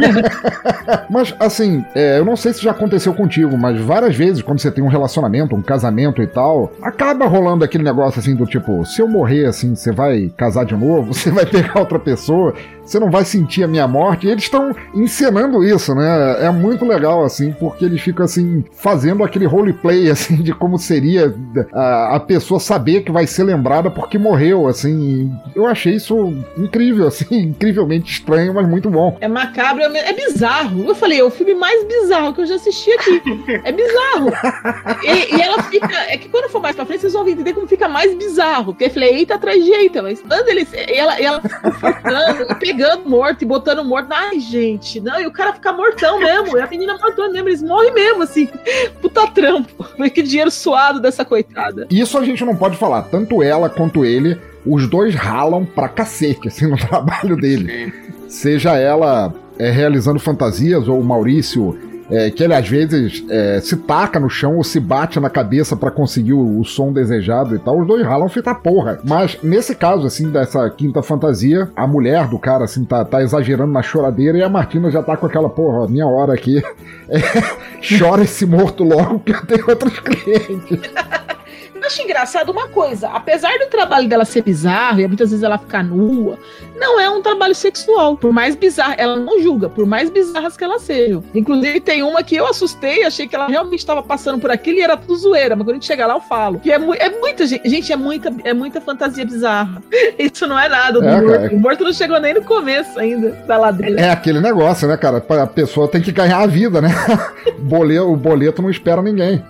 A: Mas, assim, é, eu não sei se já aconteceu contigo, mas várias vezes, quando você tem um relacionamento, um casamento e tal, acaba rolando aquele negócio, assim, do tipo, se eu morrer, assim, você vai casar de novo, você vai pegar outra pessoa, você não vai sentir a minha morte. E eles estão encenando isso, né? É muito legal, assim, porque eles ficam, assim, fazendo aquele roleplay, assim, de como seria a, a pessoa saber que vai ser lembrada porque morreu, assim. Eu achei isso incrível, assim, incrivelmente estranho, mas muito bom.
J: É macabro, é bizarro. Eu falei, é o filme mais bizarro que eu já assisti aqui. É bizarro. E, e ela fica... É que quando for mais pra frente, vocês vão entender como fica mais bizarro. Porque eu falei, eita, atrás de eita. Mas quando eles... Ela, ela fica pegando morto e botando morto. Ai, gente. Não, e o cara fica mortão mesmo. E a menina mortão mesmo. Eles morrem mesmo, assim. Puta trampo. Que dinheiro suado dessa coitada.
A: Isso a gente não pode falar. Tanto ela quanto ele, os dois ralam pra cacete, assim, no trabalho dele. Seja ela é, realizando fantasias, ou o Maurício, é, que ele às vezes é, se taca no chão ou se bate na cabeça pra conseguir o, o som desejado e tal, os dois ralam fita porra. Mas nesse caso, assim, dessa quinta fantasia, a mulher do cara, assim, tá, tá exagerando na choradeira e a Martina já tá com aquela porra, minha hora aqui, é, chora esse morto logo que eu tenho outros clientes.
J: Eu acho engraçado uma coisa, apesar do trabalho dela ser bizarro e muitas vezes ela ficar nua, não é um trabalho sexual, por mais bizarro, ela não julga, por mais bizarras que elas sejam. Inclusive tem uma que eu assustei, achei que ela realmente estava passando por aquilo e era tudo zoeira, mas quando a gente chegar lá eu falo, que é, mu é muita gente, gente, é muita, é muita fantasia bizarra. Isso não é nada do
A: É,
J: morto,
A: cara.
J: o morto não chegou nem no começo ainda da ladeira.
A: É aquele negócio, né, cara? A pessoa tem que ganhar a vida, né? Boleto, o boleto não espera ninguém.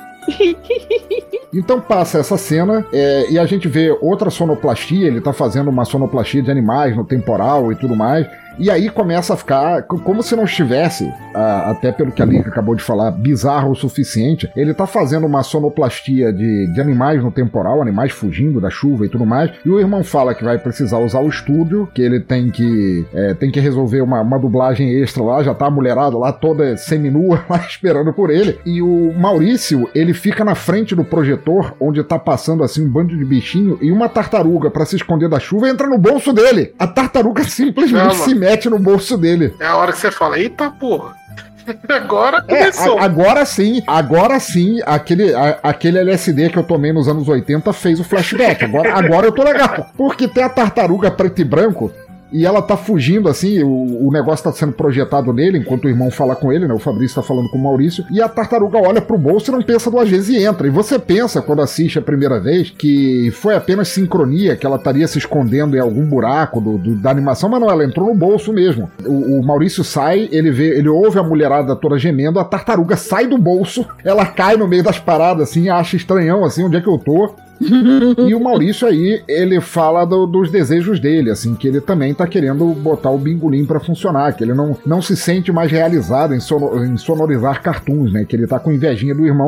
A: Então passa essa cena é, e a gente vê outra sonoplastia, ele tá fazendo uma sonoplastia de animais no temporal e tudo mais. E aí começa a ficar como se não estivesse, a, até pelo que a Lika acabou de falar, bizarro o suficiente. Ele tá fazendo uma sonoplastia de, de animais no temporal, animais fugindo da chuva e tudo mais. E o irmão fala que vai precisar usar o estúdio, que ele tem que, é, tem que resolver uma, uma dublagem extra lá. Já tá a mulherada lá toda seminua lá esperando por ele. E o Maurício, ele fica na frente do projetor, onde tá passando assim um bando de bichinho, e uma tartaruga pra se esconder da chuva entra no bolso dele. A tartaruga simplesmente
I: Não,
A: se mete no bolso dele.
I: É a hora que você fala, eita porra. Agora
A: É,
I: começou.
A: a- agora sim, agora sim, aquele, a- aquele L S D que eu tomei nos anos oitenta fez o flashback. Agora, agora eu tô legal. Porque tem a tartaruga preto e branco. E ela tá fugindo assim, o, o negócio tá sendo projetado nele, enquanto o irmão fala com ele, né? O Fabrício tá falando com o Maurício, e a tartaruga olha pro bolso e não pensa duas vezes e entra. E você pensa, quando assiste a primeira vez, que foi apenas sincronia, que ela estaria se escondendo em algum buraco do, do- da animação, mas não, ela entrou no bolso mesmo. O, o Maurício sai, ele vê, ele ouve a mulherada toda gemendo, a tartaruga sai do bolso, ela cai no meio das paradas, assim, acha estranhão, assim, onde é que eu tô? E o Maurício aí, ele fala do- dos desejos dele, assim, que ele também tá querendo botar o bingolim pra funcionar, que ele não, não se sente mais realizado em, sono- em sonorizar cartoons, né, que ele tá com invejinha do irmão,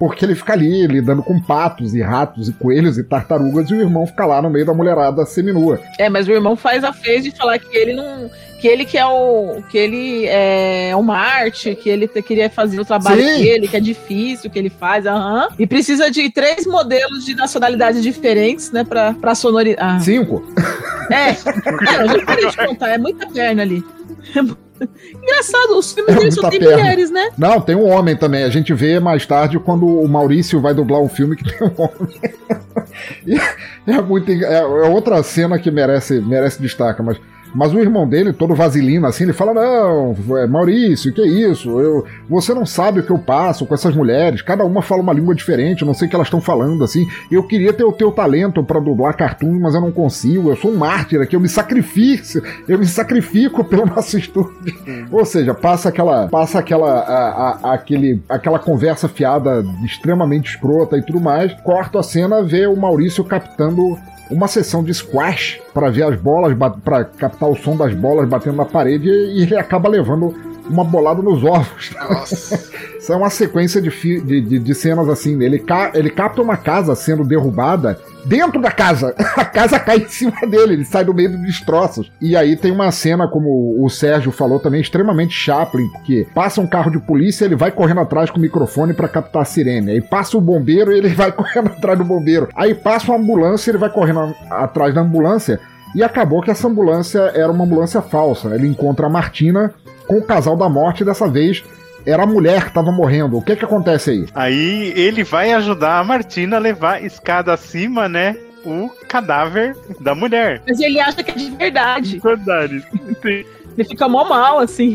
A: porque ele fica ali lidando com patos e ratos e coelhos e tartarugas e o irmão fica lá no meio da mulherada seminua.
J: É, mas o irmão faz a fez de falar que ele não... que ele que é o... que ele é o Marte, que ele te, queria fazer o trabalho
A: Sim.
J: dele, que é difícil, que ele faz, aham. E precisa de três modelos de nacionalidades diferentes, né, pra, pra sonoridade. Ah.
A: Cinco?
J: É, é, eu já parei de contar, é muita perna ali. Engraçado, os filmes dele só tem
A: perna.
J: mulheres, né?
A: Não, tem um homem também. A gente vê mais tarde quando o Maurício vai dublar um filme que tem um homem. é, muito, é, é outra cena que merece, merece destaque, mas... Mas o irmão dele, todo vaselina, assim, ele fala, não, Maurício, que isso? Eu, você não sabe o que eu passo com essas mulheres, cada uma fala uma língua diferente, eu não sei o que elas estão falando, assim. Eu queria ter o teu talento pra dublar cartoon, mas eu não consigo, eu sou um mártir aqui, eu me sacrifico, eu me sacrifico pelo nosso estúdio. Hum. Ou seja, passa aquela, passa aquela, a, a, aquele, aquela conversa fiada extremamente escrota e tudo mais, corta a cena, vê o Maurício captando uma sessão de squash para ver as bolas, para captar o som das bolas batendo na parede e ele acaba levando uma bolada nos ovos. Nossa. Isso é uma sequência de, de, de, de cenas assim. Ele, ca, ele capta uma casa sendo derrubada dentro da casa. A casa cai em cima dele, ele sai do meio dos destroços. E aí tem uma cena, como o Sérgio falou também, extremamente Chaplin, porque passa um carro de polícia, ele vai correndo atrás com o microfone pra captar a sirene. Aí passa o bombeiro e ele vai correndo atrás do bombeiro. Aí passa uma ambulância, ele vai correndo atrás da ambulância. E acabou que essa ambulância era uma ambulância falsa. Ele encontra a Martina com o casal da morte, dessa vez era a mulher que estava morrendo. O que que acontece aí?
K: Aí ele vai ajudar a Martina a levar escada acima, né? O cadáver da mulher.
J: Mas ele acha que é de verdade.
K: Verdade. Sim.
J: Ele fica mó mal, assim.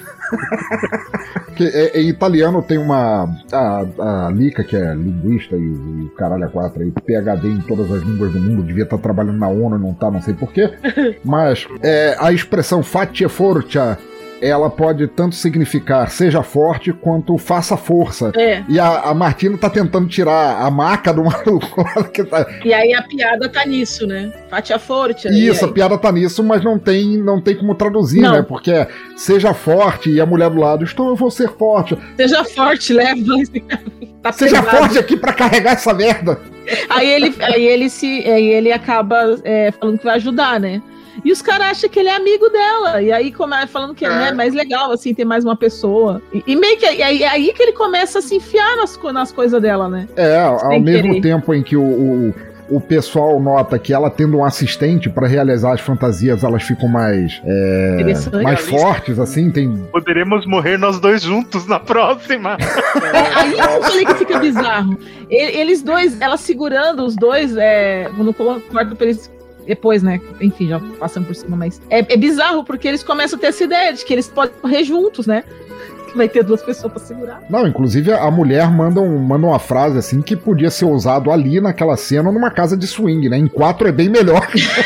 A: Que, é, em italiano tem uma... A, a Lica, que é linguista e, e o caralho a quatro aí, P H D em todas as línguas do mundo, devia estar trabalhando na ONU e não tá, não sei porquê. Mas é, a expressão facie forza, ela pode tanto significar seja forte quanto faça força.
J: É.
A: E a, a Martina tá tentando tirar a maca do maluco. Que tá...
J: E aí a piada tá nisso, né? Fatia forte.
A: Isso, a piada tá nisso, mas não tem, não tem como traduzir, não. Né? Porque é, seja forte e a mulher do lado, estou, eu vou ser forte.
J: Seja forte, leva. Tá
A: seja forte aqui pra carregar essa merda.
J: Aí ele, aí ele, se, aí ele acaba é, falando que vai ajudar, né? E os caras acham que ele é amigo dela. E aí come, falando que é né, mais legal, assim, ter mais uma pessoa. E, e meio que é aí, aí que ele começa a se enfiar nas, nas coisas dela, né?
A: É, ao
J: Sem
A: mesmo
J: querer.
A: tempo em que o, o, o pessoal nota que ela tendo um assistente pra realizar as fantasias, elas ficam mais, é, mais fortes, assim, tem...
K: Poderemos morrer nós dois juntos na próxima.
J: É, aí eu falei que fica bizarro. Eles dois, ela segurando os dois, é, no quarto pra eles... Depois, né? Enfim, já passando por cima, mas... É, é bizarro, porque eles começam a ter essa ideia de que eles podem correr juntos, né? Vai ter duas pessoas pra segurar.
A: Não, inclusive a mulher manda, um, manda uma frase assim que podia ser usado ali naquela cena numa casa de swing, né? Em quatro é bem melhor.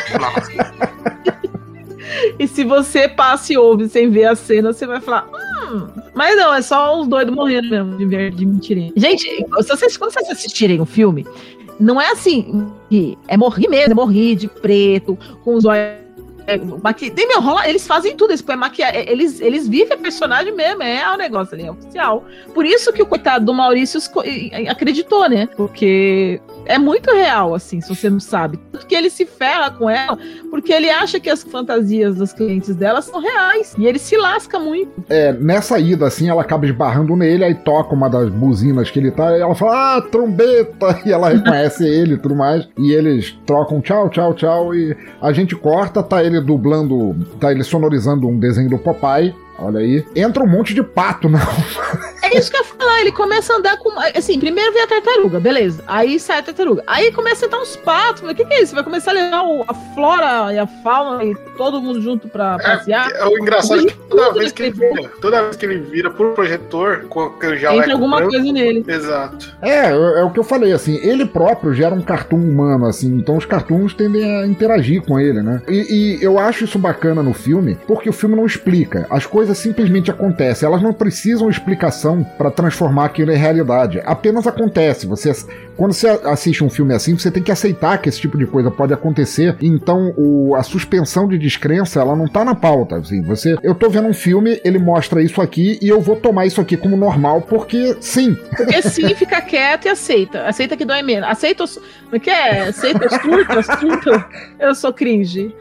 J: E se você passa e ouve sem ver a cena, você vai falar... Hum, mas não, é só os doidos morrendo mesmo, de, ver, de mentirinha. Gente, se vocês, quando vocês assistirem o filme... Não é assim, é morrer mesmo, é morrer de preto, com os olhos. É, maqui... Tem, meu, rola, eles fazem tudo, eles, maqui... eles, eles vivem a personagem mesmo, é o negócio ali, é oficial. Por isso que o coitado do Maurício acreditou, né? Porque é muito real, assim, se você não sabe. Porque ele se ferra com ela, porque ele acha que as fantasias dos clientes dela são reais. E ele se lasca muito.
A: É, nessa ida, assim, ela acaba esbarrando nele, aí toca uma das buzinas que ele tá, e ela fala, ah, trombeta! E ela reconhece ele e tudo mais. E eles trocam tchau, tchau, tchau. E a gente corta, tá ele dublando, tá ele sonorizando um desenho do Popeye. Olha aí. Entra um monte de pato, não.
J: É isso que eu ia falar, ele começa a andar com... Assim, primeiro vem a tartaruga, beleza. Aí sai a tartaruga. Aí começa a entrar uns patos. O que, que é isso? Vai começar a levar o, a flora e a fauna e todo mundo junto pra passear?
I: É, é o engraçado é que toda vez que ele vira, toda vez que ele vira pro projetor, que já
J: entra alguma branco, coisa nele.
I: Exato.
A: É, é o que eu falei, assim, ele próprio gera um cartoon humano, assim, então os cartoons tendem a interagir com ele, né? E, e eu acho isso bacana no filme, porque o filme não explica. As coisas simplesmente acontecem. Elas não precisam explicação ação pra transformar aquilo em realidade. Apenas acontece. Você, quando você assiste um filme assim, você tem que aceitar que esse tipo de coisa pode acontecer. Então, o, a suspensão de descrença, ela não tá na pauta. Assim, você, eu tô vendo um filme, ele mostra isso aqui e eu vou tomar isso aqui como normal, porque sim.
J: Porque sim, fica quieto e aceita. Aceita que dói menos. Aceita os... Como é que é? Aceita os turtos, turtos. Eu sou cringe.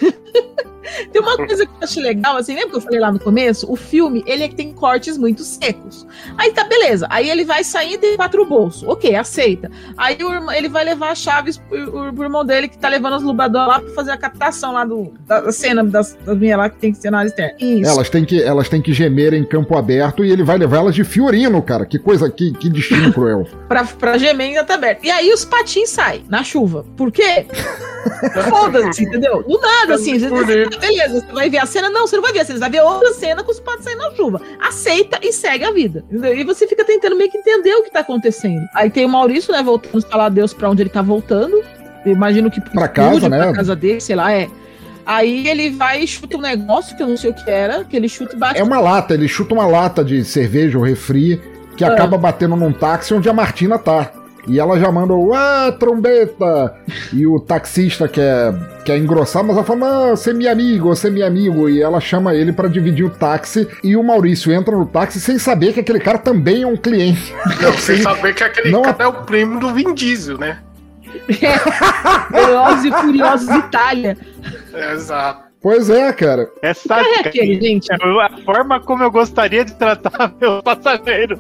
J: Tem uma coisa que eu achei legal, assim, lembra que eu falei lá no começo? O filme, ele tem cortes muito secos. Aí tá, beleza. Aí ele vai sair de quatro bolsos. Ok, aceita. Aí o irmão, ele vai levar as chaves pro, pro irmão dele, que tá levando as lubadoras lá pra fazer a captação lá do, da cena das, das minhas lá, que tem cenário externo. Isso.
A: Elas têm que, elas têm que gemer em campo aberto e ele vai levar elas de Fiorino, cara. Que coisa, que, que destino cruel.
J: pra, pra gemer ainda tá aberto. E aí os patins saem na chuva. Por quê? Foda-se, entendeu? Do nada, assim. Beleza, você vai ver a cena? Não, você não vai ver a cena. Você vai ver outra cena com os patos saindo na chuva. Aceita e segue a vida. Entendeu? E você fica tentando meio que entender o que tá acontecendo. Aí tem o Maurício, né, voltando a falar a Deus pra onde ele tá voltando. Eu imagino que
A: pra casa, estúdio, né?
J: Pra casa dele, sei lá, é. Aí ele vai e chuta um negócio que eu não sei o que era, que ele chuta e bate.
A: É uma lata, ele chuta uma lata de cerveja ou refri que ah. acaba batendo num táxi onde a Martina tá. E ela já manda o ah, trombeta! E o taxista quer, quer engrossar, mas ela fala, não, você é meu amigo, você é meu amigo. E ela chama ele pra dividir o táxi. E o Maurício entra no táxi sem saber que aquele cara também é um cliente.
I: Não, sem saber que aquele não... cara é o primo do Vin Diesel, né?
J: Velozes e Furiosos Itália.
I: É, exato.
A: Pois é, cara.
K: É sádica.
J: É aquele, gente?
K: A forma como eu gostaria de tratar meus passageiros.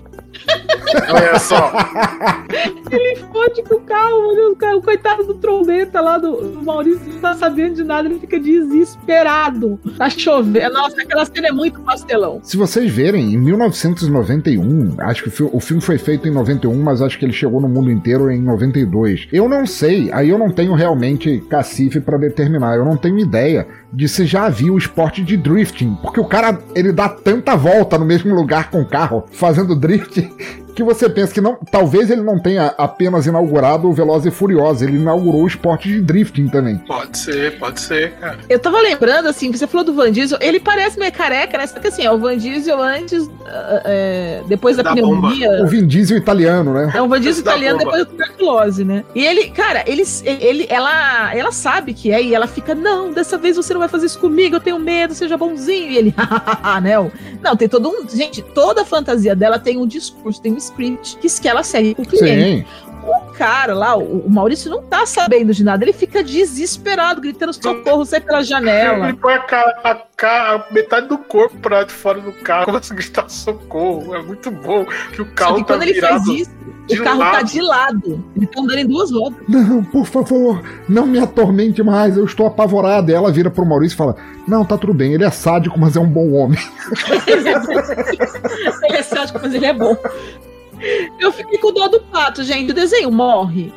I: Olha só.
J: Ele fode com o carro, o coitado do trombeta lá do, do Maurício não tá sabendo de nada, ele fica desesperado. Tá chovendo. Nossa, aquela cena é muito pastelão.
A: Se vocês verem, em mil novecentos e noventa e um, acho que o filme foi feito em noventa e um, mas acho que ele chegou no mundo inteiro em noventa e dois. Eu não sei, aí eu não tenho realmente cacife pra determinar, eu não tenho ideia de se já havia o esporte de drifting, porque o cara, ele dá tanta volta no mesmo lugar com o carro, fazendo drift, que você pensa que não, talvez ele não tenha apenas inaugurado o Velozes e Furiosos, ele inaugurou o esporte de drifting também.
I: Pode ser, pode ser, cara.
J: Eu tava lembrando, assim, você falou do Van Diesel, ele parece meio careca, né? Só que assim, é o Van Diesel antes, é, depois da, da pneumonia.
A: Bomba. O Vin Diesel italiano, né?
J: É o Van Diesel italiano depois da tuberculose, né? E ele, cara, ele, ele, ela, ela sabe que é, e ela fica, não, dessa vez você não vai fazer isso comigo, eu tenho medo, seja bonzinho. E ele, hahaha, não. Não, tem todo um, gente, toda a fantasia dela tem um discurso, tem um script que, que ela segue com o cliente. Sim. O cara lá, o, o Maurício não tá sabendo de nada, ele fica desesperado, gritando socorro, sai pela janela.
I: Ele põe a, cara, a, cara, a metade do corpo pra de fora do carro, começa a gritar socorro. É muito bom que o carro
J: que
I: tá
J: quando ele faz isso, o carro
I: lado.
J: tá de lado. Ele tá andando em duas rodas.
A: Não, por favor, não me atormente mais, eu estou apavorado. E ela vira pro Maurício e fala, não, tá tudo bem, ele é sádico, mas é um bom homem.
J: Ele é sádico, mas ele é bom. Eu fiquei com dó do pato, gente. O desenho morre.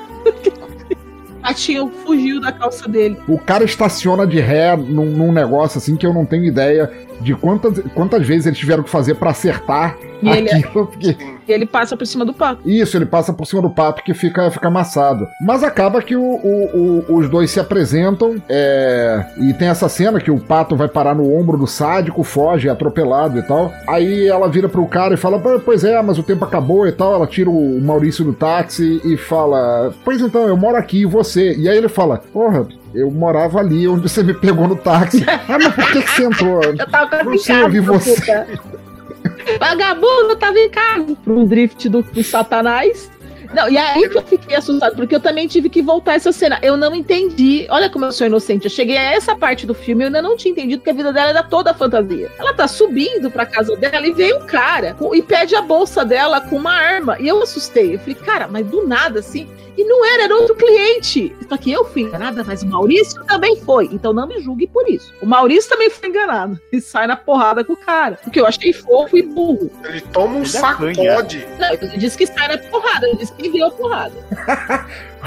J: O patinho fugiu da calça dele.
A: O cara estaciona de ré num, num negócio assim que eu não tenho ideia de quantas, quantas vezes eles tiveram que fazer pra acertar
J: e
A: aquilo.
J: Ele,
A: porque...
J: E ele passa por cima do pato.
A: Isso, ele passa por cima do pato que fica, fica amassado. Mas acaba que o, o, o, os dois se apresentam é... e tem essa cena que o pato vai parar no ombro do sádico, foge, é atropelado e tal. Aí ela vira pro cara e fala, pois é, mas o tempo acabou e tal. Ela tira o Maurício do táxi e fala, pois então, eu moro aqui e você? E aí ele fala, porra, eu morava ali onde você me pegou no táxi. Ah, mas por que, que você entrou?
J: Eu tava
A: não sei, eu vi você.
J: Vagabundo, eu tava em casa. Pra um drift do, do Satanás. Não, e aí que eu fiquei assustado, porque eu também tive que voltar essa cena. Eu não entendi. Olha como eu sou inocente. Eu cheguei a essa parte do filme e eu ainda não tinha entendido que a vida dela era toda fantasia. Ela tá subindo pra casa dela e veio um cara com, e pede a bolsa dela com uma arma. E eu assustei. Eu falei, cara, mas do nada assim. E não era, era outro cliente. Só que eu fui enganada, mas o Maurício também foi. Então não me julgue por isso. O Maurício também foi enganado. E sai na porrada com o cara. Porque eu achei fofo e burro.
I: Ele toma um
K: Ele
I: sacode.
J: Não, ele disse que sai na porrada. Ele disse que deu a porrada.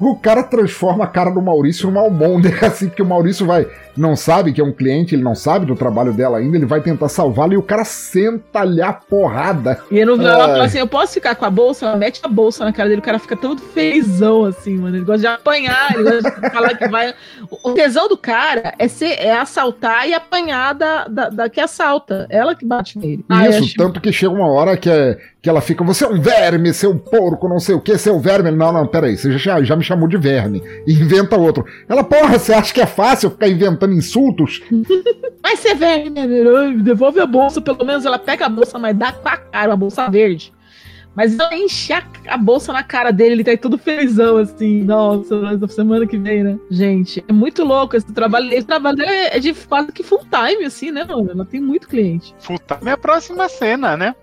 A: o cara transforma a cara do Maurício numa almôndega, assim, porque o Maurício vai, não sabe que é um cliente, ele não sabe do trabalho dela ainda, ele vai tentar salvá-lo e o cara senta-lhe a porrada.
J: E no final ela
A: Ah.
J: fala assim, eu posso ficar com a bolsa? Ela mete a bolsa na cara dele, o cara fica todo felizão, assim, mano. Ele gosta de apanhar, ele gosta de falar que vai... O tesão do cara é, ser, é assaltar e apanhar da, da, da que assalta. Ela que bate nele. Ah, eu
A: Isso,
J: acho-
A: tanto que chega uma hora que, é, que ela fica, você é um verme, seu porco, não sei o que, seu verme. Ele, não, não, peraí, você já, já me chamou de verme. E inventa outro. Ela, porra, você acha que é fácil ficar inventando insultos?
J: Vai ser velho, né? Ai, devolve a bolsa, pelo menos ela pega a bolsa, mas dá com a cara, uma bolsa verde. Mas ela enche a, a bolsa na cara dele, ele tá aí todo felizão, assim. Nossa, na semana que vem, né? Gente, é muito louco esse trabalho. Esse trabalho dele é de quase que full time, assim, né, mano? Ela tem muito cliente.
K: Full time é a próxima cena, né?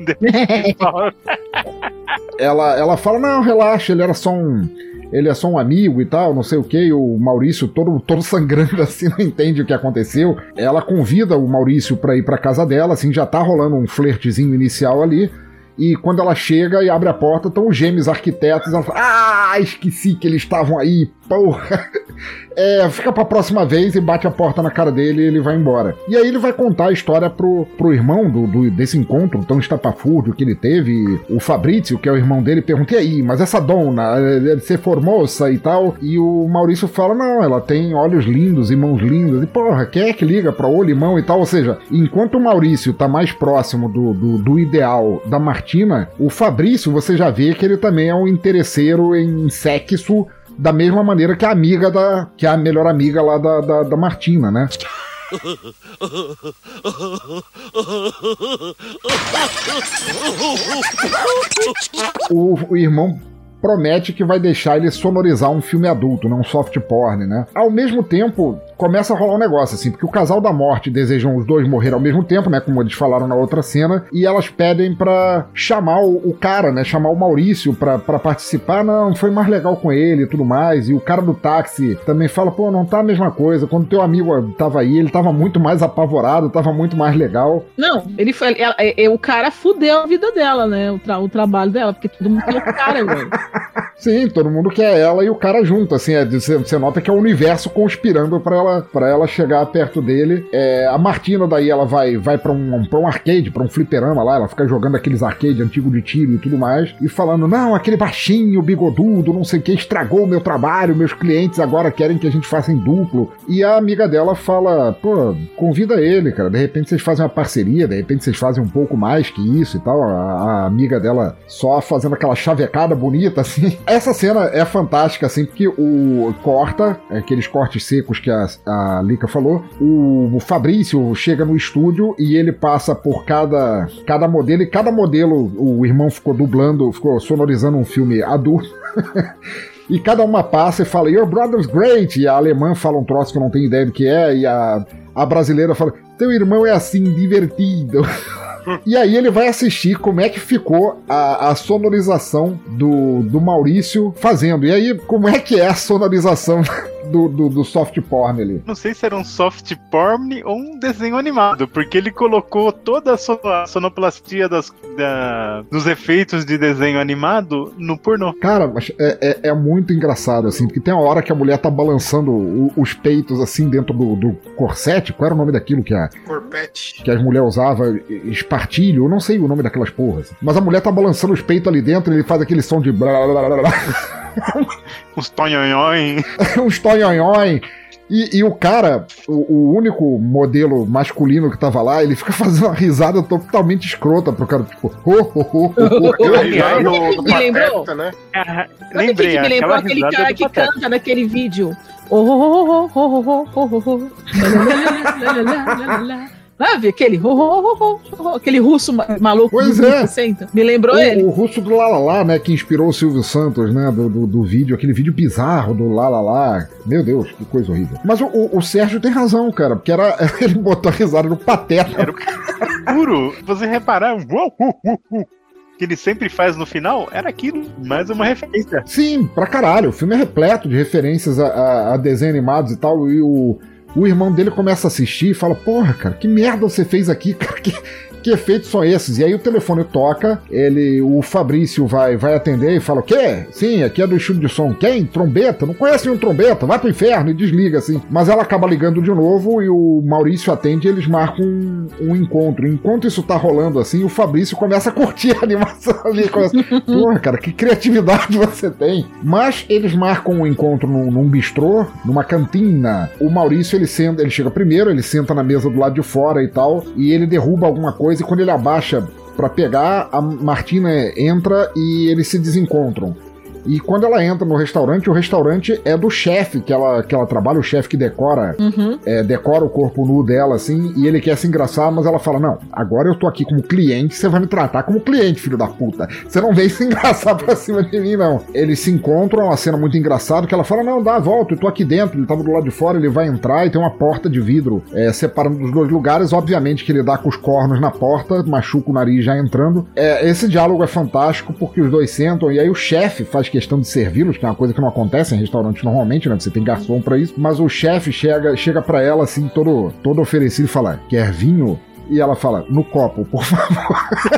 A: Ela, ela fala, não, relaxa, ele era só um... Ele é só um amigo e tal, não sei o que. E o Maurício, todo, todo sangrando assim, não entende o que aconteceu. Ela convida o Maurício pra ir pra casa dela, assim, já tá rolando um flertezinho inicial ali. E quando ela chega e abre a porta, estão os gêmeos arquitetos. Ela fala, ah, esqueci que eles estavam aí, porra. É, fica pra próxima vez e bate a porta na cara dele e ele vai embora. E aí ele vai contar a história pro, pro irmão do, do, desse encontro tão estapafúrdio que ele teve. O Fabrício, que é o irmão dele, pergunta, e aí, mas essa dona, você formosa e tal? E o Maurício fala, não, ela tem olhos lindos e mãos lindas. E porra, quem é que liga pra olho e mão e tal? Ou seja, enquanto o Maurício tá mais próximo do, do, do ideal da Martina, o Fabrício, você já vê que ele também é um interesseiro em sexo, da mesma maneira que a amiga da. que é a melhor amiga lá da, da, da Martina, né? O, o irmão promete que vai deixar ele sonorizar um filme adulto, não um soft porn, né? Ao mesmo tempo, começa a rolar um negócio, assim, porque o casal da morte desejam os dois morrer ao mesmo tempo, né? Como eles falaram na outra cena, e elas pedem pra chamar o, o cara, né? Chamar o Maurício pra, pra participar. Não, foi mais legal com ele e tudo mais. E o cara do táxi também fala, pô, não tá a mesma coisa. Quando teu amigo tava aí, ele tava muito mais apavorado, tava muito mais legal.
J: Não, ele foi. ela- é- é- o cara fudeu a vida dela, né? O, tra- o trabalho dela, porque todo mundo quer o cara, velho.
A: Sim, todo mundo quer ela e o cara junto, assim, é, você, você nota que é o universo conspirando pra ela, pra ela chegar perto dele. É, a Martina daí, ela vai, vai pra, um, pra um arcade, pra um fliperama lá, ela fica jogando aqueles arcade antigo de tiro e tudo mais, e falando, não, aquele baixinho, bigodudo, não sei o que, estragou o meu trabalho, meus clientes agora querem que a gente faça em duplo. E a amiga dela fala, pô, convida ele, cara, de repente vocês fazem uma parceria, de repente vocês fazem um pouco mais que isso e tal. A, a amiga dela só fazendo aquela chavecada bonita, assim. Essa cena é fantástica, assim, porque o corta, aqueles cortes secos que a, a Lika falou, o, o Fabrício chega no estúdio e ele passa por cada, cada modelo, e cada modelo o irmão ficou dublando, ficou sonorizando um filme adulto. E cada uma passa e fala, your brother's great, e a alemã fala um troço que eu não tenho ideia do que é, e a, a brasileira fala, teu irmão é assim, divertido. E aí ele vai assistir como é que ficou a, a sonorização do, do Maurício fazendo. E aí, como é que é a sonorização do, do, do soft porn ali?
K: Não sei se era um soft porn ou um desenho animado, porque ele colocou toda a so- a sonoplastia das, da- dos efeitos de desenho animado no pornô.
A: Cara, mas é, é, é muito engraçado, assim, porque tem uma hora que a mulher tá balançando o- os peitos, assim, dentro do, do corsete. Qual era o nome daquilo que, a,
I: Corpete.
A: que as mulheres usavam? Espartilho? Eu não sei o nome daquelas porras. Mas a mulher tá balançando os peitos ali dentro e ele faz aquele som de... blá, blá, blá, blá, blá.
K: Uns tonhonhões.
A: Uns tonhonhões. E, e o cara, o, o único modelo masculino que tava lá, ele fica fazendo uma risada totalmente escrota pro cara, tipo... Ho, ho, ho, ho, ho.
K: Aliás,
J: Sabe o que me lembrou?
I: né?
K: Ah,
J: Sabe o que
K: lembrei,
J: que me lembrou?
K: aquela
J: Aquele
K: risada
J: cara
K: do
J: que
K: Pateta.
J: canta naquele vídeo. Oh, oh, oh, oh, oh, oh, oh, oh, oh. Sabe? Aquele, oh, oh, oh, oh, oh, aquele russo ma- maluco
A: Pois
J: dos
A: é.
J: anos sessenta. Me lembrou
A: o,
J: ele.
A: O russo do Lalala, né, que inspirou o Silvio Santos, né, do, do, do vídeo, aquele vídeo bizarro do Lalala. Meu Deus, que coisa horrível. Mas o, o, o Sérgio tem razão, cara, porque era, ele botou a risada no Pateta.
K: Era o puro. Você reparar, uou, uou, uou, uou, que ele sempre faz no final, era aquilo, mais uma referência.
A: Sim, pra caralho. O filme é repleto de referências a, a, a desenhos animados e tal, e o... O irmão dele começa a assistir e fala, porra, cara, que merda você fez aqui, cara, que, que efeitos são esses? E aí o telefone toca, ele, o Fabrício vai, vai atender e fala, o quê? Sim, aqui é do estúdio de som. Quem? Trombeta? Não conhece nenhum trombeta? Vai pro inferno e desliga, assim. Mas ela acaba ligando de novo e o Maurício atende e eles marcam um, um encontro. Enquanto isso tá rolando assim, o Fabrício começa a curtir a animação ali. Começa, porra, cara, que criatividade você tem. Mas eles marcam um encontro num, num bistrô, numa cantina. O Maurício, ele, senta, ele chega primeiro, ele senta na mesa do lado de fora e tal, e ele derruba alguma coisa, e quando ele abaixa pra pegar, a Martina entra e eles se desencontram. E quando ela entra no restaurante, o restaurante é do chefe que ela, que ela trabalha, o chefe que decora, uhum. é, decora o corpo nu dela, assim, e ele quer se engraçar, mas ela fala, não, agora eu tô aqui como cliente, você vai me tratar como cliente, filho da puta. Você não veio se engraçar pra cima de mim, não. Eles se encontram, uma cena muito engraçada, que ela fala, não, dá a volta, eu tô aqui dentro, ele tava do lado de fora, ele vai entrar e tem uma porta de vidro é, separando os dois lugares, obviamente que ele dá com os cornos na porta, machuca o nariz já entrando. É, esse diálogo é fantástico, porque os dois sentam, e aí o chefe faz questão de servi-los, que é uma coisa que não acontece em restaurante normalmente, né? Você tem garçom pra isso, mas o chefe chega, chega pra ela assim, todo, todo oferecido e fala, quer vinho? E ela fala, no copo, por favor.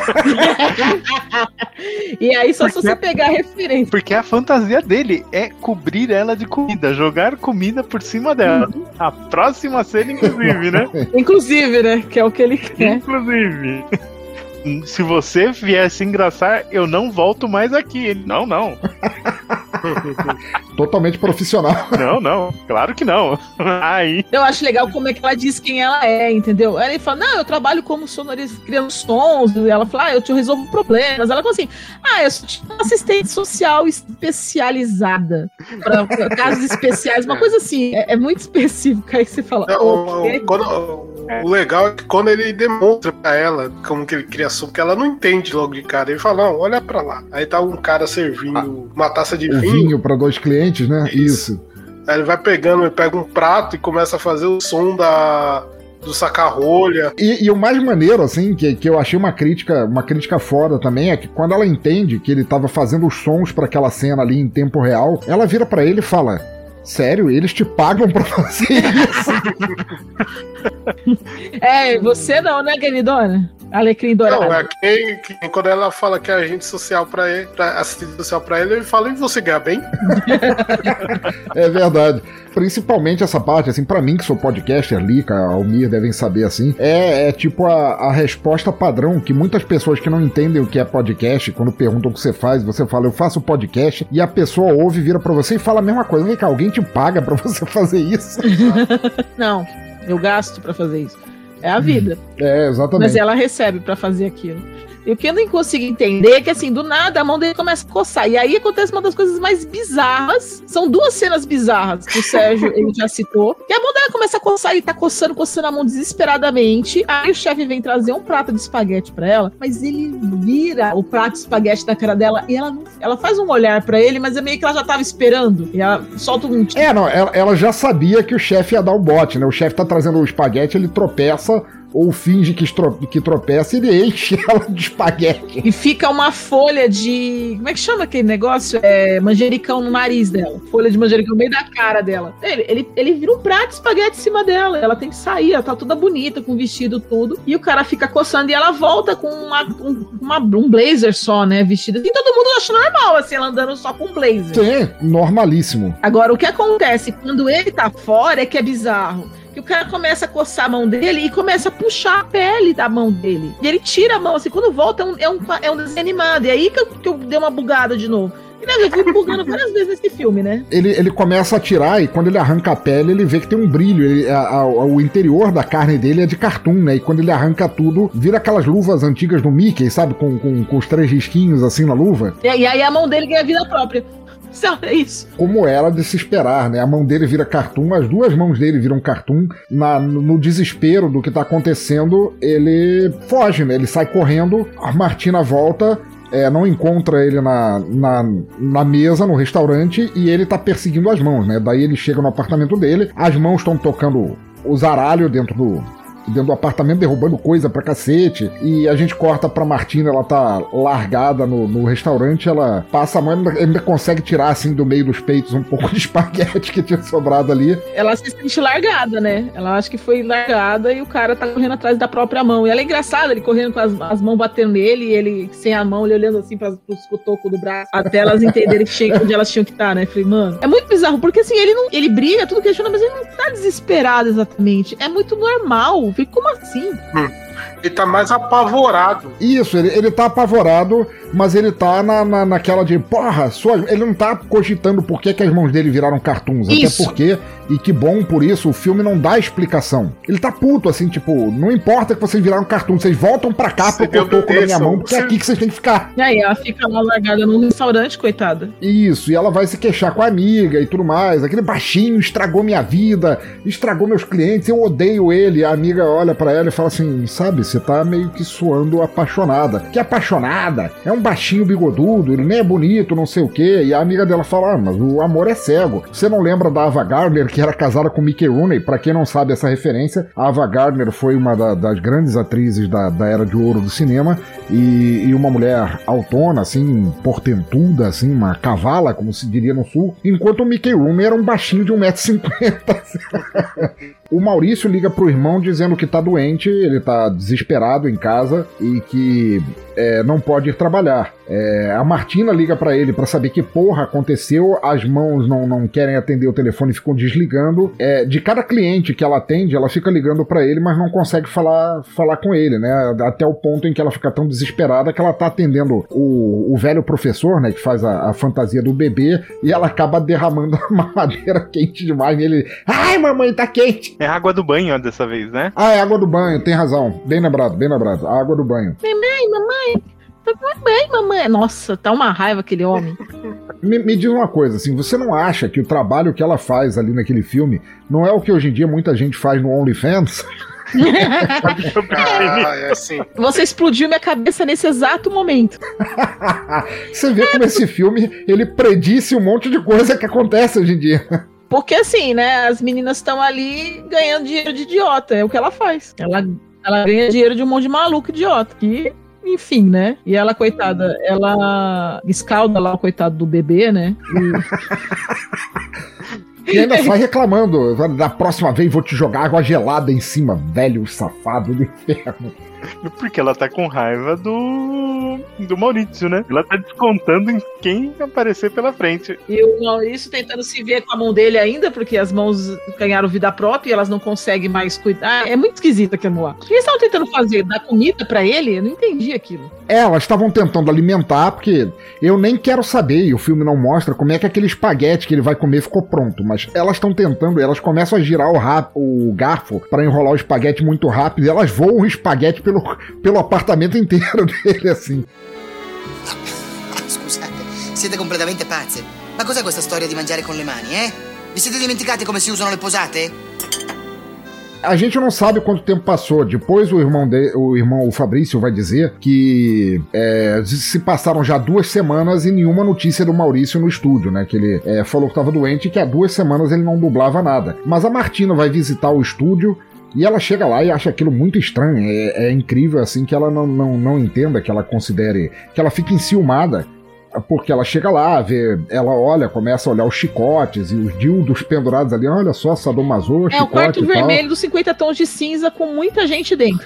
J: E aí só se você pegar a referência.
K: Porque a fantasia dele é cobrir ela de comida, jogar comida por cima dela. Uhum. A próxima cena, inclusive, né?
J: Inclusive, né? Que é o que ele quer.
K: Inclusive. Se você vier se engraçar, eu não volto mais aqui. Ele, não, não.
A: Totalmente profissional.
K: Não, não. Claro que não. Aí.
J: Eu acho legal como é que ela diz quem ela é, entendeu? Aí ele fala, não, eu trabalho como sonorista, criando sons. E ela fala, ah, eu te resolvo problemas. Ela fala assim, ah, eu sou uma assistente social especializada. Pra, pra casos especiais, uma coisa assim. É, é muito específica. Aí você fala,
I: é,
J: okay.
I: o, quando, o legal é que quando ele demonstra pra ela como que ele cria som, porque ela não entende logo de cara. Ele fala, não, olha pra lá. Aí tá um cara servindo ah, uma taça de
A: o
I: vinho.
A: vinho pra dois clientes, né? Isso. Isso.
I: Aí ele vai pegando, ele pega um prato e começa a fazer o som da... do saca-rolha.
A: E, e o mais maneiro, assim, que, que eu achei uma crítica, uma crítica foda também, é que quando ela entende que ele tava fazendo os sons pra aquela cena ali em tempo real, ela vira pra ele e fala, sério, eles te pagam pra fazer isso?
J: É, você não, né, queridona? Alecrim dourado.
I: Não, é quem, quem, quando ela fala que é agente social pra ele, pra assistente social pra ele, ele fala, e você ganha bem?
A: É verdade. Principalmente essa parte, assim, pra mim que sou podcaster, Lica, Almir devem saber, assim, é, é tipo a, a resposta padrão que muitas pessoas que não entendem o que é podcast, quando perguntam o que você faz, você fala, eu faço podcast, e a pessoa ouve, vira pra você e fala a mesma coisa. Vem cá, alguém te paga pra você fazer isso?
J: Não, eu gasto pra fazer isso. É a vida.
A: É, exatamente.
J: Mas ela recebe pra fazer aquilo. E o que eu nem consigo entender é que, assim, do nada a mão dele começa a coçar. E aí acontece uma das coisas mais bizarras. São duas cenas bizarras que o Sérgio ele já citou. Que a mão dela começa a coçar e tá coçando, coçando a mão desesperadamente. Aí o chefe vem trazer um prato de espaguete pra ela, mas ele vira o prato de espaguete na cara dela e ela, não, ela faz um olhar pra ele, mas é meio que ela já tava esperando. E ela solta um...
A: É, não, ela, ela já sabia que o chefe ia dar o bote, né? O chefe tá trazendo o espaguete, ele tropeça ou finge que, estro... que tropeça e ele enche ela de espaguete.
J: E fica uma folha de... Como é que chama aquele negócio? É manjericão no nariz dela. Folha de manjericão no meio da cara dela. Ele, ele, ele vira um prato de espaguete em cima dela. Ela tem que sair, ela tá toda bonita, com vestido tudo. E o cara fica coçando e ela volta com uma, um, uma, um blazer só, né? Vestida assim. Todo mundo acha normal, assim, ela andando só com blazer.
A: Sim, normalíssimo.
J: Agora, o que acontece quando ele tá fora é que é bizarro. Que o cara começa a coçar a mão dele e começa a puxar a pele da mão dele. E ele tira a mão, assim, quando volta é um, é um, é um desenho animado. E aí que eu, que eu dei uma bugada de novo. E né, eu fui bugando várias vezes nesse filme, né?
A: Ele, ele começa a tirar e quando ele arranca a pele, ele vê que tem um brilho. Ele, a, a, o interior da carne dele é de cartoon, né? E quando ele arranca tudo, vira aquelas luvas antigas do Mickey, sabe? Com, com, com os três risquinhos assim na luva.
J: E, e aí a mão dele ganha vida própria. É isso.
A: Como era de se esperar, né? A mão dele vira cartoon, as duas mãos dele viram cartoon. Na, no desespero do que tá acontecendo, ele foge, né? Ele sai correndo, a Martina volta, é, não encontra ele na, na, na mesa, no restaurante, e ele tá perseguindo as mãos, né? Daí ele chega no apartamento dele, as mãos estão tocando o zaralho dentro do... dentro do apartamento derrubando coisa pra cacete. E a gente corta pra Martina, ela tá largada no, no restaurante, ela passa a mão, ainda, ainda consegue tirar assim do meio dos peitos um pouco de espaguete que tinha sobrado ali.
J: Ela se sente largada, né? Ela acha que foi largada e o cara tá correndo atrás da própria mão. E ela é engraçada, ele correndo com as, as mãos batendo nele e ele sem a mão, ele olhando assim para os cotocos do braço, até elas entenderem que chega onde elas tinham que estar, né? Falei, mano, é muito bizarro, porque assim, ele não, ele briga, tudo questiona, mas ele não tá desesperado exatamente. É muito normal. Falei, como assim?
I: Hum. Ele tá mais apavorado.
A: Isso, ele, ele tá apavorado, mas ele tá na, na, naquela de, porra, sua... ele não tá cogitando por que, que as mãos dele viraram cartoons. Isso. Até porque, e que bom por isso, o filme não dá explicação. Ele tá puto, assim, tipo, não importa que vocês viraram cartoons, vocês voltam pra cá pro cotoco da minha mão, porque é aqui que vocês têm que ficar.
J: E aí, ela fica lá largada num restaurante, coitada.
A: Isso, e ela vai se queixar com a amiga e tudo mais. Aquele baixinho estragou minha vida, estragou meus clientes, eu odeio ele. A amiga olha pra ela e fala assim, sabe, você tá meio que suando apaixonada. Que apaixonada? É um baixinho bigodudo, ele nem é bonito, não sei o quê. E a amiga dela fala, ah, mas o amor é cego. Você não lembra da Ava Gardner, que era casada com Mickey Rooney? Pra quem não sabe essa referência, a Ava Gardner foi uma da, das grandes atrizes da, da Era de Ouro do cinema e, e uma mulher autona, assim, portentuda, assim, uma cavala, como se diria no sul, enquanto o Mickey Rooney era um baixinho de um metro e cinquenta. O Maurício liga pro irmão dizendo que tá doente, ele tá desesperado em casa e que é, não pode ir trabalhar. É, a Martina liga pra ele pra saber que porra aconteceu, as mãos não, não querem atender o telefone e ficam desligando. É, de cada cliente que ela atende, ela fica ligando pra ele, mas não consegue falar, falar com ele, né? Até o ponto em que ela fica tão desesperada que ela tá atendendo o, o velho professor, né? Que faz a, a fantasia do bebê, e ela acaba derramando a mamadeira quente demais nele. Ai, mamãe, tá quente!
K: É água do banho dessa vez, né?
A: Ah, é água do banho, tem razão. Bem lembrado, bem lembrado. A água do banho.
J: Mamãe, mamãe, mamãe, mamãe. Nossa, tá uma raiva aquele homem.
A: Me, me diz uma coisa, assim, você não acha que o trabalho que ela faz ali naquele filme não é o que hoje em dia muita gente faz no OnlyFans?
I: Ah, é assim.
J: Você explodiu minha cabeça nesse exato momento.
A: Você vê como esse filme, ele predisse um monte de coisa que acontece hoje em dia.
J: Porque assim, né, as meninas estão ali ganhando dinheiro de idiota, é o que ela faz. Ela, ela ganha dinheiro de um monte de maluco idiota, que, enfim, né, e ela, coitada, ela escalda lá o coitado do bebê, né, e...
A: E ainda sai reclamando, da próxima vez vou te jogar água gelada em cima, velho safado do inferno.
K: Porque ela tá com raiva do do Maurício, né? Ela tá descontando em quem aparecer pela frente.
J: E o Maurício tentando se ver com a mão dele ainda, porque as mãos ganharam vida própria e elas não conseguem mais cuidar. É muito esquisito aquilo lá. O que eles estavam tentando fazer? Dar comida pra ele? Eu não entendi aquilo.
A: É, elas estavam tentando alimentar, porque eu nem quero saber, e o filme não mostra como é que aquele espaguete que ele vai comer ficou pronto, mas elas estão tentando, elas começam a girar o, rap, o garfo pra enrolar o espaguete muito rápido, e elas voam o espaguete pelo, pelo apartamento inteiro dele, assim.
H: Scusate, siete completamente pazze. Ma cos'è questa storia di mangiare con le mani, eh? Vi siete dimenticati come si usano le posate?
A: A gente não sabe quanto tempo passou. Depois o irmão, de, o, irmão o Fabrício vai dizer que é, se passaram já duas semanas e nenhuma notícia do Maurício no estúdio, né? Que ele é, falou que estava doente e que há duas semanas ele não dublava nada. Mas a Martina vai visitar o estúdio e ela chega lá e acha aquilo muito estranho. É, é incrível, assim, que ela não, não, não entenda, que ela considere... que ela fique enciumada. Porque ela chega lá, vê, ela olha, começa a olhar os chicotes e os dildos pendurados ali. Olha só, sadomaso, chicote.
J: É o quarto vermelho dos cinquenta tons de cinza com muita gente dentro.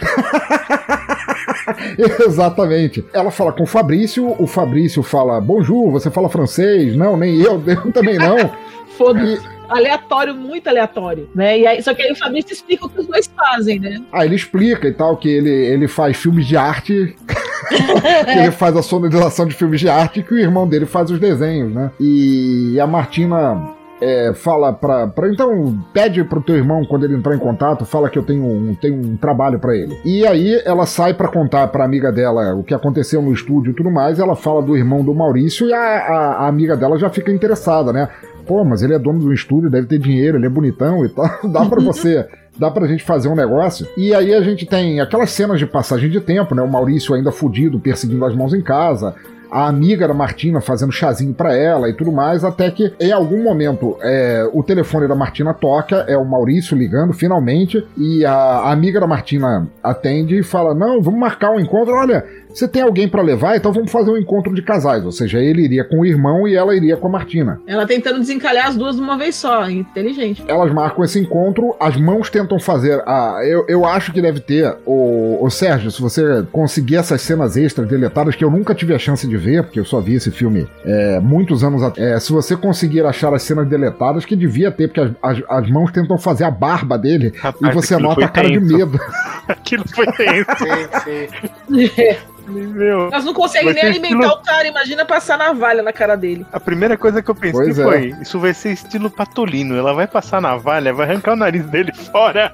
A: Exatamente. Ela fala com o Fabrício, o Fabrício fala, bonjour, você fala francês? Não, nem eu, eu também não.
J: Foda-se. Aleatório, muito aleatório, né? E aí, só que aí o Fabrício explica o que os dois fazem, né?
A: Ah, ele explica e tal, que ele, ele faz filmes de arte, que ele faz a sonorização de filmes de arte, e que o irmão dele faz os desenhos, né? E a Martina é, fala pra, pra... Então, pede pro teu irmão, quando ele entrar em contato, fala que eu tenho um, tenho um trabalho pra ele. E aí ela sai pra contar pra amiga dela o que aconteceu no estúdio e tudo mais, e ela fala do irmão do Maurício, e a, a, a amiga dela já fica interessada, né? Pô, mas ele é dono do estúdio, deve ter dinheiro, ele é bonitão e tal. Dá pra você, dá pra gente fazer um negócio. E aí a gente tem aquelas cenas de passagem de tempo, né? O Maurício ainda fudido, perseguindo as mãos em casa. a amiga da Martina fazendo chazinho pra ela e tudo mais, até que em algum momento é, o telefone da Martina toca, é o Maurício ligando finalmente, e a, a amiga da Martina atende e fala, não, vamos marcar um encontro, olha, você tem alguém pra levar, então vamos fazer um encontro de casais, ou seja, ele iria com o irmão e ela iria com a Martina.
J: Ela tentando desencalhar as duas de uma vez só, inteligente.
A: Elas marcam esse encontro, as mãos tentam fazer, a, eu, eu acho que deve ter, o, o Sérgio, se você conseguir essas cenas extras deletadas, que eu nunca tive a chance de ver, porque eu só vi esse filme é, muitos anos atrás, é, se você conseguir achar as cenas deletadas, que devia ter, porque as, as, as mãos tentam fazer a barba dele, rapaz, e você nota a cara tenso. de medo.
K: Aquilo foi tenso.
J: sim, sim. Meu, elas não conseguem nem alimentar estilo... o cara, imagina passar navalha na cara dele.
K: A primeira coisa que eu pensei pois foi, é. isso vai ser estilo Patolino, ela vai passar navalha, vai arrancar o nariz dele fora.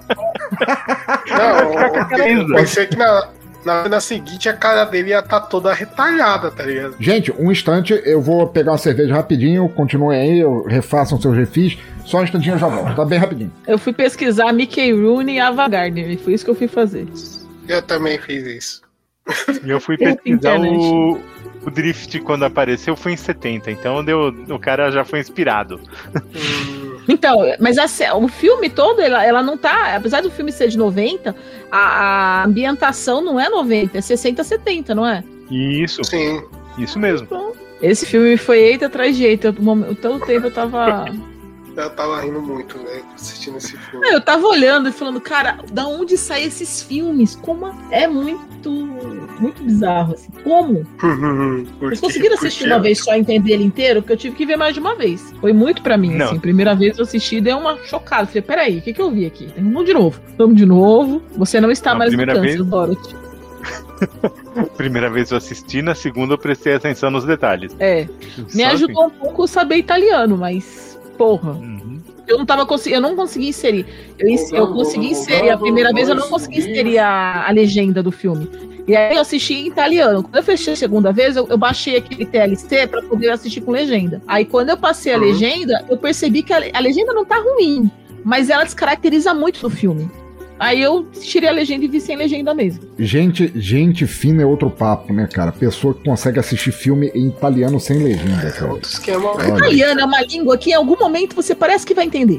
I: Não, eu pensei que na, na, na seguinte a cara dele ia estar tá toda retalhada, tá ligado?
A: Gente, um instante, eu vou pegar uma cerveja rapidinho, continuem aí, eu refaçam seus refis, só um instantinho eu já volto, tá bem rapidinho.
J: Eu fui pesquisar Mickey Rooney e Ava Gardner, e foi isso que eu fui fazer.
I: Eu também fiz isso.
K: E eu fui pesquisar o, o Drift quando apareceu, foi em setenta, então deu, o cara já foi inspirado.
J: Então, mas a, o filme todo, ela, ela não tá, apesar do filme ser de noventa, a, a ambientação não é noventa, é sessenta, setenta, não é?
K: Isso,
I: sim,
K: isso mesmo.
J: Então, esse filme foi eita atrás de eita, todo tempo eu tava...
I: Eu tava rindo muito, né, assistindo esse filme.
J: Não, eu tava olhando e falando, cara, da onde saem esses filmes? Como é muito, muito bizarro, assim. Como? Vocês conseguiram assistir uma vez só e entender ele inteiro? Porque eu tive que ver mais de uma vez. Foi muito pra mim, Não. assim. Primeira vez eu assisti, dei uma chocada. Falei, peraí, o que que eu vi aqui? Vamos de novo. Vamos de novo. Você não está não, mais no câncer, vez... Dorothy.
K: Primeira vez eu assisti, na segunda eu prestei atenção nos detalhes.
J: É. Só Me ajudou assim. um pouco saber italiano, mas... Porra, uhum. eu não tava consegui, eu não consegui inserir. Eu, eu consegui inserir, a primeira vez eu não consegui inserir a, a legenda do filme. E aí eu assisti em italiano. Quando eu fechei a segunda vez, eu, eu baixei aquele T L C pra poder assistir com legenda. Aí quando eu passei a uhum. legenda, eu percebi que a, a legenda não tá ruim, mas ela descaracteriza muito o filme. Aí eu tirei a legenda e vi sem legenda mesmo.
A: Gente, gente fina é outro papo, né, cara? Pessoa que consegue assistir filme em italiano sem legenda, cara.
I: É, esquema...
J: Italiano é uma língua que em algum momento você parece que vai entender.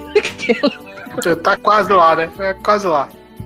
I: Tá quase lá, né? É quase lá.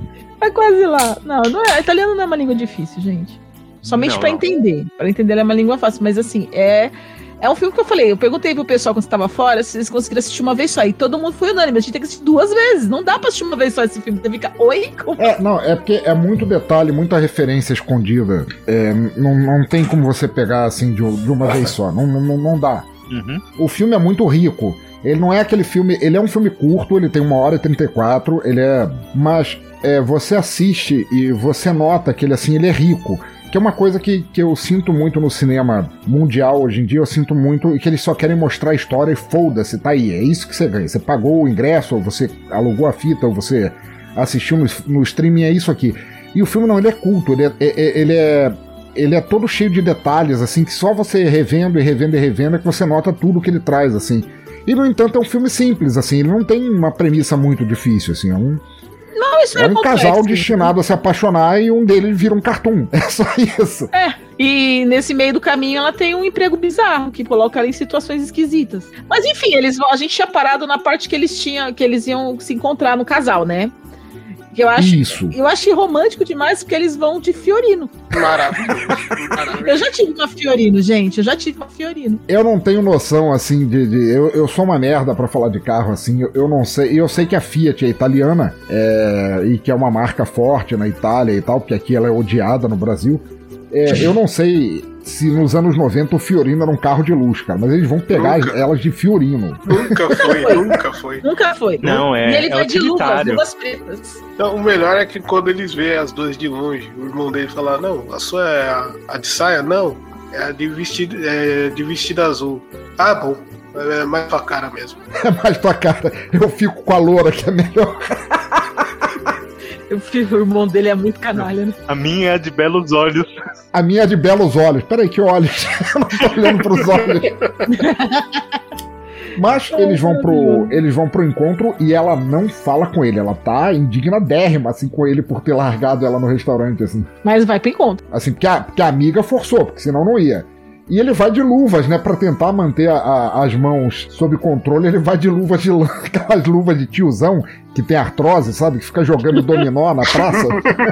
J: É quase lá. Não, não é, italiano não é uma língua difícil, gente. Somente não, pra não. entender. Pra entender ela é uma língua fácil. Mas assim, é... É um filme que eu falei, eu perguntei pro pessoal quando você tava fora se eles conseguiram assistir uma vez só. E todo mundo foi unânime, a gente tem que assistir duas vezes. Não dá pra assistir uma vez só esse filme. Você fica, oi? Como?
A: É, não, é porque é muito detalhe, muita referência escondida. É, não, não tem como você pegar assim de, de uma vez só. Não, não, não dá.
K: Uhum.
A: O filme é muito rico. Ele não é aquele filme. Ele é um filme curto, ele tem uma hora e trinta e quatro. Ele é. Mas é, você assiste e você nota que ele assim, ele é rico. Que é uma coisa que, que eu sinto muito no cinema mundial hoje em dia, eu sinto muito que eles só querem mostrar a história e foda-se, tá aí, é isso que você ganha. Você pagou o ingresso, ou você alugou a fita, ou você assistiu no, no streaming, é isso aqui. E o filme não, ele é culto, ele é, é, ele é, ele é todo cheio de detalhes, assim, que só você revendo e revendo e revendo é que você nota tudo que ele traz, assim. E, no entanto, é um filme simples, assim, ele não tem uma premissa muito difícil, assim, é um...
J: Não, isso
A: é um
J: complexo,
A: casal destinado a se apaixonar e um deles vira um cartoon. É só isso.
J: É, e nesse meio do caminho ela tem um emprego bizarro que coloca ela em situações esquisitas. Mas enfim, eles vão, a gente tinha parado na parte que eles tinham, que eles iam se encontrar no casal, né? Que eu acho,
A: Isso.
J: Eu achei romântico demais porque eles vão de Fiorino.
I: Maravilhoso. Maravilhoso.
J: Eu já tive uma Fiorino, gente. Eu já tive uma Fiorino.
A: Eu não tenho noção, assim, de... de eu, eu sou uma merda pra falar de carro, assim. Eu, eu não sei... E eu sei que a Fiat é italiana é, e que é uma marca forte na Itália e tal, porque aqui ela é odiada no Brasil. É, eu não sei se nos anos noventa o Fiorino era um carro de luxo, cara, mas eles vão pegar
I: nunca.
A: elas de Fiorino.
I: Nunca foi, nunca foi.
J: Nunca foi.
K: Não, é.
J: E ele
K: é
J: vai de luvas, luvas pretas.
I: Então, o melhor é que quando eles veem as duas de longe, o irmão dele fala, não, a sua é a, a de saia? Não, é a de vestido, é de vestido azul. Ah, bom, é mais tua cara mesmo.
A: É mais tua cara. Eu fico com a loura, que é melhor.
J: Eu fico, o irmão dele é muito canalha, né?
K: A minha é de belos olhos.
A: A minha é de belos olhos. Peraí, que olhos? Eu não tô olhando pros olhos. Mas eles vão pro, eles vão pro encontro e ela não fala com ele. Ela tá indignadérrima, assim, com ele por ter largado ela no restaurante, assim.
J: Mas vai pro encontro.
A: Assim, porque a, porque a amiga forçou, porque senão não ia. E ele vai de luvas, né? Pra tentar manter a, a, as mãos sob controle, ele vai de luvas de lã, aquelas luvas de tiozão que tem artrose, sabe? Que fica jogando dominó na praça.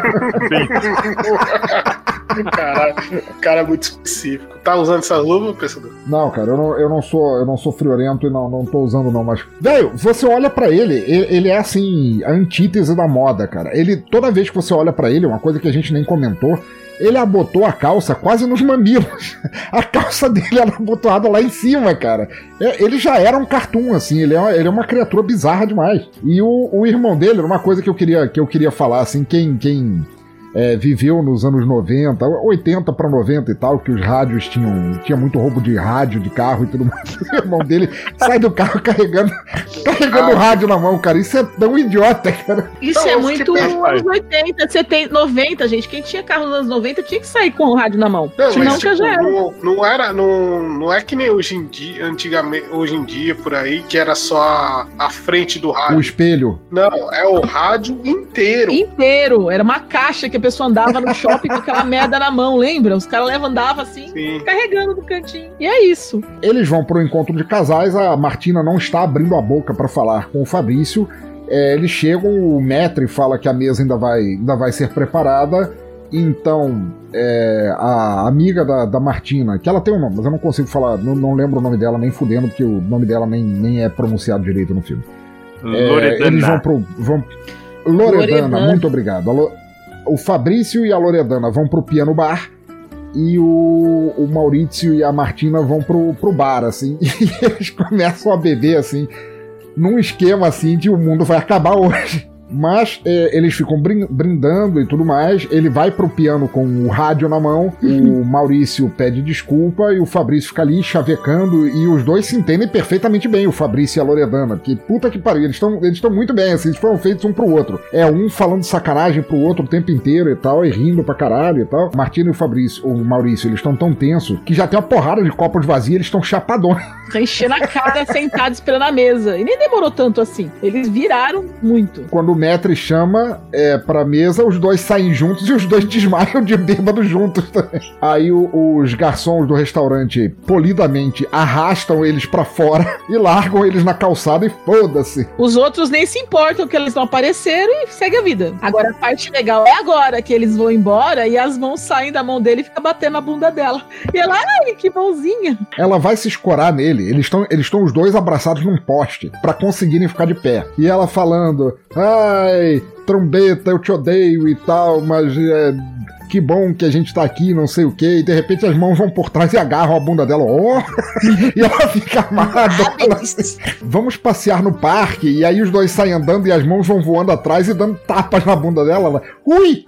I: Caralho, o cara é muito específico. Tá usando essa luva, pensador?
A: Não, cara, eu não, eu não sou eu não sou friorento e não, não tô usando não, mas... Velho, você olha pra ele, ele, ele é assim, a antítese da moda, cara. Ele, toda vez que você olha pra ele, uma coisa que a gente nem comentou, ele abotou a calça quase nos mamilos. A calça dele era abotoada lá em cima, cara. Ele já era um cartoon, assim, ele é, ele é uma criatura bizarra demais. E o, o irmão dele, era uma coisa que eu queria, que eu queria falar, assim, quem... quem É, viveu nos anos noventa, oitenta pra noventa e tal, que os rádios tinham, tinha muito roubo de rádio, de carro e tudo mais. O irmão dele sai do carro carregando, carregando o rádio na mão, cara. Isso é tão idiota, cara.
J: Isso
I: Não,
J: é
I: que
J: muito
I: tem-
J: anos oitenta, setenta, noventa, gente. Quem tinha carro nos anos noventa tinha que sair com o rádio na mão.
I: Não,
J: Senão
I: mas, tipo,
J: já era.
I: não, não era. Não, não é que nem hoje em dia, antigamente, hoje em dia, por aí, que era só a, a frente do rádio.
A: O espelho.
I: Não, é o rádio inteiro.
J: Inteiro. Era uma caixa que a pessoa andava no shopping com aquela merda na mão, lembra? Os caras levam, andavam assim,
I: Sim.
J: carregando no cantinho. E é isso.
A: Eles vão pro encontro de casais, a Martina não está abrindo a boca pra falar com o Fabrício. É, eles chegam, o maître fala que a mesa ainda vai, ainda vai ser preparada. Então, é, a amiga da, da Martina, que ela tem um nome, mas eu não consigo falar, não, não lembro o nome dela nem fudendo, porque o nome dela nem, nem é pronunciado direito no filme. É,
K: Loredana.
A: eles vão pro. Vão... Loredana,
J: Loredana.
A: muito obrigado. A Lo- O Fabrício e a Loredana vão pro piano bar e o, o Maurício e a Martina vão pro, pro bar, assim, e eles começam a beber, assim, num esquema, assim, de o mundo vai acabar hoje. Mas é, eles ficam brin- brindando e tudo mais. Ele vai pro piano com o rádio na mão. O Maurício pede desculpa e o Fabrício fica ali chavecando. E os dois se entendem perfeitamente bem, o Fabrício e a Loredana. Que puta que pariu, eles estão eles tão muito bem, assim, eles foram feitos um pro outro. É um falando sacanagem pro outro o tempo inteiro e tal, e rindo pra caralho e tal. Martina e o Fabrício, o Maurício, eles estão tão tensos que já tem uma porrada de copos vazios, eles estão chapadões.
J: Tá enchendo a cara, sentado esperando a mesa. E nem demorou tanto assim. Eles viraram muito.
A: Quando o maître chama é, pra mesa, os dois saem juntos e os dois desmaiam de bêbado juntos também. Aí o- os garçons do restaurante polidamente arrastam eles pra fora e largam eles na calçada e foda-se.
J: Os outros nem se importam que eles não apareceram e segue a vida. Agora, a parte legal é agora que eles vão embora e as mãos saem da mão dele e fica batendo na bunda dela. E ela, ai, que mãozinha.
A: Ela vai se escorar nele, eles estão eles estão os dois abraçados num poste pra conseguirem ficar de pé. E ela falando, ai, trombeta, eu te odeio e tal, mas é, que bom que a gente tá aqui, não sei o que. E de repente as mãos vão por trás e agarram a bunda dela. Oh! E ela fica amarrada. Ela assim, vamos passear no parque. E aí os dois saem andando e as mãos vão voando atrás e dando tapas na bunda dela. Ela, ui!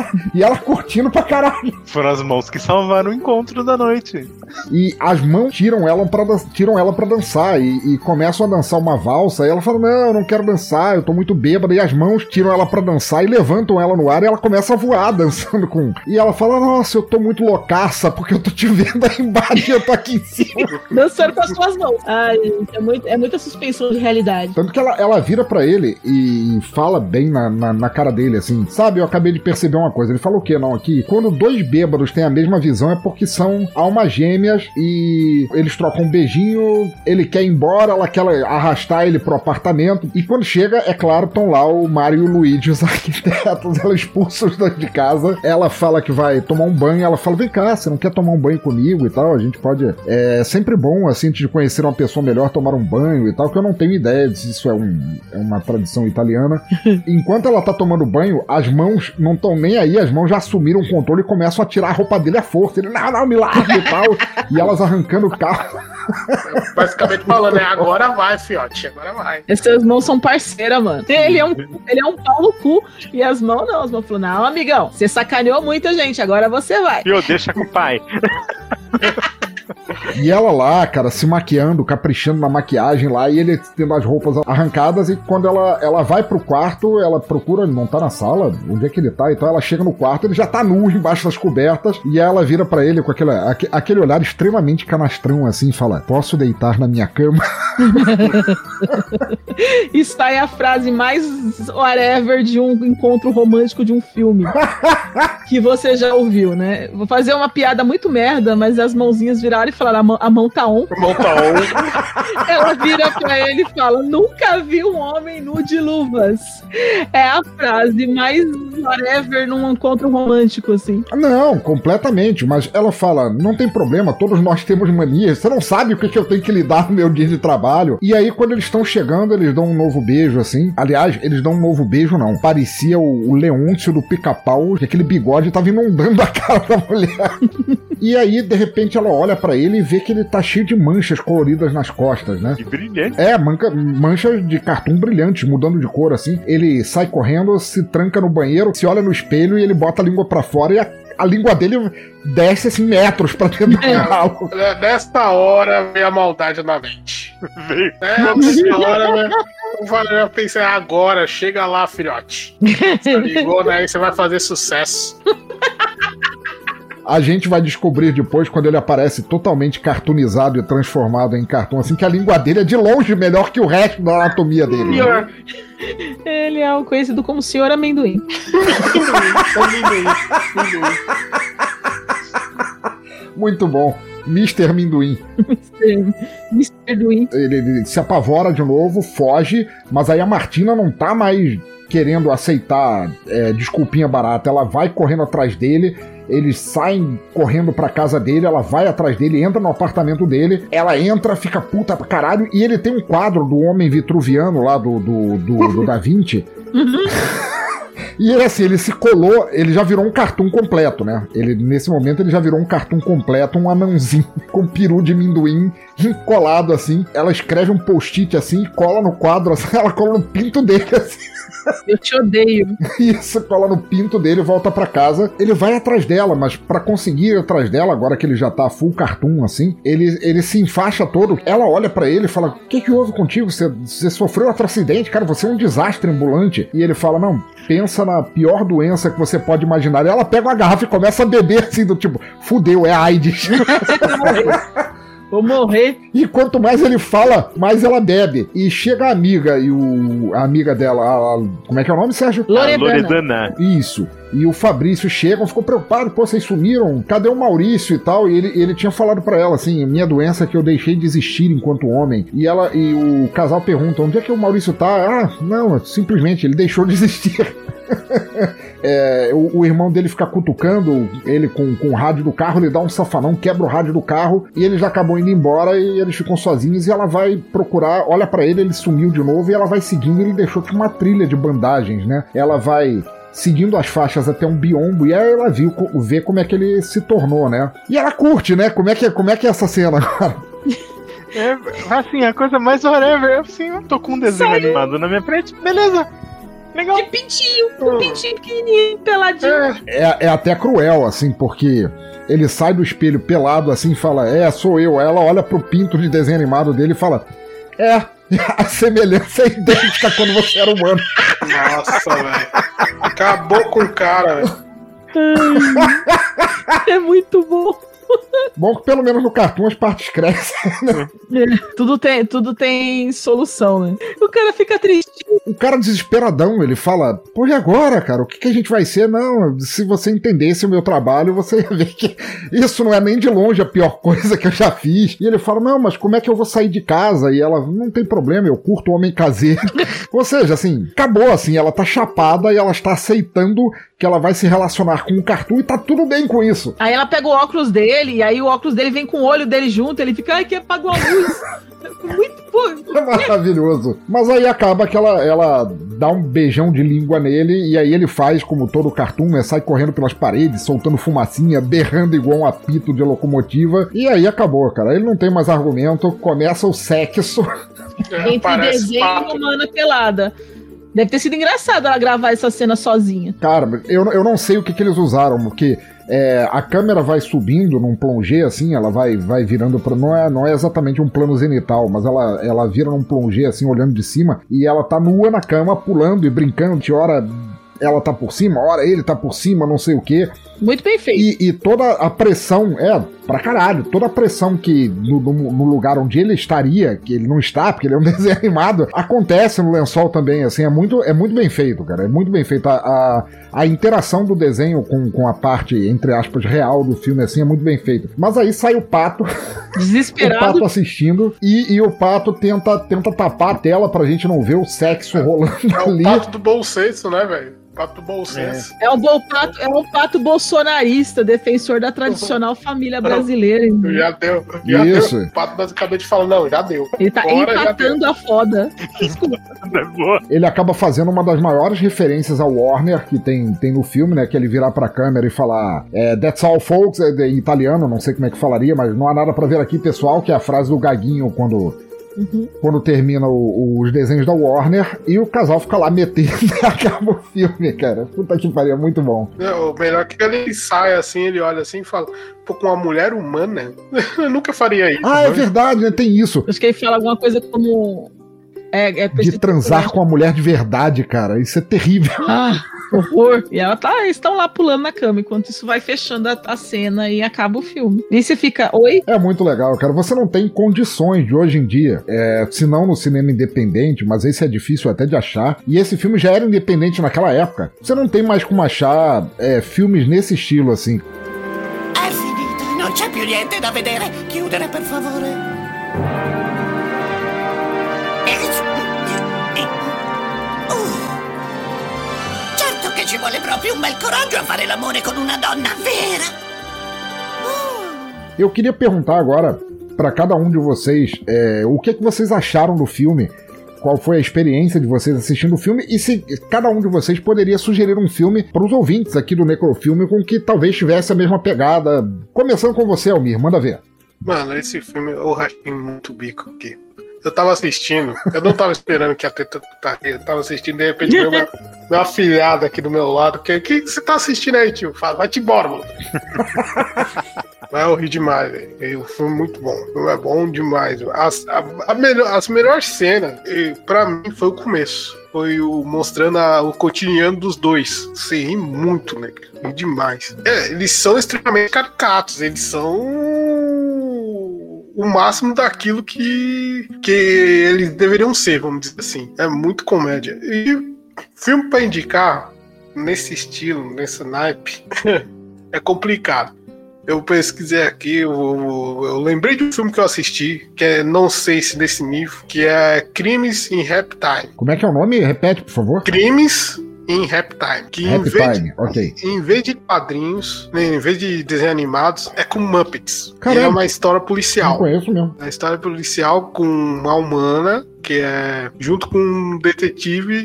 A: E ela curtindo pra caralho.
K: Foram as mãos que salvaram o encontro da noite.
A: E as mãos tiram ela pra, dan- tiram ela pra dançar e, e começam a dançar uma valsa. E ela fala, não, eu não quero dançar, eu tô muito bêbada. E as mãos tiram ela pra dançar e levantam ela no ar e ela começa a voar dançando com... E ela fala, nossa, eu tô muito loucaça porque eu tô te vendo aí embaixo e eu tô aqui em cima.
J: Dançando com as suas mãos. Ai, gente, é, muito, é muita suspensão de realidade.
A: Tanto que ela, ela vira pra ele e fala bem na, na, na cara dele, assim, sabe, eu acabei de perceber uma coisa. Ele fala o quê, não, aqui? Quando dois bêbados têm a mesma visão é porque são almas gêmeas e eles trocam um beijinho, ele quer ir embora, ela quer arrastar ele pro apartamento e quando chega, é claro, estão lá o Mário e o Luigi, os arquitetos, ela expulsa os dois de casa, ela fala que vai tomar um banho, ela fala, vem cá, você não quer tomar um banho comigo e tal, a gente pode, é sempre bom, assim, antes de conhecer uma pessoa melhor, tomar um banho e tal, que eu não tenho ideia de se isso é, um, é uma tradição italiana. Enquanto ela tá tomando banho, as mãos não estão nem aí, as mãos já assumiram o controle e começam a tirar a roupa dele à força, ele, não, não, me larga e tal, e elas arrancando o carro.
I: Basicamente falando, é agora vai, fiote, agora vai.
J: Essas mãos são parceiras, mano. Ele é um, ele é um pau no cu e as mãos não. As mãos falaram, não, amigão, você sacaneou muita gente, agora você vai.
K: Viu, deixa com o pai.
A: E ela lá, cara, se maquiando, caprichando na maquiagem lá, e ele tendo as roupas arrancadas, e quando ela, ela vai pro quarto, ela procura, ele não tá na sala, onde é que ele tá? Então ela chega no quarto, ele já tá nu embaixo das cobertas, e ela vira pra ele com aquele, aquele olhar extremamente canastrão, assim, e fala, posso deitar na minha cama?
J: Está aí a frase mais whatever de um encontro romântico de um filme que você já ouviu, né? Vou fazer uma piada muito merda, mas as mãozinhas viraram e falaram, a mão, a mão tá on.
I: A mão tá on.
J: Ela vira pra ele e fala, nunca vi um homem nu de luvas. É a frase mais whatever num encontro romântico, assim.
A: Não, completamente, mas ela fala, não tem problema, todos nós temos manias, você não sabe o que, que eu tenho que lidar no meu dia de trabalho. E aí, quando eles estão chegando, eles dão um novo beijo, assim. Aliás, eles dão um novo beijo, não. Parecia o, o Leôncio do Pica-Pau, que aquele bigode tava inundando a cara da mulher. E aí, de repente, ela olha pra ele e vê que ele tá cheio de manchas coloridas nas costas, né?
K: Que brilhante.
A: É, manca, manchas de cartoon brilhantes, mudando de cor, assim. Ele sai correndo, se tranca no banheiro, se olha no espelho e ele bota a língua pra fora e a, a língua dele desce, assim, metros pra dentro do ralo.
I: Nesta hora veio a maldade na mente. Veio. Nesta hora, né? Eu pensei, agora, chega lá, filhote. Você ligou, né? Aí você vai fazer sucesso.
A: A gente vai descobrir depois, quando ele aparece totalmente cartoonizado e transformado em cartoon, assim, que a língua dele é de longe melhor que o resto da anatomia dele. Né?
J: Ele é o conhecido como Senhor Amendoim.
A: Muito bom. mister Minduim.
J: mister Duim.
A: Ele, ele se apavora de novo, foge, mas aí a Martina não tá mais querendo aceitar é, desculpinha barata. Ela vai correndo atrás dele, eles saem correndo pra casa dele, ela vai atrás dele, entra no apartamento dele, ela entra, fica puta pra caralho, e ele tem um quadro do Homem Vitruviano lá do, do, do, do Da Vinci. E ele, assim, ele se colou, ele já virou um cartoon completo, né? Ele, nesse momento, ele já virou um cartoon completo, um anãozinho com peru de minduim encolado, assim. Ela escreve um post-it, assim, e cola no quadro, assim, ela cola no pinto dele, assim.
J: Eu te odeio.
A: Isso, cola no pinto dele, volta pra casa. Ele vai atrás dela, mas pra conseguir ir atrás dela, agora que ele já tá full cartoon, assim, ele, ele se enfaixa todo. Ela olha pra ele e fala, o que que houve contigo? Você, você sofreu outro acidente? Cara, você é um desastre ambulante. E ele fala, não, pensa na pior doença que você pode imaginar. E ela pega uma garrafa e começa a beber, assim, do tipo, fudeu, é AIDS.
J: Vou morrer.
A: E quanto mais ele fala, mais ela bebe. E chega a amiga e o, a amiga dela, a, a, como é que é o nome, Sérgio?
K: Loredana. Loredana.
A: Isso. E o Fabrício chegam, ficou preocupado, pô, vocês sumiram, cadê o Maurício e tal? E ele, ele tinha falado pra ela, assim, minha doença é que eu deixei de existir enquanto homem. E ela e o casal pergunta, onde é que o Maurício tá? Ah, não, simplesmente, ele deixou de existir. É, o, o irmão dele fica cutucando ele com, com o rádio do carro, ele dá um safanão, quebra o rádio do carro e ele já acabou indo embora e eles ficam sozinhos e ela vai procurar, olha pra ele, ele sumiu de novo e ela vai seguindo, ele deixou tipo uma trilha de bandagens, né? Ela vai seguindo as faixas até um biombo e aí ela viu, vê como é que ele se tornou, né? E ela curte, né? Como é que, como é, que é essa cena agora?
K: É, assim, a coisa mais whatever, assim, eu tô com um desenho Sai. animado na minha frente, beleza. Legal.
J: De pintinho, um pintinho pequenininho, peladinho.
A: É, é até cruel, assim, porque ele sai do espelho pelado, assim, e fala, é, sou eu. Aí ela olha pro pinto de desenho animado dele e fala, é, a semelhança é idêntica quando você era humano.
I: Nossa, velho. Acabou com o cara, velho.
J: É muito bom.
A: Bom que pelo menos no cartoon as partes crescem, né?
J: É, tudo, tem, tudo tem solução, né? O cara fica triste.
A: O cara desesperadão, ele fala, pô, e agora, cara? O que, que a gente vai ser? Não, se você entendesse o meu trabalho, você ia ver que isso não é nem de longe a pior coisa que eu já fiz. E ele fala, não, mas como é que eu vou sair de casa? E ela, não tem problema, eu curto o homem caseiro. Ou seja, assim, acabou, assim, ela tá chapada e ela está aceitando que ela vai se relacionar com o cartoon e tá tudo bem com isso.
J: Aí ela pega o óculos dele, e aí o óculos dele vem com o olho dele junto, ele fica, ai, que apagou a luz. Muito bom.
A: É maravilhoso. Mas aí acaba que ela, ela dá um beijão de língua nele, e aí ele faz como todo cartoon, né? Sai correndo pelas paredes, soltando fumacinha, berrando igual um apito de locomotiva, e aí acabou, cara. Ele não tem mais argumento, começa o sexo.
J: É, entre desenho e humana pelada. Deve ter sido engraçado ela gravar essa cena sozinha.
A: Cara, eu, eu não sei o que, que eles usaram, porque é, a câmera vai subindo num plongé, assim, ela vai, vai virando pra... Não é, não é exatamente um plano zenital, mas ela, ela vira num plongé, assim, olhando de cima, e ela tá nua na cama, pulando e brincando, de hora ela tá por cima, hora ele tá por cima, não sei o quê.
J: Muito bem feito.
A: E, e toda a pressão, é, pra caralho, toda a pressão que no, no, no lugar onde ele estaria, que ele não está, porque ele é um desenho animado, acontece no lençol também, assim, é muito, é muito bem feito, cara, é muito bem feito. A, a, a interação do desenho com, com a parte, entre aspas, real do filme, assim, é muito bem feito. Mas aí sai o Pato,
J: desesperado,
A: o Pato assistindo, e, e o Pato tenta, tenta tapar a tela pra gente não ver o sexo rolando
I: é
A: ali.
I: É o Pato do bom senso, né, velho? Pato bom senso.
J: É, é, um bom pato, é um pato bolsonarista, defensor da tradicional família brasileira.
I: Não, já deu. Já
A: Isso.
I: deu. O Pato basicamente fala, não, já deu.
J: Ele tá Bora, empatando a foda.
A: Ele acaba fazendo uma das maiores referências ao Warner que tem, tem no filme, né? Que ele virar pra câmera e falar é, That's all, folks, é, em italiano, não sei como é que falaria, mas não há nada pra ver aqui, pessoal, que é a frase do Gaguinho quando... Uhum. Quando termina o, os desenhos da Warner e o casal fica lá metendo e acaba o filme, cara. Puta que pariu, é muito bom.
I: É, o melhor é que ele sai assim, ele olha assim e fala: pô, com uma mulher humana, eu nunca faria isso.
A: Ah, é verdade, né? Tem isso.
J: Acho que ele fala alguma coisa como. É, é
A: de transar com a mulher de verdade, cara. Isso é terrível.
J: Ah, horror. E ela tá, eles estão lá pulando na cama, enquanto isso vai fechando a, a cena e acaba o filme. E você fica, oi?
A: É muito legal, cara. Você não tem condições de hoje em dia, é, se não no cinema independente, mas esse é difícil até de achar. E esse filme já era independente naquela época. Você não tem mais como achar é, filmes nesse estilo, assim.
N: È finito, non c'è più niente da vedere. Chiudere, per favore. Ci vuole proprio um bel coraggio a fare l'amore con una donna vera.
A: Eu queria perguntar agora para cada um de vocês é, o que, é que vocês acharam do filme, qual foi a experiência de vocês assistindo o filme e se cada um de vocês poderia sugerir um filme para os ouvintes aqui do Necrofilme com que talvez tivesse a mesma pegada. Começando com você, Almir, manda ver.
I: Mano, esse filme eu rachei muito o bico aqui. Eu tava assistindo, eu não tava esperando que ia ter tanta putaria, eu tava assistindo, de repente veio uma, uma afilhada aqui do meu lado, que o que você tá assistindo aí, tio? Fala, vai-te embora, mano. Mas eu ri demais, velho. O filme é muito bom, o filme é bom demais. As, a, a melhor, as melhores cenas, pra mim, foi o começo. Foi o mostrando a, o cotidiano dos dois. Você ri muito, né? Ri demais. É, eles são extremamente caricatos, eles são o máximo daquilo que, que eles deveriam ser, vamos dizer assim. É muito comédia. E filme pra indicar nesse estilo, nesse naipe, é complicado. Eu pesquisei aqui, eu, eu, eu lembrei de um filme que eu assisti, que é, não sei se nesse nível, que é Crimes in Rap Time.
A: Como é que é o nome? Repete, por favor.
I: Crimes em Rap Time. Que
A: Rap
I: em vez
A: Time,
I: de,
A: ok.
I: Em vez de quadrinhos, né, em vez de desenhos animados, é com Muppets.
A: Caramba.
I: É uma história policial.
A: Não conheço mesmo.
I: É uma história policial com uma humana que é junto com um detetive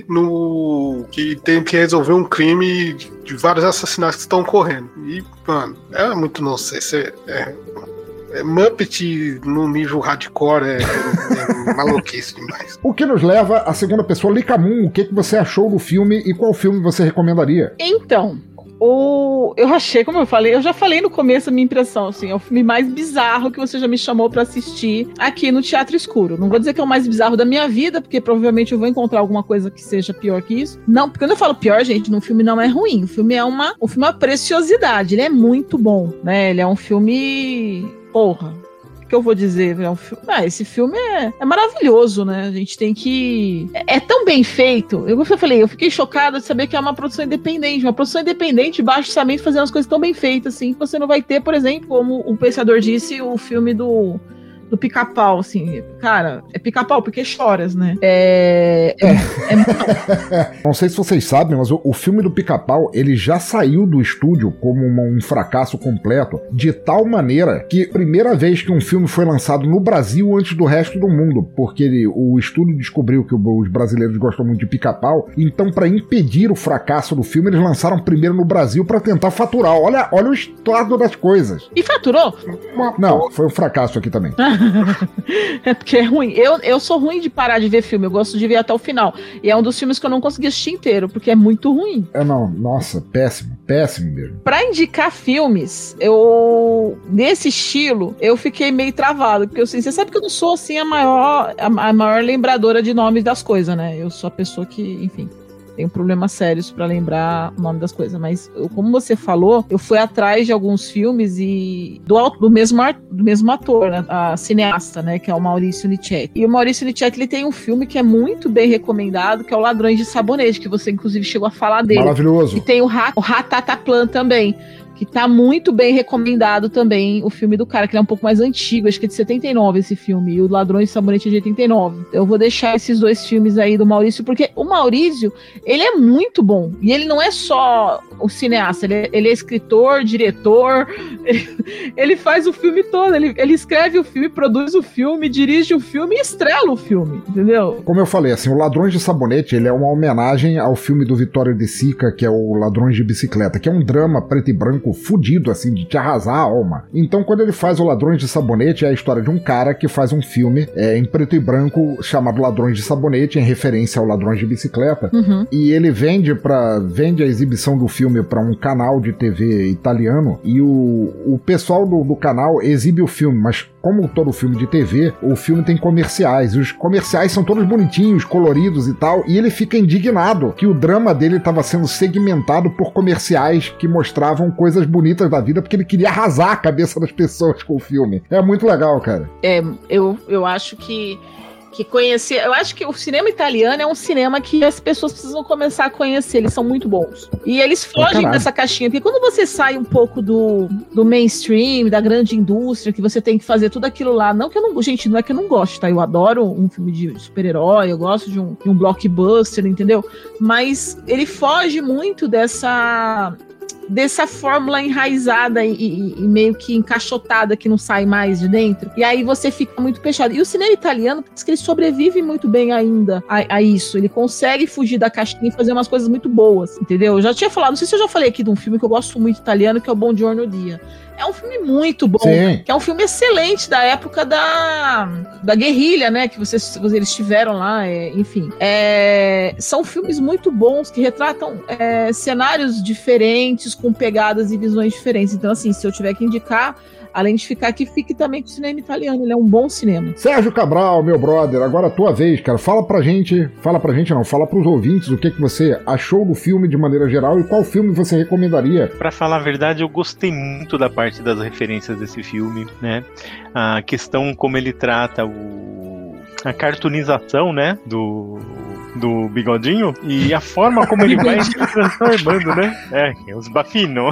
I: no que tem que resolver um crime de, de vários assassinatos que estão ocorrendo. E, mano, é muito não sei se é, é, é Muppet no nível hardcore é, é maluquice demais.
A: O que nos leva à segunda pessoa, Licamun, o que, que você achou do filme e qual filme você recomendaria?
J: Então, o... eu achei, como eu falei, eu já falei no começo a minha impressão, assim, é o filme mais bizarro que você já me chamou pra assistir aqui no Teatro Escuro. Não vou dizer que é o mais bizarro da minha vida, porque provavelmente eu vou encontrar alguma coisa que seja pior que isso. Não, porque quando eu falo pior, gente, no filme não é ruim. O filme é uma, o filme é uma preciosidade, ele é muito bom, né? Ele é um filme... Porra, o que eu vou dizer? É um filme... ah, esse filme é, é maravilhoso, né? A gente tem que... É, é tão bem feito. Eu, eu falei, eu fiquei chocada de saber que é uma produção independente. Uma produção independente, baixo orçamento, fazendo as coisas tão bem feitas, assim, que você não vai ter, por exemplo, como o Pensador disse, o filme do... do Pica-Pau, assim, cara, é Pica-Pau porque choras, né? É... é,
A: é... Não sei se vocês sabem, mas o, o filme do Pica-Pau, ele já saiu do estúdio como uma, um fracasso completo, de tal maneira que primeira vez que um filme foi lançado no Brasil antes do resto do mundo, porque ele, o estúdio descobriu que os brasileiros gostam muito de Pica-Pau, então para impedir o fracasso do filme, eles lançaram primeiro no Brasil para tentar faturar. Olha, olha o estado das coisas.
J: E faturou?
A: Não, foi um fracasso aqui também.
J: Ah. É porque é ruim. Eu, eu sou ruim de parar de ver filme, eu gosto de ver até o final. E é um dos filmes que eu não consegui assistir inteiro, porque é muito ruim.
A: É, não, nossa, péssimo, péssimo mesmo.
J: Pra indicar filmes, eu, nesse estilo, eu fiquei meio travado, porque assim, você sabe que eu não sou assim a maior, a, a maior lembradora de nomes das coisas, né? Eu sou a pessoa que, enfim, tenho problemas sérios pra lembrar o nome das coisas, mas eu, como você falou, eu fui atrás de alguns filmes e do, do, mesmo, do mesmo ator, né, a cineasta, né, que é o Maurício Nichek. E o Maurício Nichek, ele tem um filme que é muito bem recomendado, que é o Ladrões de Sabonete, que você inclusive chegou a falar dele.
A: Maravilhoso.
J: E tem o, Rat, o Ratataplan também, que tá muito bem recomendado também, o filme do cara, que ele é um pouco mais antigo, acho que é de setenta e nove esse filme, e o Ladrões de Sabonete é de oitenta e nove. Eu vou deixar esses dois filmes aí do Maurício, porque o Maurício, ele é muito bom, e ele não é só o cineasta, ele é, ele é escritor, diretor, ele, ele faz o filme todo, ele, ele escreve o filme, produz o filme, dirige o filme e estrela o filme, entendeu?
A: Como eu falei, assim, o Ladrões de Sabonete, ele é uma homenagem ao filme do Vitório de Sica, que é o Ladrões de Bicicleta, que é um drama preto e branco fudido, assim, de te arrasar a alma. Então, quando ele faz o Ladrões de Sabonete, é a história de um cara que faz um filme é, em preto e branco chamado Ladrões de Sabonete, em referência ao Ladrões de Bicicleta, uhum. E ele vende para vende a exibição do filme para um canal de T V italiano, e o, o pessoal do, do canal exibe o filme, mas como todo filme de T V, o filme tem comerciais, e os comerciais são todos bonitinhos, coloridos e tal, e ele fica indignado que o drama dele estava sendo segmentado por comerciais que mostravam coisas bonitas da vida, porque ele queria arrasar a cabeça das pessoas com o filme. É muito legal, cara.
J: É, eu, eu acho que que conhecer, eu acho que o cinema italiano é um cinema que as pessoas precisam começar a conhecer, eles são muito bons. E eles fogem dessa caixinha, porque quando você sai um pouco do, do mainstream, da grande indústria, que você tem que fazer tudo aquilo lá, não que eu não, gente, não é que eu não gosto, tá? Eu adoro um filme de super-herói, eu gosto de um, de um blockbuster, entendeu? Mas ele foge muito dessa... dessa fórmula enraizada e, e, e meio que encaixotada que não sai mais de dentro, e aí você fica muito fechado. E o cinema italiano, diz que ele sobrevive muito bem ainda a, a isso, ele consegue fugir da caixinha e fazer umas coisas muito boas, entendeu? Eu já tinha falado, não sei se eu já falei aqui de um filme que eu gosto muito italiano, que é o Buongiorno Dia. É um filme muito bom,
A: Sim.
J: que é um filme excelente da época da, da guerrilha, né, que vocês, eles tiveram lá, é, enfim. É, são filmes muito bons que retratam é, cenários diferentes, com pegadas e visões diferentes. Então, assim, se eu tiver que indicar, além de ficar aqui, fique também com o cinema italiano, ele é um bom cinema.
A: Sérgio Cabral, meu brother, agora a tua vez, cara. Fala pra gente, fala pra gente não, fala pros ouvintes o que, que você achou do filme de maneira geral e qual filme você recomendaria.
K: Pra falar a verdade, eu gostei muito da parte das referências desse filme, né? A questão como ele trata o... a cartoonização, né, do... do bigodinho e a forma como ele vai se transformando, né? É, os bafino.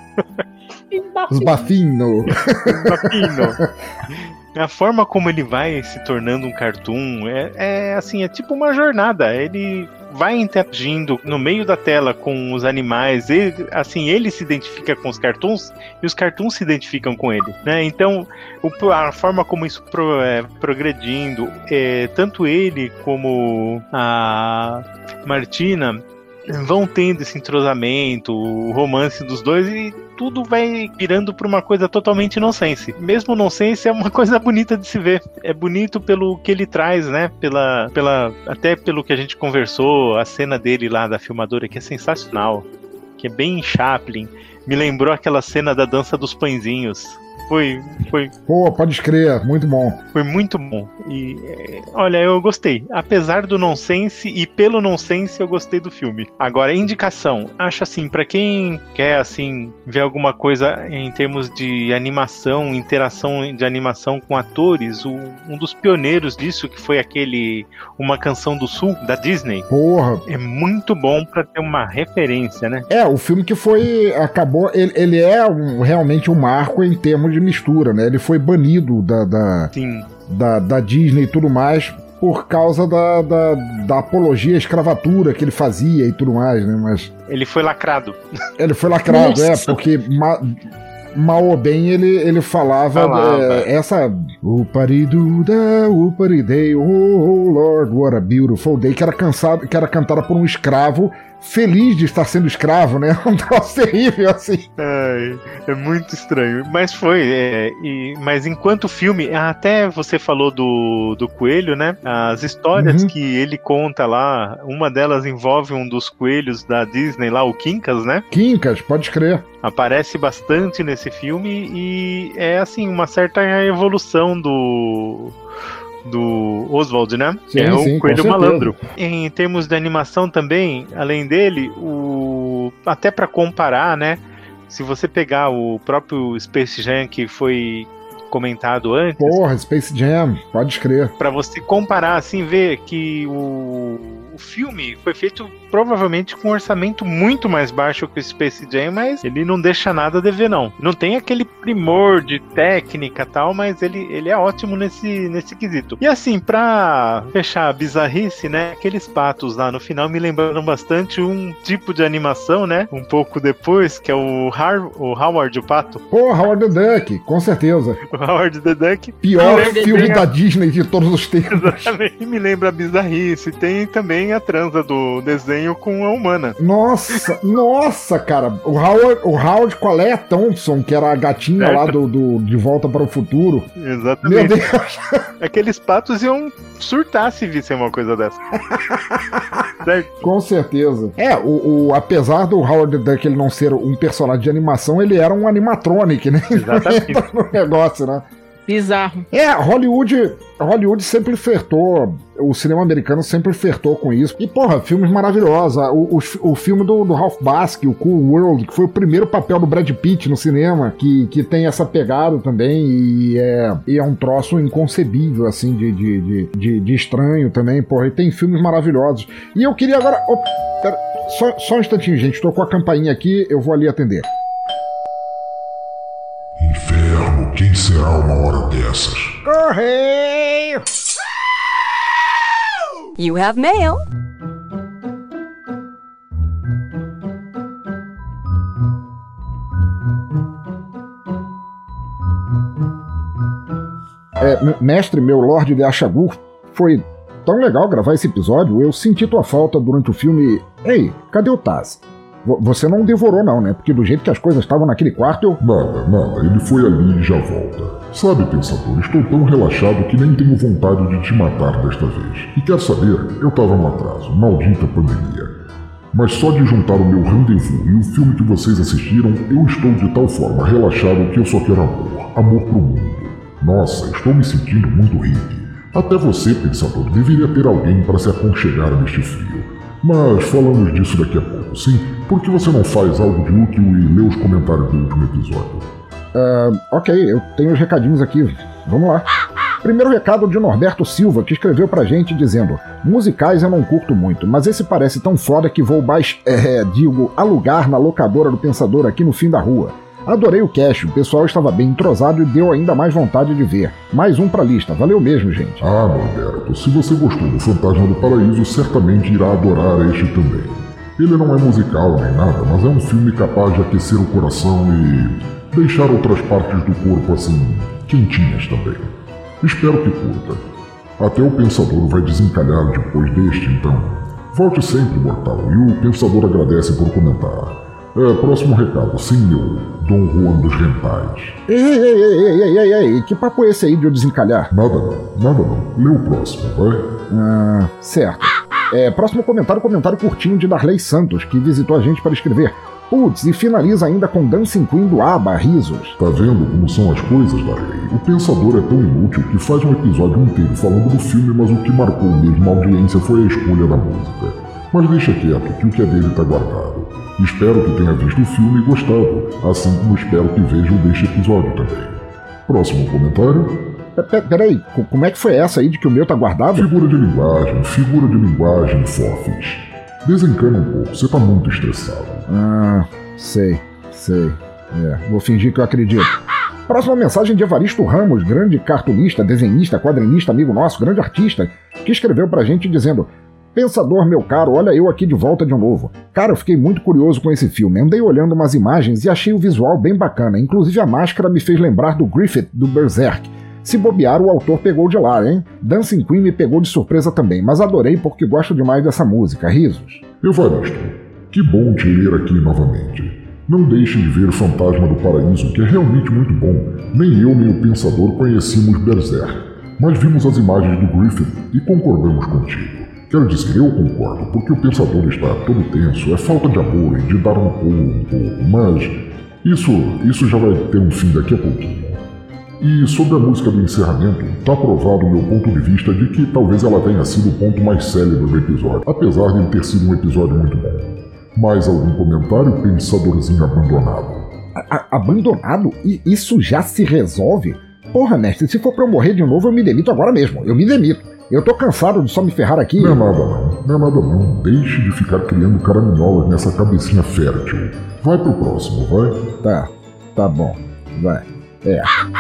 A: Os bafino.
K: Os bafino. A forma como ele vai se tornando um cartoon é, é assim, é tipo uma jornada. Ele vai interagindo no meio da tela com os animais, ele, assim, ele se identifica com os cartoons e os cartoons se identificam com ele, né? Então, o, a forma como isso pro, é, progredindo, é, tanto ele como a Martina vão tendo esse entrosamento, o romance dos dois, e tudo vai virando para uma coisa totalmente nonsense. Mesmo nonsense é uma coisa bonita de se ver. É bonito pelo que ele traz, né? Pela, pela, até pelo que a gente conversou, a cena dele lá da filmadora, que é sensacional, que é bem Chaplin. Me lembrou aquela cena da dança dos pãezinhos. Foi, foi...
A: Pô, pode escrever, muito bom.
K: Foi muito bom. E, olha, eu gostei. Apesar do nonsense, e pelo nonsense, eu gostei do filme. Agora, indicação. Acho assim, pra quem quer, assim, ver alguma coisa em termos de animação, interação de animação com atores, o, um dos pioneiros disso, que foi aquele Uma Canção do Sul, da Disney.
A: Porra.
K: É muito bom pra ter uma referência, né?
A: É, o filme que foi, acabou, ele, ele é um, realmente um marco em termos de mistura, né? Ele foi banido da, da, da, da Disney e tudo mais por causa da, da, da apologia à escravatura que ele fazia e tudo mais, né? Mas
K: ele foi lacrado.
A: Ele foi lacrado, Nossa. é, porque ma, mal ou bem, ele, ele falava,
K: Falava.
A: É, essa Upariduda, Uparidei, oh, oh Lord, what a beautiful day, que era, cansado, que era cantada por um escravo feliz de estar sendo escravo, né? Um troço terrível, assim.
K: Ai, é muito estranho. Mas foi, é, e, mas enquanto o filme, até você falou do, do coelho, né? As histórias
A: Uhum.
K: que ele conta lá, uma delas envolve um dos coelhos da Disney lá, o Quincas, né?
A: Quincas, pode crer.
K: Aparece bastante nesse filme e é, assim, uma certa evolução do... do Oswald, né?
A: Sim,
K: é o
A: sim, com
K: coelho
A: certeza.
K: malandro. Em termos de animação também, além dele, o até pra comparar, né? Se você pegar o próprio Space Jam que foi comentado antes,
A: Porra, Space Jam, pode crer.
K: pra você comparar assim, ver que o, o filme foi feito provavelmente com um orçamento muito mais baixo que o Space Jam, mas ele não deixa nada a dever, não. Não tem aquele primor de técnica e tal, mas ele, ele é ótimo nesse, nesse quesito. E assim, pra fechar a bizarrice, né, aqueles patos lá no final me lembraram bastante um tipo de animação, né, um pouco depois, que é o, Har o Howard o Pato.
A: Pô, Howard the Duck, com certeza.
K: O Howard the Duck.
A: Pior
K: Me lembra
A: filme
K: bem a-
A: da Disney de todos os tempos.
K: Exatamente. Me lembra a bizarrice. Tem também a transa do desenho com a humana.
A: Nossa, nossa, cara. O Howard, o Howard com a Leia Thompson, que era a gatinha
K: Certo.
A: lá do, do De Volta para o Futuro.
K: Exatamente.
A: Meu Deus.
K: Aqueles patos iam surtar se vissem uma coisa dessa. Certo?
A: Com certeza. É, o, o- apesar do Howard the Duck ele não ser um personagem de animação, ele era um animatronic, né?
K: Exatamente.
A: Entra no negócio, né?
J: Bizarro.
A: É, Hollywood, Hollywood sempre flertou, o cinema americano sempre flertou com isso. E, porra, filmes maravilhosos. O, o, o filme do, do Ralph Bakshi, o Cool World, que foi o primeiro papel do Brad Pitt no cinema, que, que tem essa pegada também, e é, e é um troço inconcebível, assim, de, de, de, de, de estranho também, porra. E tem filmes maravilhosos. E eu queria agora... Oh, pera, só, só um instantinho, gente. Tocou a campainha aqui, eu vou ali atender.
B: Inferno, quem será uma hora dessas?
A: Correio!
O: You have mail.
A: É, m- mestre, meu Lorde de Achagur, foi tão legal gravar esse episódio, eu senti tua falta durante o filme. Ei, cadê o Taz? Vo- Você não devorou não, né? Porque do jeito que as coisas estavam naquele quarto, eu...
B: Nada, nada, ele foi ali e já volta. Sabe, pensador, estou tão relaxado que nem tenho vontade de te matar desta vez. E quer saber? Eu tava no atraso, maldita pandemia. Mas só de juntar o meu rendezvous e o filme que vocês assistiram, eu estou de tal forma relaxado que eu só quero amor. Amor pro mundo. Nossa, estou me sentindo muito hippie. Até você, pensador, deveria ter alguém para se aconchegar neste frio. Mas falamos disso daqui a pouco, sim? Por que você não faz algo de útil e lê os comentários do último episódio?
A: Ah, ok, eu tenho os recadinhos aqui. Vamos lá. Primeiro recado de Norberto Silva, que escreveu pra gente dizendo: musicais eu não curto muito, mas esse parece tão foda que vou baix... é, digo, alugar na locadora do Pensador aqui no fim da rua. Adorei o cast, o pessoal estava bem entrosado e deu ainda mais vontade de ver. Mais um pra lista, valeu mesmo, gente.
B: Ah, Norberto, se você gostou do Fantasma do Paraíso, certamente irá adorar este também. Ele não é musical nem nada, mas é um filme capaz de aquecer o coração e deixar outras partes do corpo assim, quentinhas também. Espero que curta. Até o Pensador vai desencalhar depois deste, então. Volte sempre, mortal, e o Pensador agradece por comentar. É, próximo recado, sim, meu Dom Juan dos Rentais.
A: Ei, ei, ei, ei, ei, ei, ei, que papo é esse aí de eu desencalhar?
B: Nada não, nada não. Lê o próximo, vai.
A: Ah, certo. É, próximo comentário, comentário curtinho de Darley Santos, que visitou a gente para escrever. Putz, e finaliza ainda com Dancing Queen do ABBA, risos.
B: Tá vendo como são as coisas, Darley? O Pensador é tão inútil que faz um episódio inteiro falando do filme, mas o que marcou mesmo a audiência foi a escolha da música. Mas deixa quieto, que o que é dele tá guardado. Espero que tenha visto o filme e gostado, assim como espero que veja o deste episódio também. Próximo comentário?
A: P- Peraí, co- como é que foi essa aí de que o meu tá guardado?
B: Figura de linguagem, figura de linguagem, fofes. Desencana um pouco, você tá muito estressado.
A: Ah, sei, sei. É, vou fingir que eu acredito. Próxima mensagem de Evaristo Ramos, grande cartunista, desenhista, quadrinista, amigo nosso, grande artista, que escreveu pra gente dizendo: Pensador, meu caro, olha eu aqui de volta de novo. Cara, eu fiquei muito curioso com esse filme. Andei olhando umas imagens e achei o visual bem bacana. Inclusive a máscara me fez lembrar do Griffith, do Berserk. Se bobear, o autor pegou de lá, hein? Dancing Queen me pegou de surpresa também, mas adorei porque gosto demais dessa música. Risos.
B: Evaristo, que bom te ler aqui novamente. Não deixe de ver Fantasma do Paraíso, que é realmente muito bom. Nem eu nem o Pensador conhecíamos Berserk, mas vimos as imagens do Griffith e concordamos contigo. Quero dizer, eu concordo, porque o Pensador está todo tenso, é falta de amor e de dar um pulo um pouco, mas isso, isso já vai ter um fim daqui a pouquinho. E sobre a música do encerramento, tá provado o meu ponto de vista de que talvez ela tenha sido o ponto mais célebre do episódio, apesar de ele ter sido um episódio muito bom. Mais algum comentário, Pensadorzinho abandonado?
A: A- a- abandonado? E isso já se resolve? Porra, mestre, se for pra eu morrer de novo, eu me demito agora mesmo. Eu me demito. Eu tô cansado de só me ferrar aqui.
B: Não é nada não, não é nada não. Deixe de ficar criando caraminholas nessa cabecinha fértil. Vai pro próximo, vai.
A: Tá, tá bom, vai. É.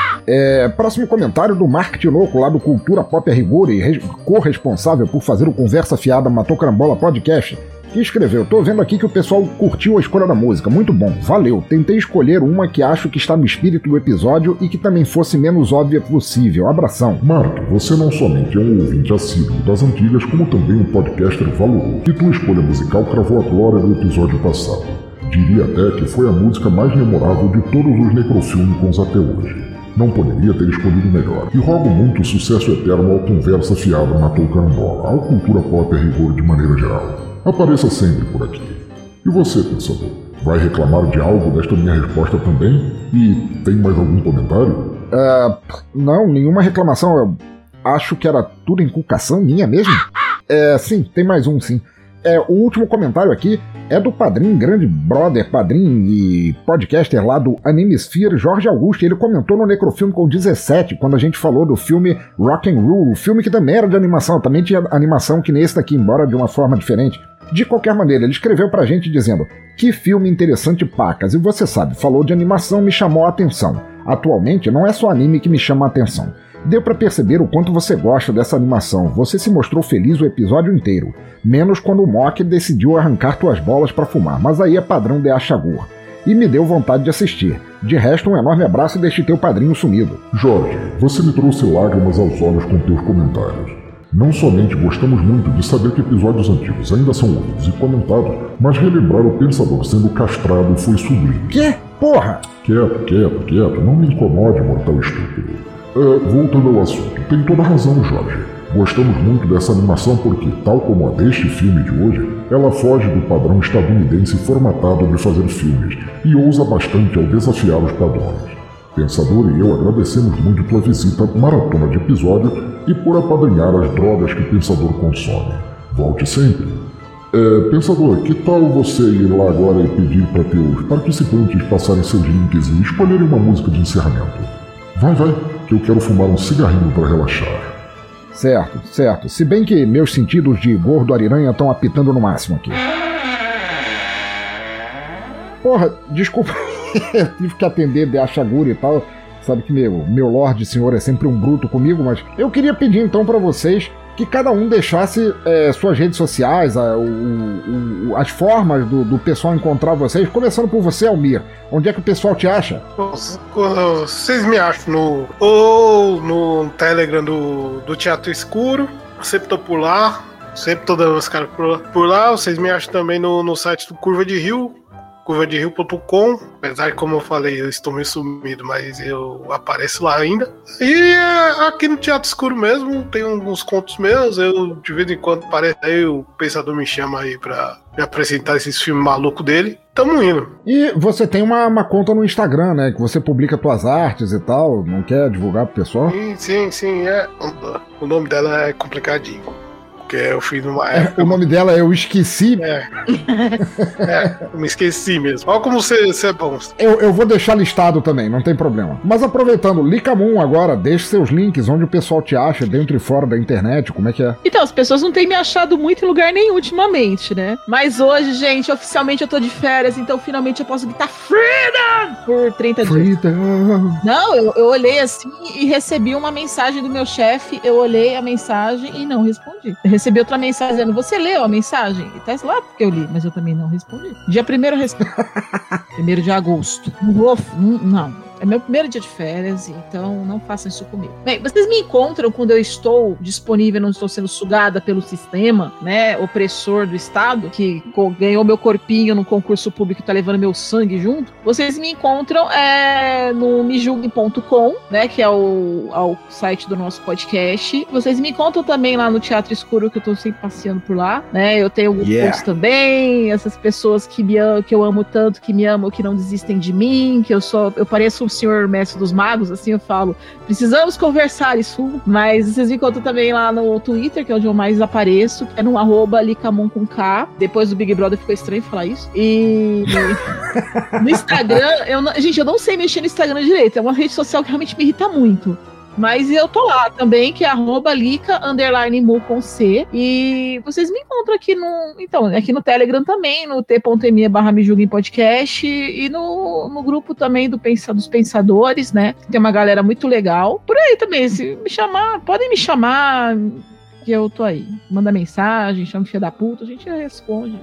A: é. Próximo comentário do Mark Tinoco, lá do Cultura Pop a Rigor e res- corresponsável por fazer o Conversa Fiada Matou Carambola Podcast, que escreveu: tô vendo aqui que o pessoal curtiu a escolha da música, muito bom, valeu. Tentei escolher uma que acho que está no espírito do episódio e que também fosse menos óbvia possível. Abração.
B: Mark, você não somente é um ouvinte assíduo das antigas, como também um podcaster valoroso. E tua escolha musical cravou a glória do episódio passado. Diria até que foi a música mais memorável de todos os necrofilmicons até hoje. Não poderia ter escolhido melhor. E rogo muito sucesso eterno ao Conversa Fiada Matou Carambola, ao Cultura Pop a Rigor de maneira geral. Apareça sempre por aqui. E você, Pensador, vai reclamar de algo desta minha resposta também? E tem mais algum comentário?
A: Uh, não, nenhuma reclamação. Eu acho que era tudo inculcação minha mesmo. É, sim, tem mais um, sim. É, o último comentário aqui é do padrinho, grande brother, padrinho e podcaster lá do Animesphere, Jorge Augusto. Ele comentou no Necrofilme com dezessete, quando a gente falou do filme Rock and Roll, o filme que também era de animação, também tinha animação que nem esse daqui, embora de uma forma diferente. De qualquer maneira, ele escreveu pra gente dizendo: que filme interessante, pacas, e você sabe, falou de animação, me chamou a atenção. Atualmente não é só anime que me chama a atenção. Deu pra perceber o quanto você gosta dessa animação, você se mostrou feliz o episódio inteiro, menos quando o Mock decidiu arrancar tuas bolas pra fumar, mas aí é padrão de Achagur. E me deu vontade de assistir. De resto, um enorme abraço e deixe teu padrinho sumido.
B: Jorge, você me trouxe lágrimas aos olhos com teus comentários. Não somente gostamos muito de saber que episódios antigos ainda são ouvidos e comentados, mas relembrar o Pensador sendo castrado foi sublime.
A: Que? Porra!
B: Quieto, quieto, quieto, não me incomode, mortal estúpido. É, voltando ao assunto, tem toda razão, Jorge. Gostamos muito dessa animação porque, tal como a deste filme de hoje, ela foge do padrão estadunidense formatado de fazer filmes e ousa bastante ao desafiar os padrões. Pensador e eu agradecemos muito tua visita maratona de episódio e por apadrinhar as drogas que o Pensador consome. Volte sempre. É, Pensador, que tal você ir lá agora e pedir para teus participantes passarem seus links e escolherem uma música de encerramento? Vai, vai, que eu quero fumar um cigarrinho para relaxar.
A: Certo, certo. Se bem que meus sentidos de gordo ariranha estão apitando no máximo aqui. Porra, desculpa. Eu tive que atender de Achagura e tal. Sabe que meu, meu Lorde Senhor é sempre um bruto comigo, mas eu queria pedir então pra vocês que cada um deixasse é, suas redes sociais, a, o, o, as formas do, do pessoal encontrar vocês, começando por você, Almir. Onde é que o pessoal te acha?
I: Vocês me acham no ou no Telegram do, do Teatro Escuro, sempre tô por lá, sempre tô dando os caras por, por lá. Vocês me acham também no, no site do Curva de Rio, curva de rio ponto com, apesar de, como eu falei, eu estou meio sumido, mas eu apareço lá ainda. E aqui no Teatro Escuro mesmo, tem alguns contos meus, eu de vez em quando aparece aí, o Pensador me chama aí pra me apresentar esses filmes malucos dele. Tamo indo.
A: E você tem uma, uma conta no Instagram, né, que você publica tuas artes e tal, não quer divulgar pro pessoal?
I: Sim, sim, sim, é. O nome dela é complicadinho. Porque eu fiz numa época.
A: É, o nome dela eu esqueci.
I: É. É, eu me esqueci mesmo. Olha como você, você é bom.
A: Eu, eu vou deixar listado também, não tem problema. Mas aproveitando, Licamun agora, deixe seus links, onde o pessoal te acha, dentro e fora da internet, como é que é?
J: Então, as pessoas não têm me achado muito em lugar nenhum ultimamente, né? Mas hoje, gente, oficialmente eu tô de férias, então finalmente eu posso gritar Freedom! Por trinta dias.
A: Freedom!
J: Não, eu, eu olhei assim e recebi uma mensagem do meu chefe, eu olhei a mensagem e não respondi. recebi outra mensagem dizendo, você leu a mensagem? E tá lá porque eu li, mas eu também não respondi. Dia primeiro eu respondi. primeiro de agosto. Não vou, não, não. É meu primeiro dia de férias, então não façam isso comigo. Bem, vocês me encontram quando eu estou disponível, não estou sendo sugada pelo sistema, né, opressor do Estado, que ganhou meu corpinho no concurso público e tá levando meu sangue junto. Vocês me encontram é, no me julguem ponto com, né, que é o, é o site do nosso podcast. Vocês me encontram também lá no Teatro Escuro, que eu tô sempre passeando por lá, né, eu tenho alguns yeah. posts também, essas pessoas que, me am- que eu amo tanto, que me amam, que não desistem de mim, que eu só, eu pareço o senhor mestre dos magos, assim eu falo, precisamos conversar isso, mas vocês me encontram também lá no Twitter, que é onde eu mais apareço, que é no arroba Licamon com K, depois do Big Brother ficou estranho falar isso, e no Instagram, eu não, gente, eu não sei mexer no Instagram direito, é uma rede social que realmente me irrita muito. Mas eu tô lá também, que é arroba Lica, underline mu com C. E vocês me encontram aqui no. Então, aqui no Telegram também, no t.me barra me julguem podcast. E no, no grupo também do Pensa, dos Pensadores, né? Tem uma galera muito legal. Por aí também, se me chamar, podem me chamar, que eu tô aí. Manda mensagem, chama filha da puta, a gente responde.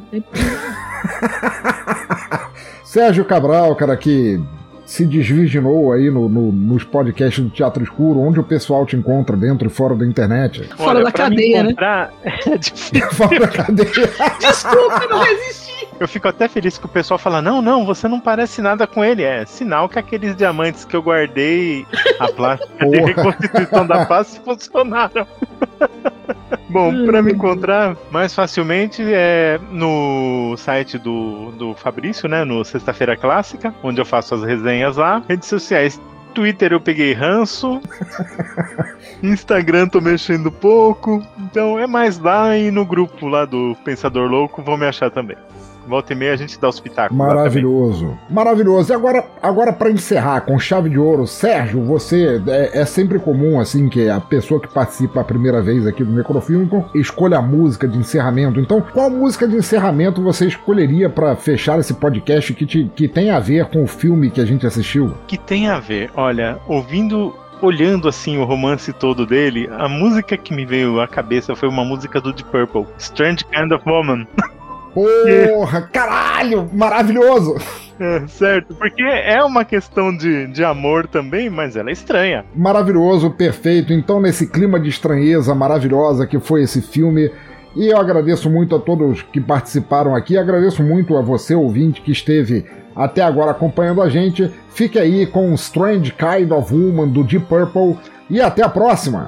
A: Sérgio Cabral, cara, que se desvirginou aí no, no, nos podcasts do Teatro Escuro, onde o pessoal te encontra dentro e fora da internet.
J: Fora Olha, da cadeia, né?
K: É difícil.
A: Fora da cadeia.
J: Desculpa, não resisti.
K: Eu fico até feliz que o pessoal fala, não, não, você não parece nada com ele. É sinal que aqueles diamantes que eu guardei, a plástica de reconstituição da face, funcionaram. Bom, para me encontrar mais facilmente é no site do, do Fabrício, né, no Sexta-feira Clássica, onde eu faço as resenhas lá. Redes sociais, Twitter eu peguei ranço, Instagram tô mexendo pouco, então é mais lá e no grupo lá do Pensador Louco vão me achar também. Volta e meia a gente dá os pitacos.
A: Maravilhoso, maravilhoso. E agora, agora para encerrar com chave de ouro, Sérgio, você é, é sempre comum assim que a pessoa que participa a primeira vez aqui do Necrofílico escolha a música de encerramento. Então, qual música de encerramento você escolheria para fechar esse podcast que, te, que tem a ver com o filme que a gente assistiu?
K: Que tem a ver, olha, ouvindo... Olhando assim o romance todo dele, a música que me veio à cabeça foi uma música do Deep Purple, Strange Kind of Woman.
A: Porra, caralho, maravilhoso!
K: É, certo, porque é uma questão de, de amor também, mas ela é estranha.
A: Maravilhoso, perfeito. Então, nesse clima de estranheza maravilhosa que foi esse filme, e eu agradeço muito a todos que participaram aqui, agradeço muito a você, ouvinte, que esteve até agora acompanhando a gente. Fique aí com Strange Kind of Woman do Deep Purple e até a próxima!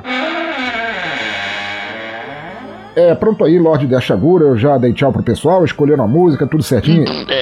A: É, pronto aí, Lorde de Ashagura, eu já dei tchau pro pessoal, escolheram a música, tudo certinho.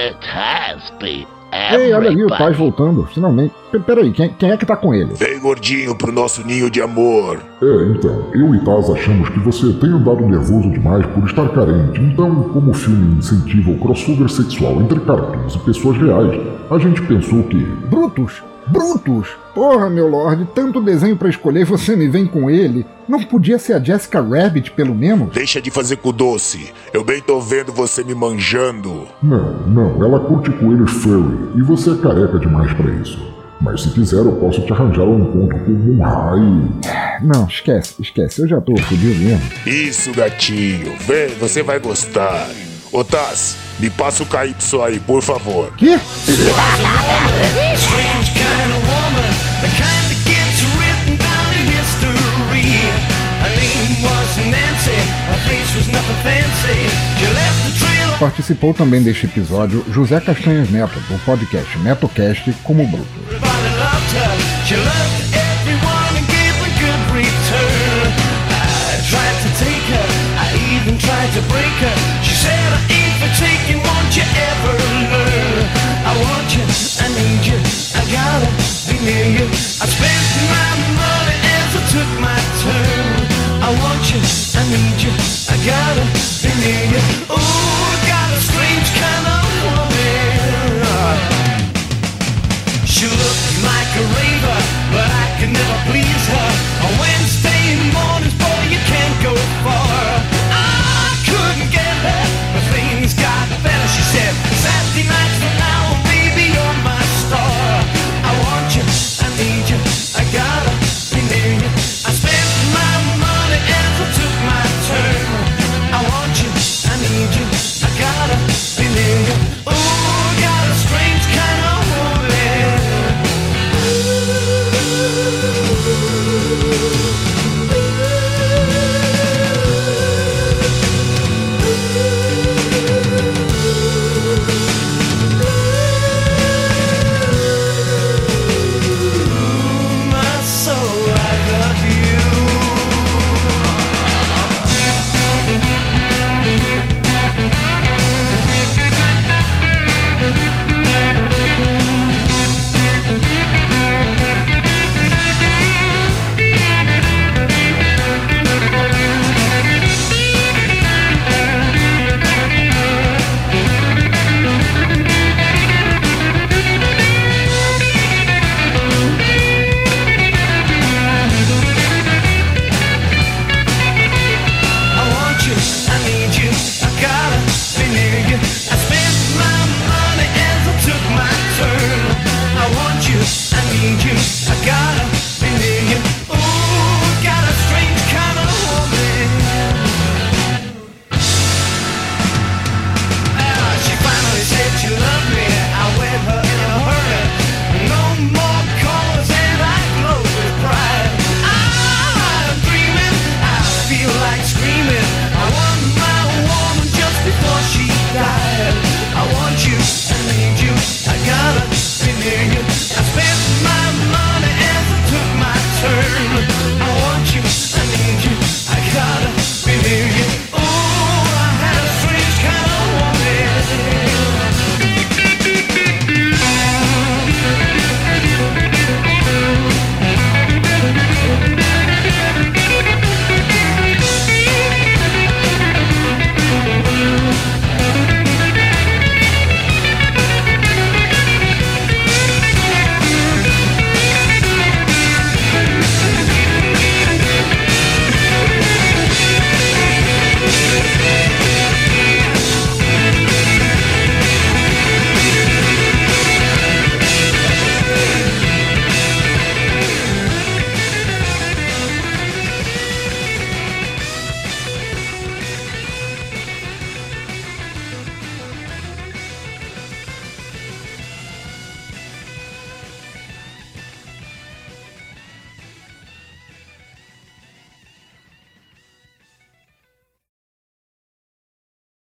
A: Ei, olha ali o Taz voltando, finalmente. P- peraí, quem, quem é que tá com ele?
B: Vem, gordinho, pro nosso ninho de amor. É, então, eu e Taz achamos que você tem andado nervoso demais por estar carente. Então, como o filme incentiva o crossover sexual entre cartoons e pessoas reais, a gente pensou que...
A: Brutus! Brutus! Porra, meu Lorde, tanto desenho pra escolher e você me vem com ele. Não podia ser a Jessica Rabbit, pelo menos?
B: Deixa de fazer com doce. Eu bem tô vendo você me manjando. Não, não, ela curte coelhos furry e você é careca demais pra isso. Mas se quiser eu posso te arranjar um encontro com o Moonhai.
A: Não, esquece, esquece, eu já tô fodido mesmo.
B: Isso, gatinho, vem, você vai gostar. Ô Taz, me passa o K Y aí, por favor.
A: Que? Participou também deste episódio José Castanhas Neto, do podcast NetoCast, como Bruto.
O: She looked like a raver, but I could never please her. When